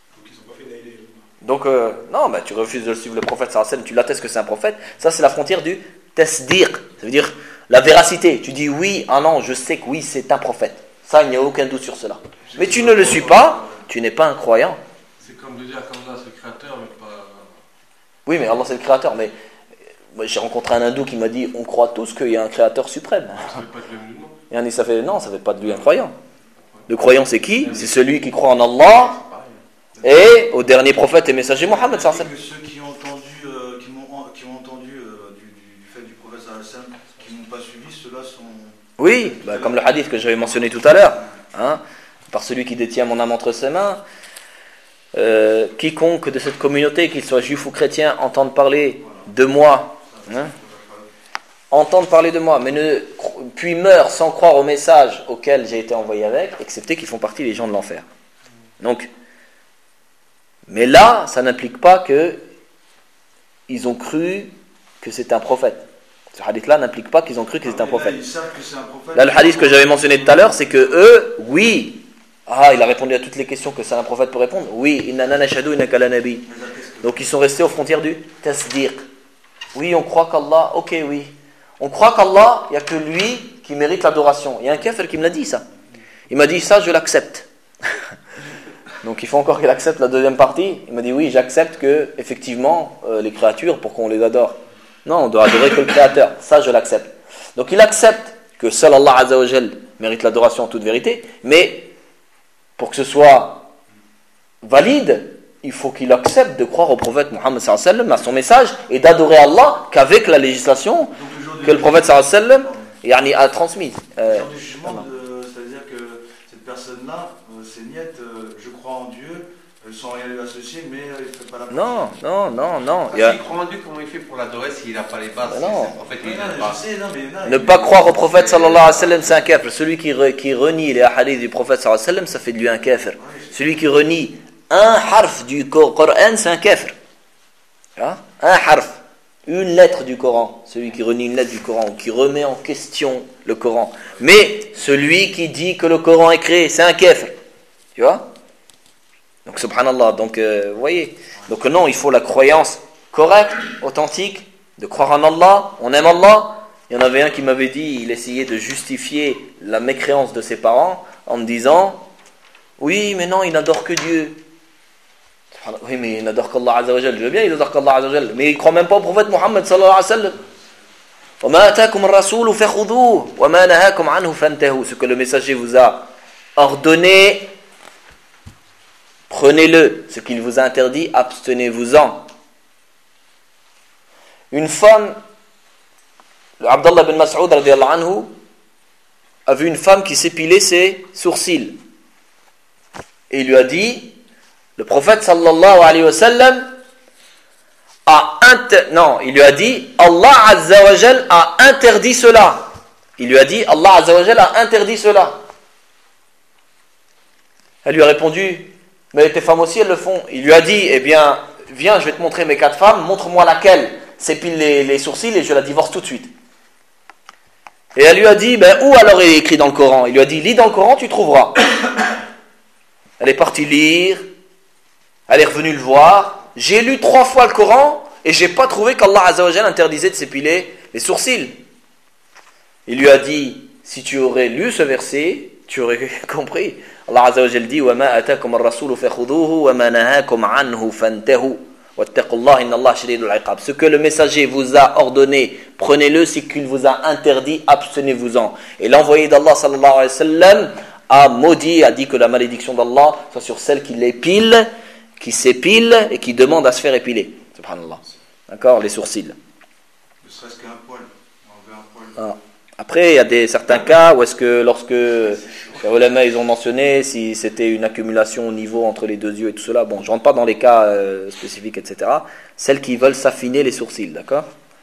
Donc euh, non, bah, tu refuses de le suivre le prophète sallallahu alayhi wa sallam, tu l'attestes que c'est un prophète. Ça c'est la frontière du tasdiq. Ça veut dire la véracité. Tu dis oui, ah non, je sais que oui c'est un prophète. Ça il n'y a aucun doute sur cela. Mais tu ne le suis pas, tu n'es pas un croyant. C'est comme de dire qu'Allah c'est le créateur, mais pas... Oui, mais Allah c'est le créateur. Mais moi, j'ai rencontré un hindou qui m'a dit on croit tous qu'il y a un créateur suprême. Ça fait pas de lui un musulman. Et on dit ça fait non, ça fait pas de lui un croyant. Le croyant c'est qui? C'est celui qui croit en Allah et au dernier prophète et messager Mohammed sallallahu alayhi wa sallam. Ceux qui ont entendu, euh, qui, m'ont, qui ont entendu euh, du, du, du fait du prophète sallallahu alayhi wa sallam, qui n'ont pas suivi, ceux-là sont. Oui, bah, comme le hadith que j'avais mentionné tout à l'heure, hein, par celui qui détient mon âme entre ses mains. Euh, quiconque de cette communauté, qu'il soit juif ou chrétien, entende parler de moi, hein, entende parler de moi, mais ne, puis meurt sans croire au message auquel j'ai été envoyé avec, excepté qu'ils font partie des gens de l'enfer. Donc, mais là, ça n'implique pas que ils ont cru que c'est un prophète. Ce hadith-là n'implique pas qu'ils ont cru que c'est un prophète. Là, le hadith que j'avais mentionné tout à l'heure, c'est que eux, oui. Ah, il a répondu à toutes les questions que seul un prophète peut répondre. Oui, innana nashhadu innaka la nabi. Donc ils sont restés aux frontières du tasdiq. Oui, on croit qu'Allah, ok, oui. On croit qu'Allah, il n'y a que lui qui mérite l'adoration. Il y a un kafir qui me l'a dit ça. Il m'a dit ça, je l'accepte. Donc il faut encore qu'il accepte la deuxième partie. Il m'a dit oui, j'accepte que effectivement euh, les créatures, pour qu'on les adore. Non, on doit adorer que le créateur. Ça, je l'accepte. Donc il accepte que seul Allah Azza wa Jal mérite l'adoration en toute vérité, mais pour que ce soit valide, il faut qu'il accepte de croire au prophète Mohammed sallallahu alayhi wa sallam, à son message, et d'adorer Allah qu'avec la législation le que le prophète sallallahu alayhi wa sallam yani, a transmise. Euh, le jour du jugement, de, c'est-à-dire que cette personne-là, euh, c'est niette, euh, je crois en Dieu, euh, sans rien lui associer, mais euh, il ne fait pas la partie. Non, non, non, non. S'il a... croit en Dieu, comment il fait pour l'adorer s'il n'a pas les bases? Non. En fait, il non, pas. Sais, non, mais, non, ne il pas il croire au prophète sallallahu alayhi wa sallam, c'est un kafir. Celui qui, re, qui renie les hadiths du prophète sallallahu alayhi wa sallam, ça fait de lui un kafir. Ouais, celui qui renie un harf du Coran, c'est un kafir. Un harf, une lettre du Coran. Celui qui renie une lettre du Coran ou qui remet en question le Coran. Mais celui qui dit que le Coran est créé, c'est un kafir. Tu vois? Donc subhanallah, donc euh, vous voyez. Donc non, il faut la croyance correcte, authentique, de croire en Allah, on aime Allah. Il y en avait un qui m'avait dit, il essayait de justifier la mécréance de ses parents en me disant, oui mais non, il n'adore que Dieu. Oui mais il n'adore qu'Allah Azza wa Jal, je veux bien il n'adore qu'Allah Azza wa Jal, mais il ne croit même pas au prophète Mohammed sallallahu alayhi wa sallam. وَمَا أَتَاكُمُ الرَّسُولُ فَخُذُوهُ وَمَا نَهَاكُمْ عَنْهُ فَانْتَهُوا. Ce que le messager vous a ordonné, prenez-le. Ce qu'il vous a interdit, abstenez-vous-en. Une femme, Abdallah bin Mas'ud radiyallahu anhu, a vu une femme qui s'épilait ses sourcils. Et il lui a dit, le prophète sallallahu alayhi wa sallam a inter... non, il lui a dit, Allah azza wa jal a interdit cela. Il lui a dit, Allah azza wa jal a interdit cela. Elle lui a répondu, mais tes femmes aussi elles le font. Il lui a dit, eh bien, viens, je vais te montrer mes quatre femmes, montre-moi laquelle s'épile les, les sourcils et je la divorce tout de suite. Et elle lui a dit, ben où alors il est écrit dans le Coran? Il lui a dit, lis dans le Coran, tu trouveras. Elle est partie lire, elle est revenue le voir. J'ai lu trois fois le Coran et j'ai pas trouvé qu'Allah Azza wa Jal interdisait de s'épiler les sourcils. Il lui a dit, si tu aurais lu ce verset, tu aurais compris. Allah Azza wa Jal dit, wa ma atakum ar-rasulu fakhudhuhu wa ma nahakum anhu fantahu. Ce que le messager vous a ordonné, prenez-le. Ce qu'il vous a interdit, abstenez-vous-en. Et l'envoyé d'Allah sallallahu alayhi wa sallam a maudit, a dit que la malédiction d'Allah soit sur celle qui l'épile, qui s'épile et qui demande à se faire épiler. Subhanallah. D'accord, les sourcils. Ne serait-ce qu'un poil. Un poil. Ah. Après, il y a des, certains cas où est-ce que lorsque les ulama ils ont mentionné si c'était une accumulation au niveau entre les deux yeux et tout cela, bon, je rentre pas dans les cas euh, spécifiques, et cetera. Celles qui veulent s'affiner les sourcils, d'accord?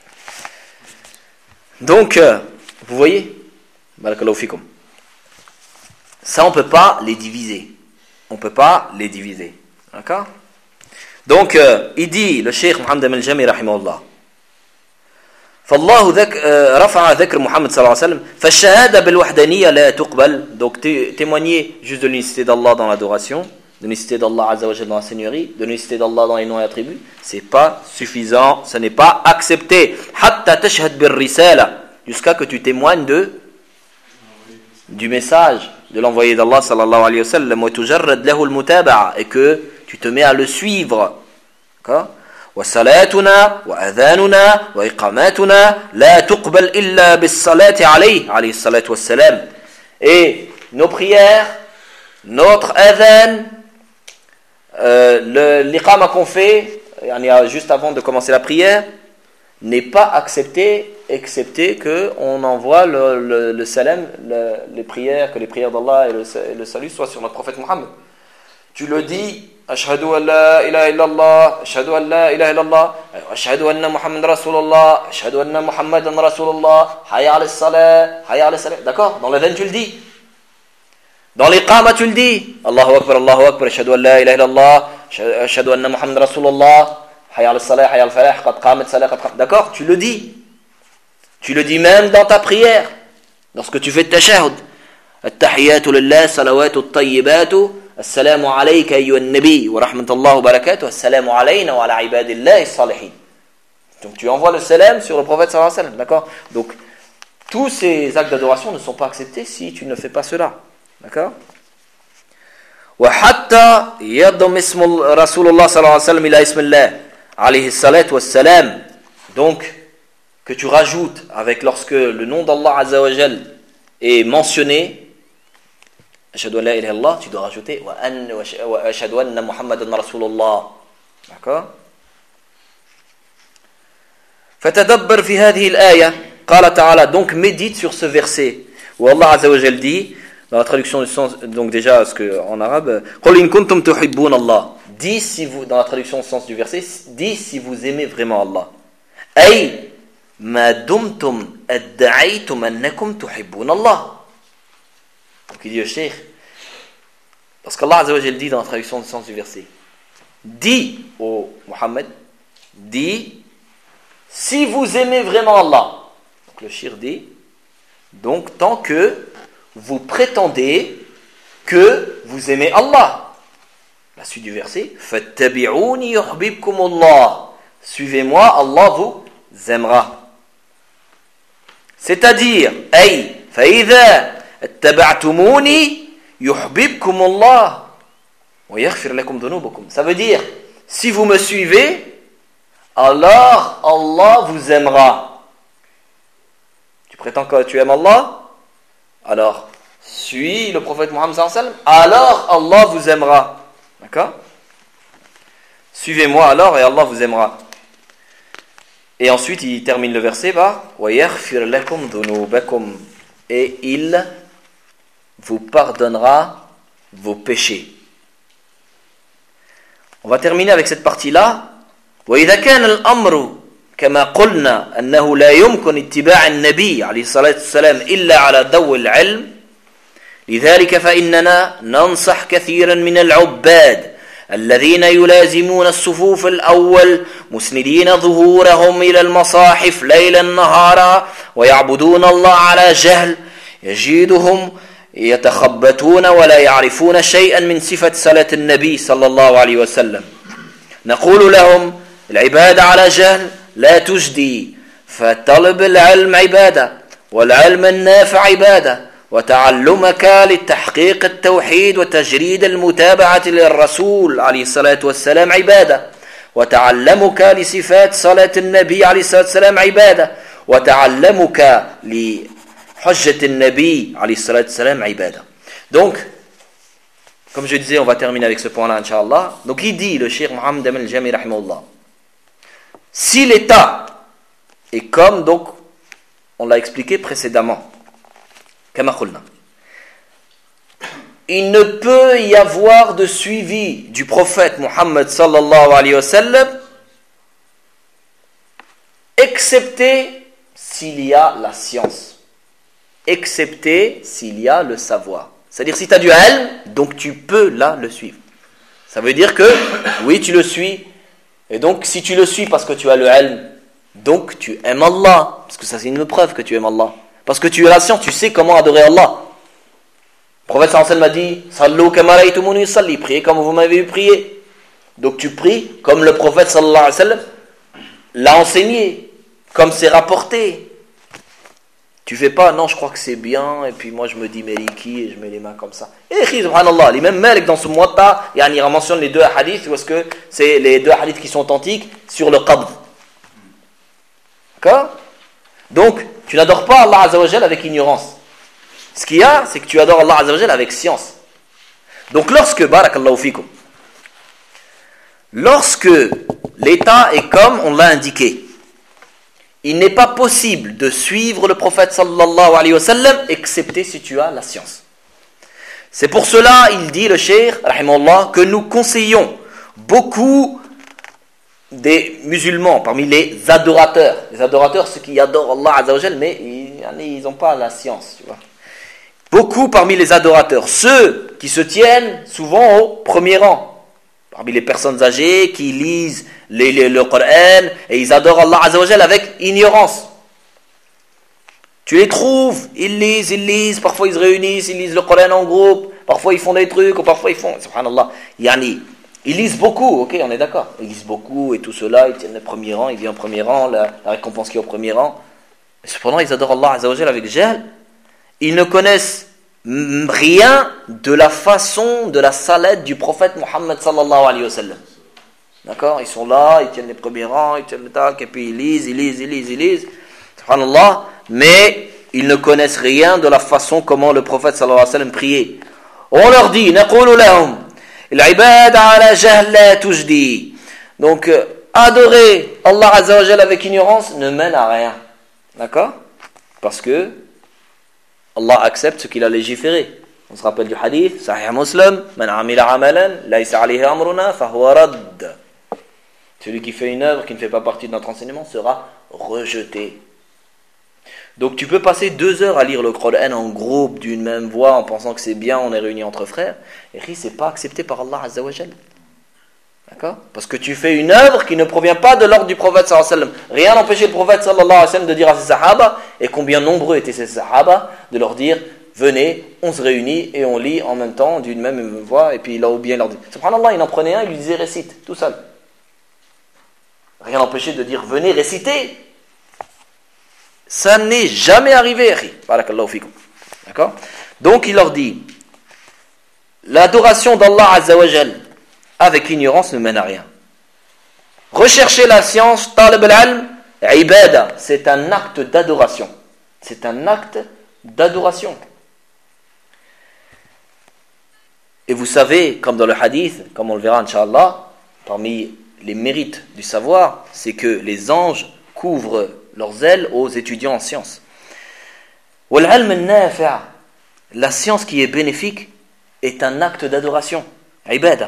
Donc, euh, vous voyez, barakallahu fikum. Ça, on peut pas les diviser. On peut pas les diviser, d'accord? Donc, euh, il dit, le cheikh Mohammed al-Jami rahimahullah, فالله ذك رفع ذكر محمد صلى الله عليه وسلم فالشهادة بالوحدانية لا تقبل. Donc témoigner juste de l'unicité d'Allah dans l'adoration, de l'unicité d'Allah Azza wa Jalla dans la seigneurie, de l'unicité d'Allah dans les noms et attributs, c'est pas suffisant, ça n'est pas accepté. حتى تشهد بالرسالة, jusqu'à que tu témoignes de du message de l'envoyé d'Allah sallallahu alayhi wa sallam, وتجرد له المتابعة, et que tu te mets à le suivre. D'accord? وصلاتنا وأذاننا وإقاماتنا لا تقبل إلا بالصلاة عليه عليه الصلاة والسلام. Et nos prières, notre adhan, euh, l'iqama qu'on fait juste avant de commencer la prière n'est pas accepté excepté qu'on envoie le, le, le salam, le, les prières, que les prières d'Allah et le, et le salut soient sur notre prophète Mohammed. Tu le dis, ashhadu an la ilaha illallah, ashhadu an la ilaha illallah, ashhadu anna Muhammad Rasulullah, ashhadu anna Muhammadan Rasulullah, hayya ala salah, hayya ala salah. D'accord? Dans l'adhan tu le dis. Dans l'iqama tu le dis. Allahu akbar, Allahu akbar, ashhadu an la ilaha illallah, ashhadu anna Muhammad Rasulullah, hayya ala salah, hayya ala falah, qad qamat salah, qad qamat. D'accord? Tu le dis. Tu le dis même dans ta prière. Lorsque tu fais tashahhud. At-tahiyyatu lillah, salawatu at-tayyibatu. Assalamu alayka ayyuhan nabi wa rahmatullahi wa barakatuh. Assalamu alayna wa ala ibadillahi salihin. Donc tu envoies le salam sur le prophète sallallahu alayhi wa sallam, d'accord? Donc tous ces actes d'adoration ne sont pas acceptés si tu ne fais pas cela, d'accord? Wa hatta yadum ismu Rasulullah sallallahu alayhi wa sallam ila ismillah alayhi salatu wassalam. Donc que tu rajoutes avec lorsque le nom d'Allah azza wa jal est mentionné, ashhadu an la ilaha illallah, tu dois rajouter wa ashhadu anna Muhammadan Rasulullah. D'accord? فتدبر في هذه الآية قال تعالى, donc médite sur ce verset où Allah Azza wa Jal dit dans la traduction du sens, donc déjà parce que en arabe, قل إن كنتم تحبون الله, dis si vous, dans la traduction du sens du verset, dis si vous aimez vraiment Allah. أي ما دمتم ادعيتم أنكم تحبون الله. Donc il dit au cheikh, parce qu'Allah Azza wa Jal dit dans la traduction du sens du verset, dis au Muhammad, dis si vous aimez vraiment Allah. Donc le shir dit, donc tant que vous prétendez que vous aimez Allah. La suite du verset, fattabi'uni yuhbibkumullah. Suivez-moi, Allah vous aimera. C'est-à-dire, ay fa-idha attaba'tumuni yuhbibkumullah wa yaghfir lakum dhunubakum. Ça veut dire, si vous me suivez, alors Allah vous aimera. Tu prétends que tu aimes Allah? Alors, suis le prophète Mohammed sallallahu alayhi wa sallam, alors Allah vous aimera. D'accord? Suivez-moi alors et Allah vous aimera. Et ensuite, il termine le verset par wa yaghfir lakum dhunubakum, et il vous pardonnera vos péchés. On va terminer avec cette partie-là. وإذا كان الأمر كما قلنا أنه لا يمكن اتباع النبي عليه الصلاة والسلام إلا على ضوء العلم، لذلك فإننا ننصح كثيرا من العباد الذين يلازمون الصفوف الأول مسندين ظهورهم إلى المصاحف ليلا نهارا ويعبدون الله على جهل، يجدهم يتخبطون ولا يعرفون شيئا من صفة صلاة النبي صلى الله عليه وسلم. نقول لهم العبادة على جهل لا تجدي، فطلب العلم عبادة، والعلم النافع عبادة، وتعلمك لتحقيق التوحيد وتجريد المتابعة للرسول عليه الصلاة والسلام عبادة، وتعلمك لصفات صلاة النبي عليه الصلاة والسلام عبادة، وتعلمك لحجة النبي عليه الصلاة والسلام عبادة. Donc, comme je disais, on va terminer avec ce point-là, Inch'Allah. Donc il dit, le Cheikh Mohammed Amin al-Jami, rahimahullah, si l'État est comme, donc, on l'a expliqué précédemment, kama qulna, il ne peut y avoir de suivi du prophète Mohammed sallallahu alayhi wa sallam, excepté s'il y a la science, excepté s'il y a le savoir. C'est-à-dire, si tu as du ilm, donc tu peux là le suivre. Ça veut dire que, oui, tu le suis. Et donc, si tu le suis parce que tu as le ilm, donc tu aimes Allah. Parce que ça, c'est une preuve que tu aimes Allah. Parce que tu as la science, tu sais comment adorer Allah. Le prophète sallallahu alayhi wa sallam a dit, Sallu kama ra'aytumuni usalli, priez comme vous m'avez vu prier. Donc tu pries comme le prophète sallallahu alayhi wa sallam l'a enseigné, comme c'est rapporté. Tu fais pas, non, je crois que c'est bien, et puis moi je me dis Maliki, et je mets les mains comme ça. Et subhanallah, les mêmes Malik dans ce Muwatta, il mentionne les deux hadiths, ou est-ce que c'est les deux hadiths qui sont authentiques sur le qabd. D'accord? Donc, tu n'adores pas Allah Azza wa Jal avec ignorance. Ce qu'il y a, c'est que tu adores Allah Azza wa Jal avec science. Donc lorsque, barakallahu fikum, lorsque l'État est comme on l'a indiqué, il n'est pas possible de suivre le prophète sallallahu alayhi wa sallam excepté si tu as la science. C'est pour cela, il dit le cheikh, rahimahullah, que nous conseillons beaucoup des musulmans, parmi les adorateurs. Les adorateurs, ceux qui adorent Allah Azza wa Jal, mais ils n'ont pas la science, tu vois. Beaucoup parmi les adorateurs, ceux qui se tiennent souvent au premier rang, parmi les personnes âgées qui lisent les, les, le Coran et ils adorent Allah Azza wa Jal avec ignorance. Tu les trouves, ils lisent, ils lisent, parfois ils se réunissent, ils lisent le Coran en groupe, parfois ils font des trucs, ou parfois ils font, subhanallah, yani, ils lisent beaucoup, ok, on est d'accord, ils lisent beaucoup et tout cela, ils tiennent le premier rang, ils viennent au premier rang, la, la récompense qui est au premier rang. Et cependant, ils adorent Allah Azza wa Jal avec jahl. Ils ne connaissent rien de la façon de la salade du prophète Mohammed sallallahu alayhi wa sallam. D'accord? Ils sont là, ils tiennent les premiers rangs, ils tiennent le tac, et puis ils lisent, ils lisent, ils lisent, ils lisent. Subhanallah, mais ils ne connaissent rien de la façon comment le prophète sallallahu alayhi wa sallam priait. On leur dit, نقول لهم العبادة على جهل لا تجدي. Donc, euh, adorer Allah Azza wa Jalla avec ignorance ne mène à rien. D'accord? Parce que Allah accepte ce qu'il a légiféré. On se rappelle du hadith, Sahih Muslim, Man amila amalan, laysa alayhi amruna, fahuwa radd. Celui qui fait une œuvre qui ne fait pas partie de notre enseignement sera rejeté. Donc tu peux passer deux heures à lire le Coran en groupe, d'une même voix, en pensant que c'est bien, on est réunis entre frères. Et ce n'est pas accepté par Allah Azza wa Jal. D'accord? Parce que tu fais une œuvre qui ne provient pas de l'ordre du prophète sallallahu alayhi wa sallam. Rien n'empêchait le prophète sallallahu alayhi wa sallam de dire à ses sahaba, et combien nombreux étaient ces sahaba, de leur dire, venez, on se réunit et on lit en même temps, d'une même voix, et puis il a oublié leur dit. Subhanallah, il en prenait un, il lui disait récite, tout seul. Rien n'empêchait de dire venez réciter. Ça n'est jamais arrivé. Barakallahu fikum. D'accord? Donc il leur dit l'adoration d'Allah Azza wa Jal avec ignorance ne mène à rien. Rechercher la science, talab al-ilm, ibada, c'est un acte d'adoration. C'est un acte d'adoration. Et vous savez, comme dans le hadith, comme on le verra Inch'Allah, parmi les mérites du savoir, c'est que les anges couvrent leurs ailes aux étudiants en sciences. La science qui est bénéfique est un acte d'adoration. Ibada.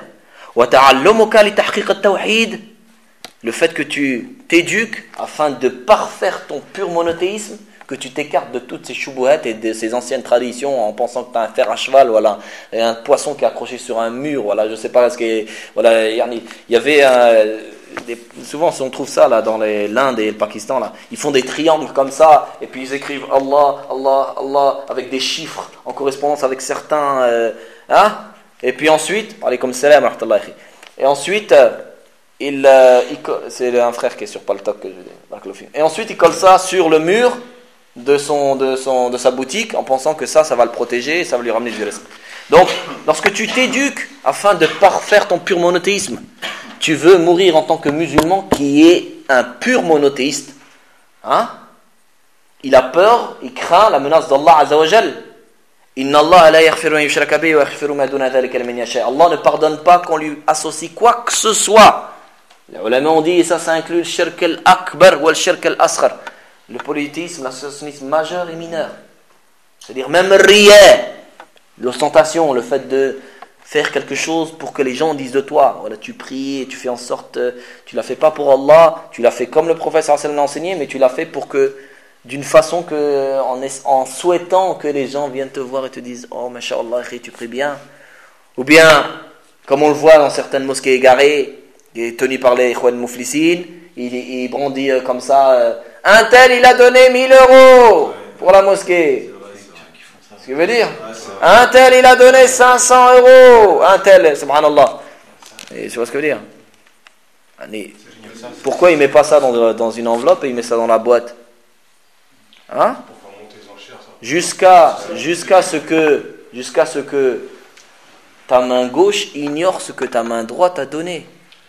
Le fait que tu t'éduques afin de parfaire ton pur monothéisme, que tu t'écartes de toutes ces choubouettes et de ces anciennes traditions en pensant que tu as un fer à cheval, voilà, et un poisson qui est accroché sur un mur, voilà, je sais pas ce qui voilà, il y avait un, des, souvent on trouve ça là dans les, l'Inde et le Pakistan là, ils font des triangles comme ça et puis ils écrivent Allah, Allah, Allah avec des chiffres en correspondance avec certains, euh, hein, et puis ensuite, allez comme salam, et ensuite euh, il, euh, il, c'est un frère qui est sur Paltalk que je dis, et ensuite il colle ça sur le mur de, son, de, son, de sa boutique en pensant que ça, ça va le protéger et ça va lui ramener du risque. Donc, lorsque tu t'éduques afin de parfaire ton pur monothéisme, tu veux mourir en tant que musulman qui est un pur monothéiste. Hein? Il a peur, il craint la menace d'Allah Azza wa Jal. Inna Allah la yaghfiru an yushraka bihi wa yaghfiru ma duna dhalika liman yasha. Allah ne pardonne pas qu'on lui associe quoi que ce soit. Les ulama ont dit, et ça, ça inclut le shirk al-akbar ou le shirk al-asghar. Le polythéisme, l'associationnisme majeur et mineur. C'est-à-dire même riya, l'ostentation, le fait de faire quelque chose pour que les gens disent de toi. Voilà, tu pries et tu fais en sorte, tu l'as fait pas pour Allah, tu l'as fait comme le prophète sallallahu alayhi wa sallam l'a enseigné, mais tu l'as fait pour que, d'une façon que, en, en souhaitant que les gens viennent te voir et te disent, oh, masha'Allah, tu pries bien. Ou bien, comme on le voit dans certaines mosquées égarées, tenues par les Ikhwan Mouflissine, il, il brandit comme ça, un tel il a donné mille euros pour la mosquée. Ce qui veut dire, un tel il a donné cinq cents euros, un tel, subhanallah. Et tu vois ce que je veux dire? Pourquoi il met pas ça dans, dans une enveloppe et il met ça dans la boîte? Hein? Jusqu'à jusqu'à ce que jusqu'à ce que ta main gauche ignore ce que ta main droite a donné.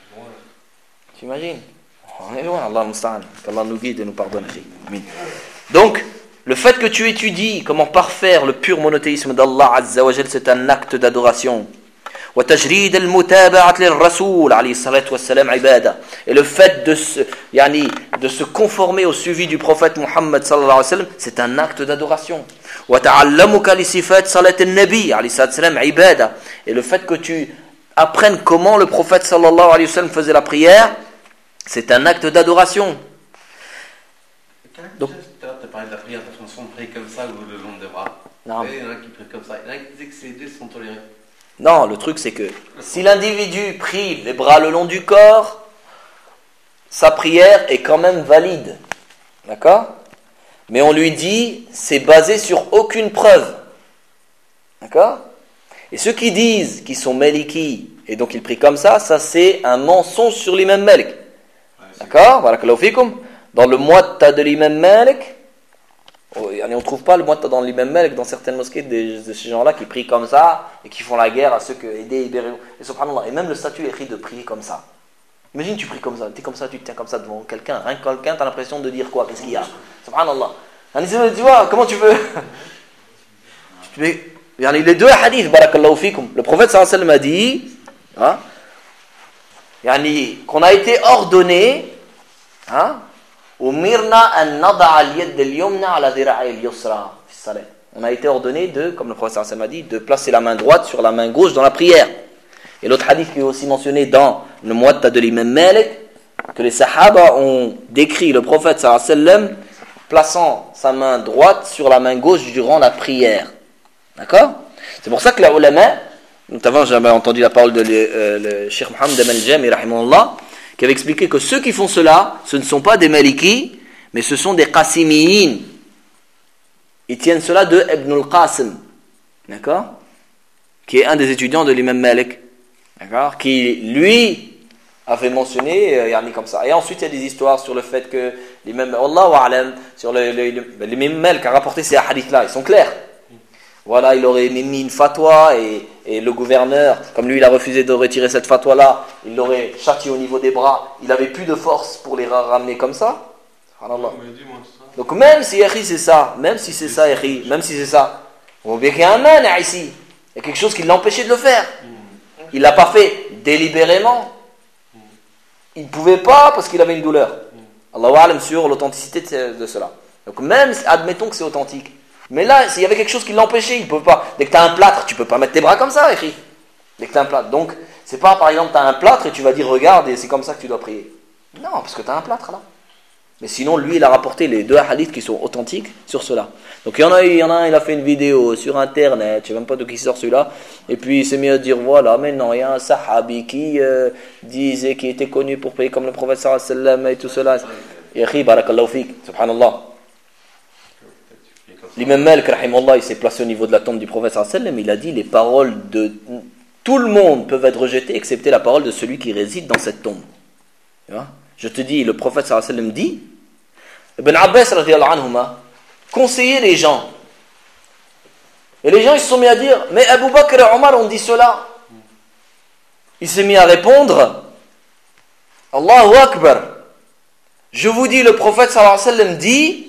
T'imagines? On est loin, Allah musta'an. Qu'Allah nous guide et nous pardonne. Donc, le fait que tu étudies comment parfaire le pur monothéisme d'Allah Azza wa Jal, c'est un acte d'adoration. وتجريد المتابعة للرسول عليه الصلاة والسلام عبادة. Et le fait de se, yani, de se conformer au suivi du prophète Muhammad sallallahu alayhi wa sallam, c'est un acte d'adoration. وتعلمك لصفات صلاة النبي عليه الصلاة والسلام عبادة. Et le fait que tu apprennes comment le prophète sallallahu alayhi wa sallam faisait la prière, c'est un acte d'adoration. Donc, tu as parlé de la prière, de façon de prier comme ça ou le long des bras. Non. Il y en a qui prient comme ça. Il y en a qui disent que ces deux sont tolérés. Non, le truc c'est que si l'individu prie les bras le long du corps, sa prière est quand même valide. D'accord? Mais on lui dit, c'est basé sur aucune preuve. D'accord? Et ceux qui disent qu'ils sont maliki et donc ils prient comme ça, ça c'est un mensonge sur l'imam Malik. D'accord? Barakallahu fikum. Dans le muwatta de l'imam Malik, on ne trouve pas le muwatta dans l'imam Malik dans certaines mosquées de, de ces gens-là qui prient comme ça et qui font la guerre à ceux que aider et subhanallah. Et même le statut est écrit de prier comme ça. Imagine tu pries comme ça, tu es comme ça, tu te tiens comme ça devant quelqu'un, rien que quelqu'un, tu as l'impression de dire quoi? Qu'est-ce qu'il y a? Subhanallah. Tu vois, comment tu veux? Mais les deux hadiths, barakallahu fikum, le prophète sallallahu alayhi wa sallam a dit hein, qu'on a été ordonné hein, on a été ordonné de, comme le prophète sallallahu alayhi wa sallam a dit, de placer la main droite sur la main gauche dans la prière. Et l'autre hadith qui est aussi mentionné dans le Muwatta de l'imam Malik, que les sahaba ont décrit le prophète sallallahu alayhi wa sallam plaçant sa main droite sur la main gauche durant la prière. D'accord? C'est pour ça que les ulama, notamment j'avais entendu la parole de euh, le Cheikh Mohammed al-Jami rahimahullah, qui avait expliqué que ceux qui font cela, ce ne sont pas des Malikis, mais ce sont des Qasimiyin. Ils tiennent cela de Ibn al-Qasim, d'accord? Qui est un des étudiants de l'imam Malik, d'accord? Qui, lui, avait mentionné euh, yani comme ça. Et ensuite, il y a des histoires sur le fait que l'imam, Wallahu a'lam, sur le, le, le, l'imam Malik a rapporté ces hadiths-là, ils sont clairs. Voilà, il aurait mis une fatwa et, et le gouverneur, comme lui il a refusé de retirer cette fatwa-là, il l'aurait châtié au niveau des bras, il n'avait plus de force pour les ramener comme ça. Donc même si c'est ça, même si c'est ça, même si c'est ça, on voit bien qu'il y a un man ici, il y a quelque chose qui l'empêchait de le faire. Il ne l'a pas fait délibérément. Il ne pouvait pas parce qu'il avait une douleur. Allahu a'lam sur l'authenticité de, de cela. Donc même, admettons que c'est authentique. Mais là, s'il y avait quelque chose qui l'empêchait, il ne peut pas. Dès que tu as un plâtre, tu ne peux pas mettre tes bras comme ça, écrit. Dès que tu as un plâtre. Donc, c'est pas par exemple, tu as un plâtre et tu vas dire, regarde, et c'est comme ça que tu dois prier. Non, parce que tu as un plâtre là. Mais sinon, lui, il a rapporté les deux hadiths qui sont authentiques sur cela. Donc, il y en a, il y en a un, il a fait une vidéo sur Internet, je ne sais même pas de qui sort celui-là. Et puis, il s'est mis à dire, voilà, mais non, il y a un sahabi qui euh, disait, qui était connu pour prier comme le prophète sallallahu alayhi wa sallam et tout cela. Et khi, barakallahu fik, subhanallah. L'imam Malik, rahimahullah, il s'est placé au niveau de la tombe du prophète sallallahu alayhi wa sallam, il a dit les paroles de tout le monde peuvent être rejetées excepté la parole de celui qui réside dans cette tombe. Tu vois? Je te dis, le prophète sallallahu alayhi wa sallam dit, Ibn Abbas radiyallahu anhuma conseillait les gens. Et les gens ils se sont mis à dire, mais Abu Bakr et Omar ont dit cela. Il s'est mis à répondre, Allahu Akbar. Je vous dis, le prophète sallallahu alayhi wa sallam dit,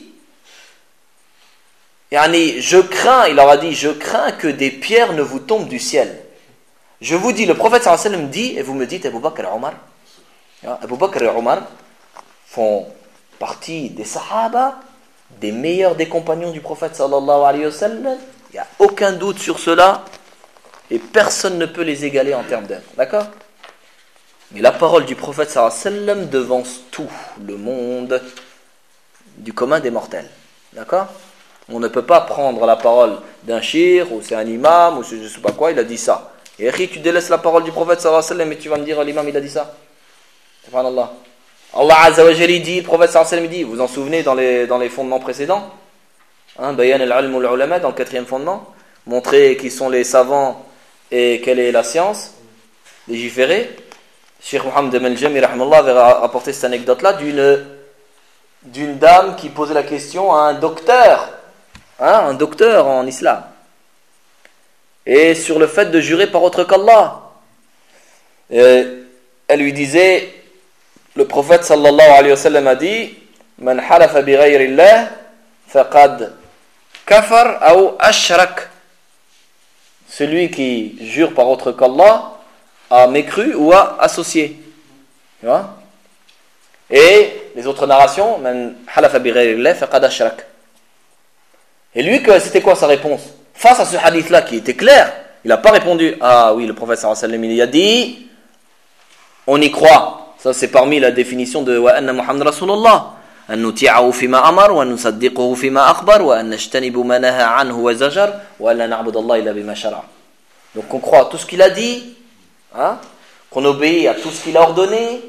Yani, je crains, il leur a dit, je crains que des pierres ne vous tombent du ciel. Je vous dis, le prophète sallallahu alayhi wa sallam dit, et vous me dites, Abu Bakr et Omar. Abu Bakr et Omar font partie des sahaba, des meilleurs des compagnons du prophète sallallahu alayhi wa sallam. Il n'y a aucun doute sur cela, et personne ne peut les égaler en termes d'œuvre. D'accord? Mais la parole du prophète sallallahu alayhi wa sallam devance tout le monde du commun des mortels. D'accord? On ne peut pas prendre la parole d'un shir, ou c'est un imam, ou c'est je ne sais pas quoi, il a dit ça. Et tu délaisses la parole du prophète sallallahu alayhi wa sallam et tu vas me dire l'imam il a dit ça. Subhanallah. Allah Azza wa Jalla dit, le prophète sallallahu alayhi wa sallam dit, vous vous en souvenez dans les, dans les fondements précédents, hein, Bayan al-ilm al-ulama, dans le quatrième fondement, montrer qui sont les savants et quelle est la science, légiférer. Cheikh Mohammed al-Jami rahimahullah avait rapporté cette anecdote-là d'une, d'une dame qui posait la question à un docteur. Hein, un docteur en islam, et sur le fait de jurer par autre qu'Allah. Et elle lui disait, le prophète sallallahu alayhi wa sallam a dit, man halafa bi ghayri Allah faqad kafar ou ashrak. Celui qui jure par autre qu'Allah a mécru ou a associé. Tu vois? Et les autres narrations, man halafa bi ghayri Allah faqad ashrak. Et lui, c'était quoi sa réponse? Face à ce hadith-là qui était clair, il n'a pas répondu, ah oui, le prophète sallallahu alayhi wa sallam, il a dit, on y croit. Ça, c'est parmi la définition de wa anna Muhammad Rasulullah. An nuti'ahu fima amar, wa nusaddiquhu fima akhbar, wa an najtanibu ma naha anhu wa zajar, wa an la na'budu Allah illa bima shara. Donc on croit à tout ce qu'il a dit, hein, qu'on obéit à tout ce qu'il a ordonné,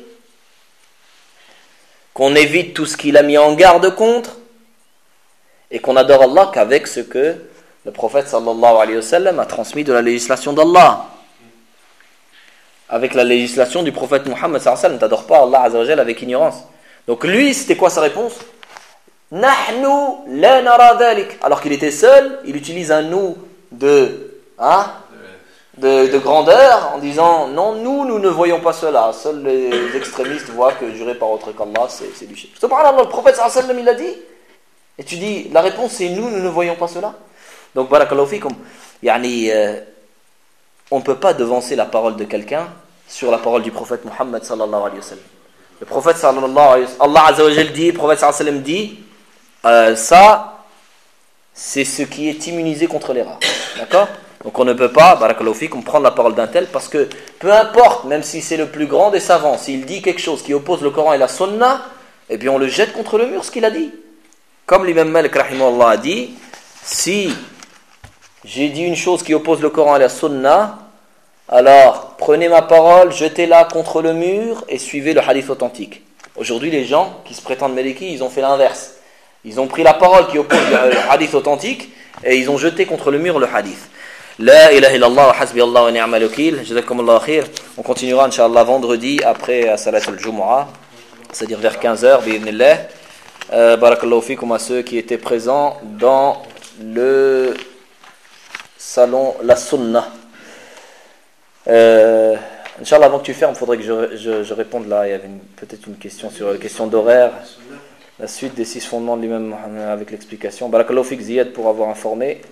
qu'on évite tout ce qu'il a mis en garde contre, et qu'on adore Allah qu'avec ce que le prophète sallallahu alayhi wa sallam a transmis de la législation d'Allah. Avec la législation du prophète Muhammad sallallahu alayhi wa sallam, t'adores pas Allah azza wa jalla avec ignorance. Donc lui, c'était quoi sa réponse? Nahnu la nara dhalik. Alors qu'il était seul, il utilise un nous de, hein, de, de grandeur en disant non, nous, nous ne voyons pas cela. Seuls les extrémistes voient que jurer par autre qu'Allah, c'est, c'est du shirk. Subhanallah, le prophète sallallahu alayhi wa sallam, il a dit. Et tu dis, la réponse c'est nous, nous ne voyons pas cela. Donc, barakallahu fikum, yani, euh, on ne peut pas devancer la parole de quelqu'un sur la parole du prophète Muhammad sallallahu alayhi wa sallam. Le prophète sallallahu alayhi wa sallam, Allah azza wa jal dit, le prophète sallallahu alayhi wa sallam dit, euh, ça, c'est ce qui est immunisé contre l'erreur. D'accord? Donc on ne peut pas, barakallahu fikum, prendre la parole d'un tel, parce que peu importe, même si c'est le plus grand des savants, s'il dit quelque chose qui oppose le Coran et la Sunna, et bien on le jette contre le mur, ce qu'il a dit. Comme l'imam Malik rahimahullah a dit, si j'ai dit une chose qui oppose le Coran et la Sunna, alors prenez ma parole, jetez-la contre le mur et suivez le hadith authentique. Aujourd'hui, les gens qui se prétendent Maliki, ils ont fait l'inverse. Ils ont pris la parole qui oppose le hadith authentique et ils ont jeté contre le mur le hadith. La ilaha illallah wa hasbi Allah wa ni'mal wakil. Jazakumullahu khair. On continuera Inch'Allah vendredi après Salat al-Jumu'ah, c'est-à-dire vers quinze heures, bi'idhnillah. Euh, barakallahu fikum à ceux qui étaient présents dans le salon La Sunna. Euh, Inch'Allah, avant que tu fermes, il faudrait que je, je, je réponde là. Il y avait une, peut-être une question sur la question d'horaire. La suite des six fondements de l'imam avec l'explication. Barakallahu fik Ziyad pour avoir informé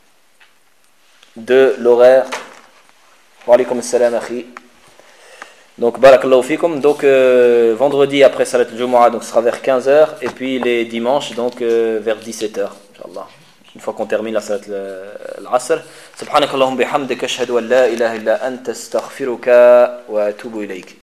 de l'horaire. Wa alaykoum assalam akhi. Donc barakallahu fikum. Donc euh, vendredi après Salat al-Jumu'ah, donc ce sera vers quinze heures, et puis les dimanches donc euh, vers dix-sept heures. Inch'Allah. Une fois qu'on termine la Salat al-Asr. Subhanakallahumma bihamdika ashhadu an la ilaha illa anta astaghfiruka wa atubu ilayk.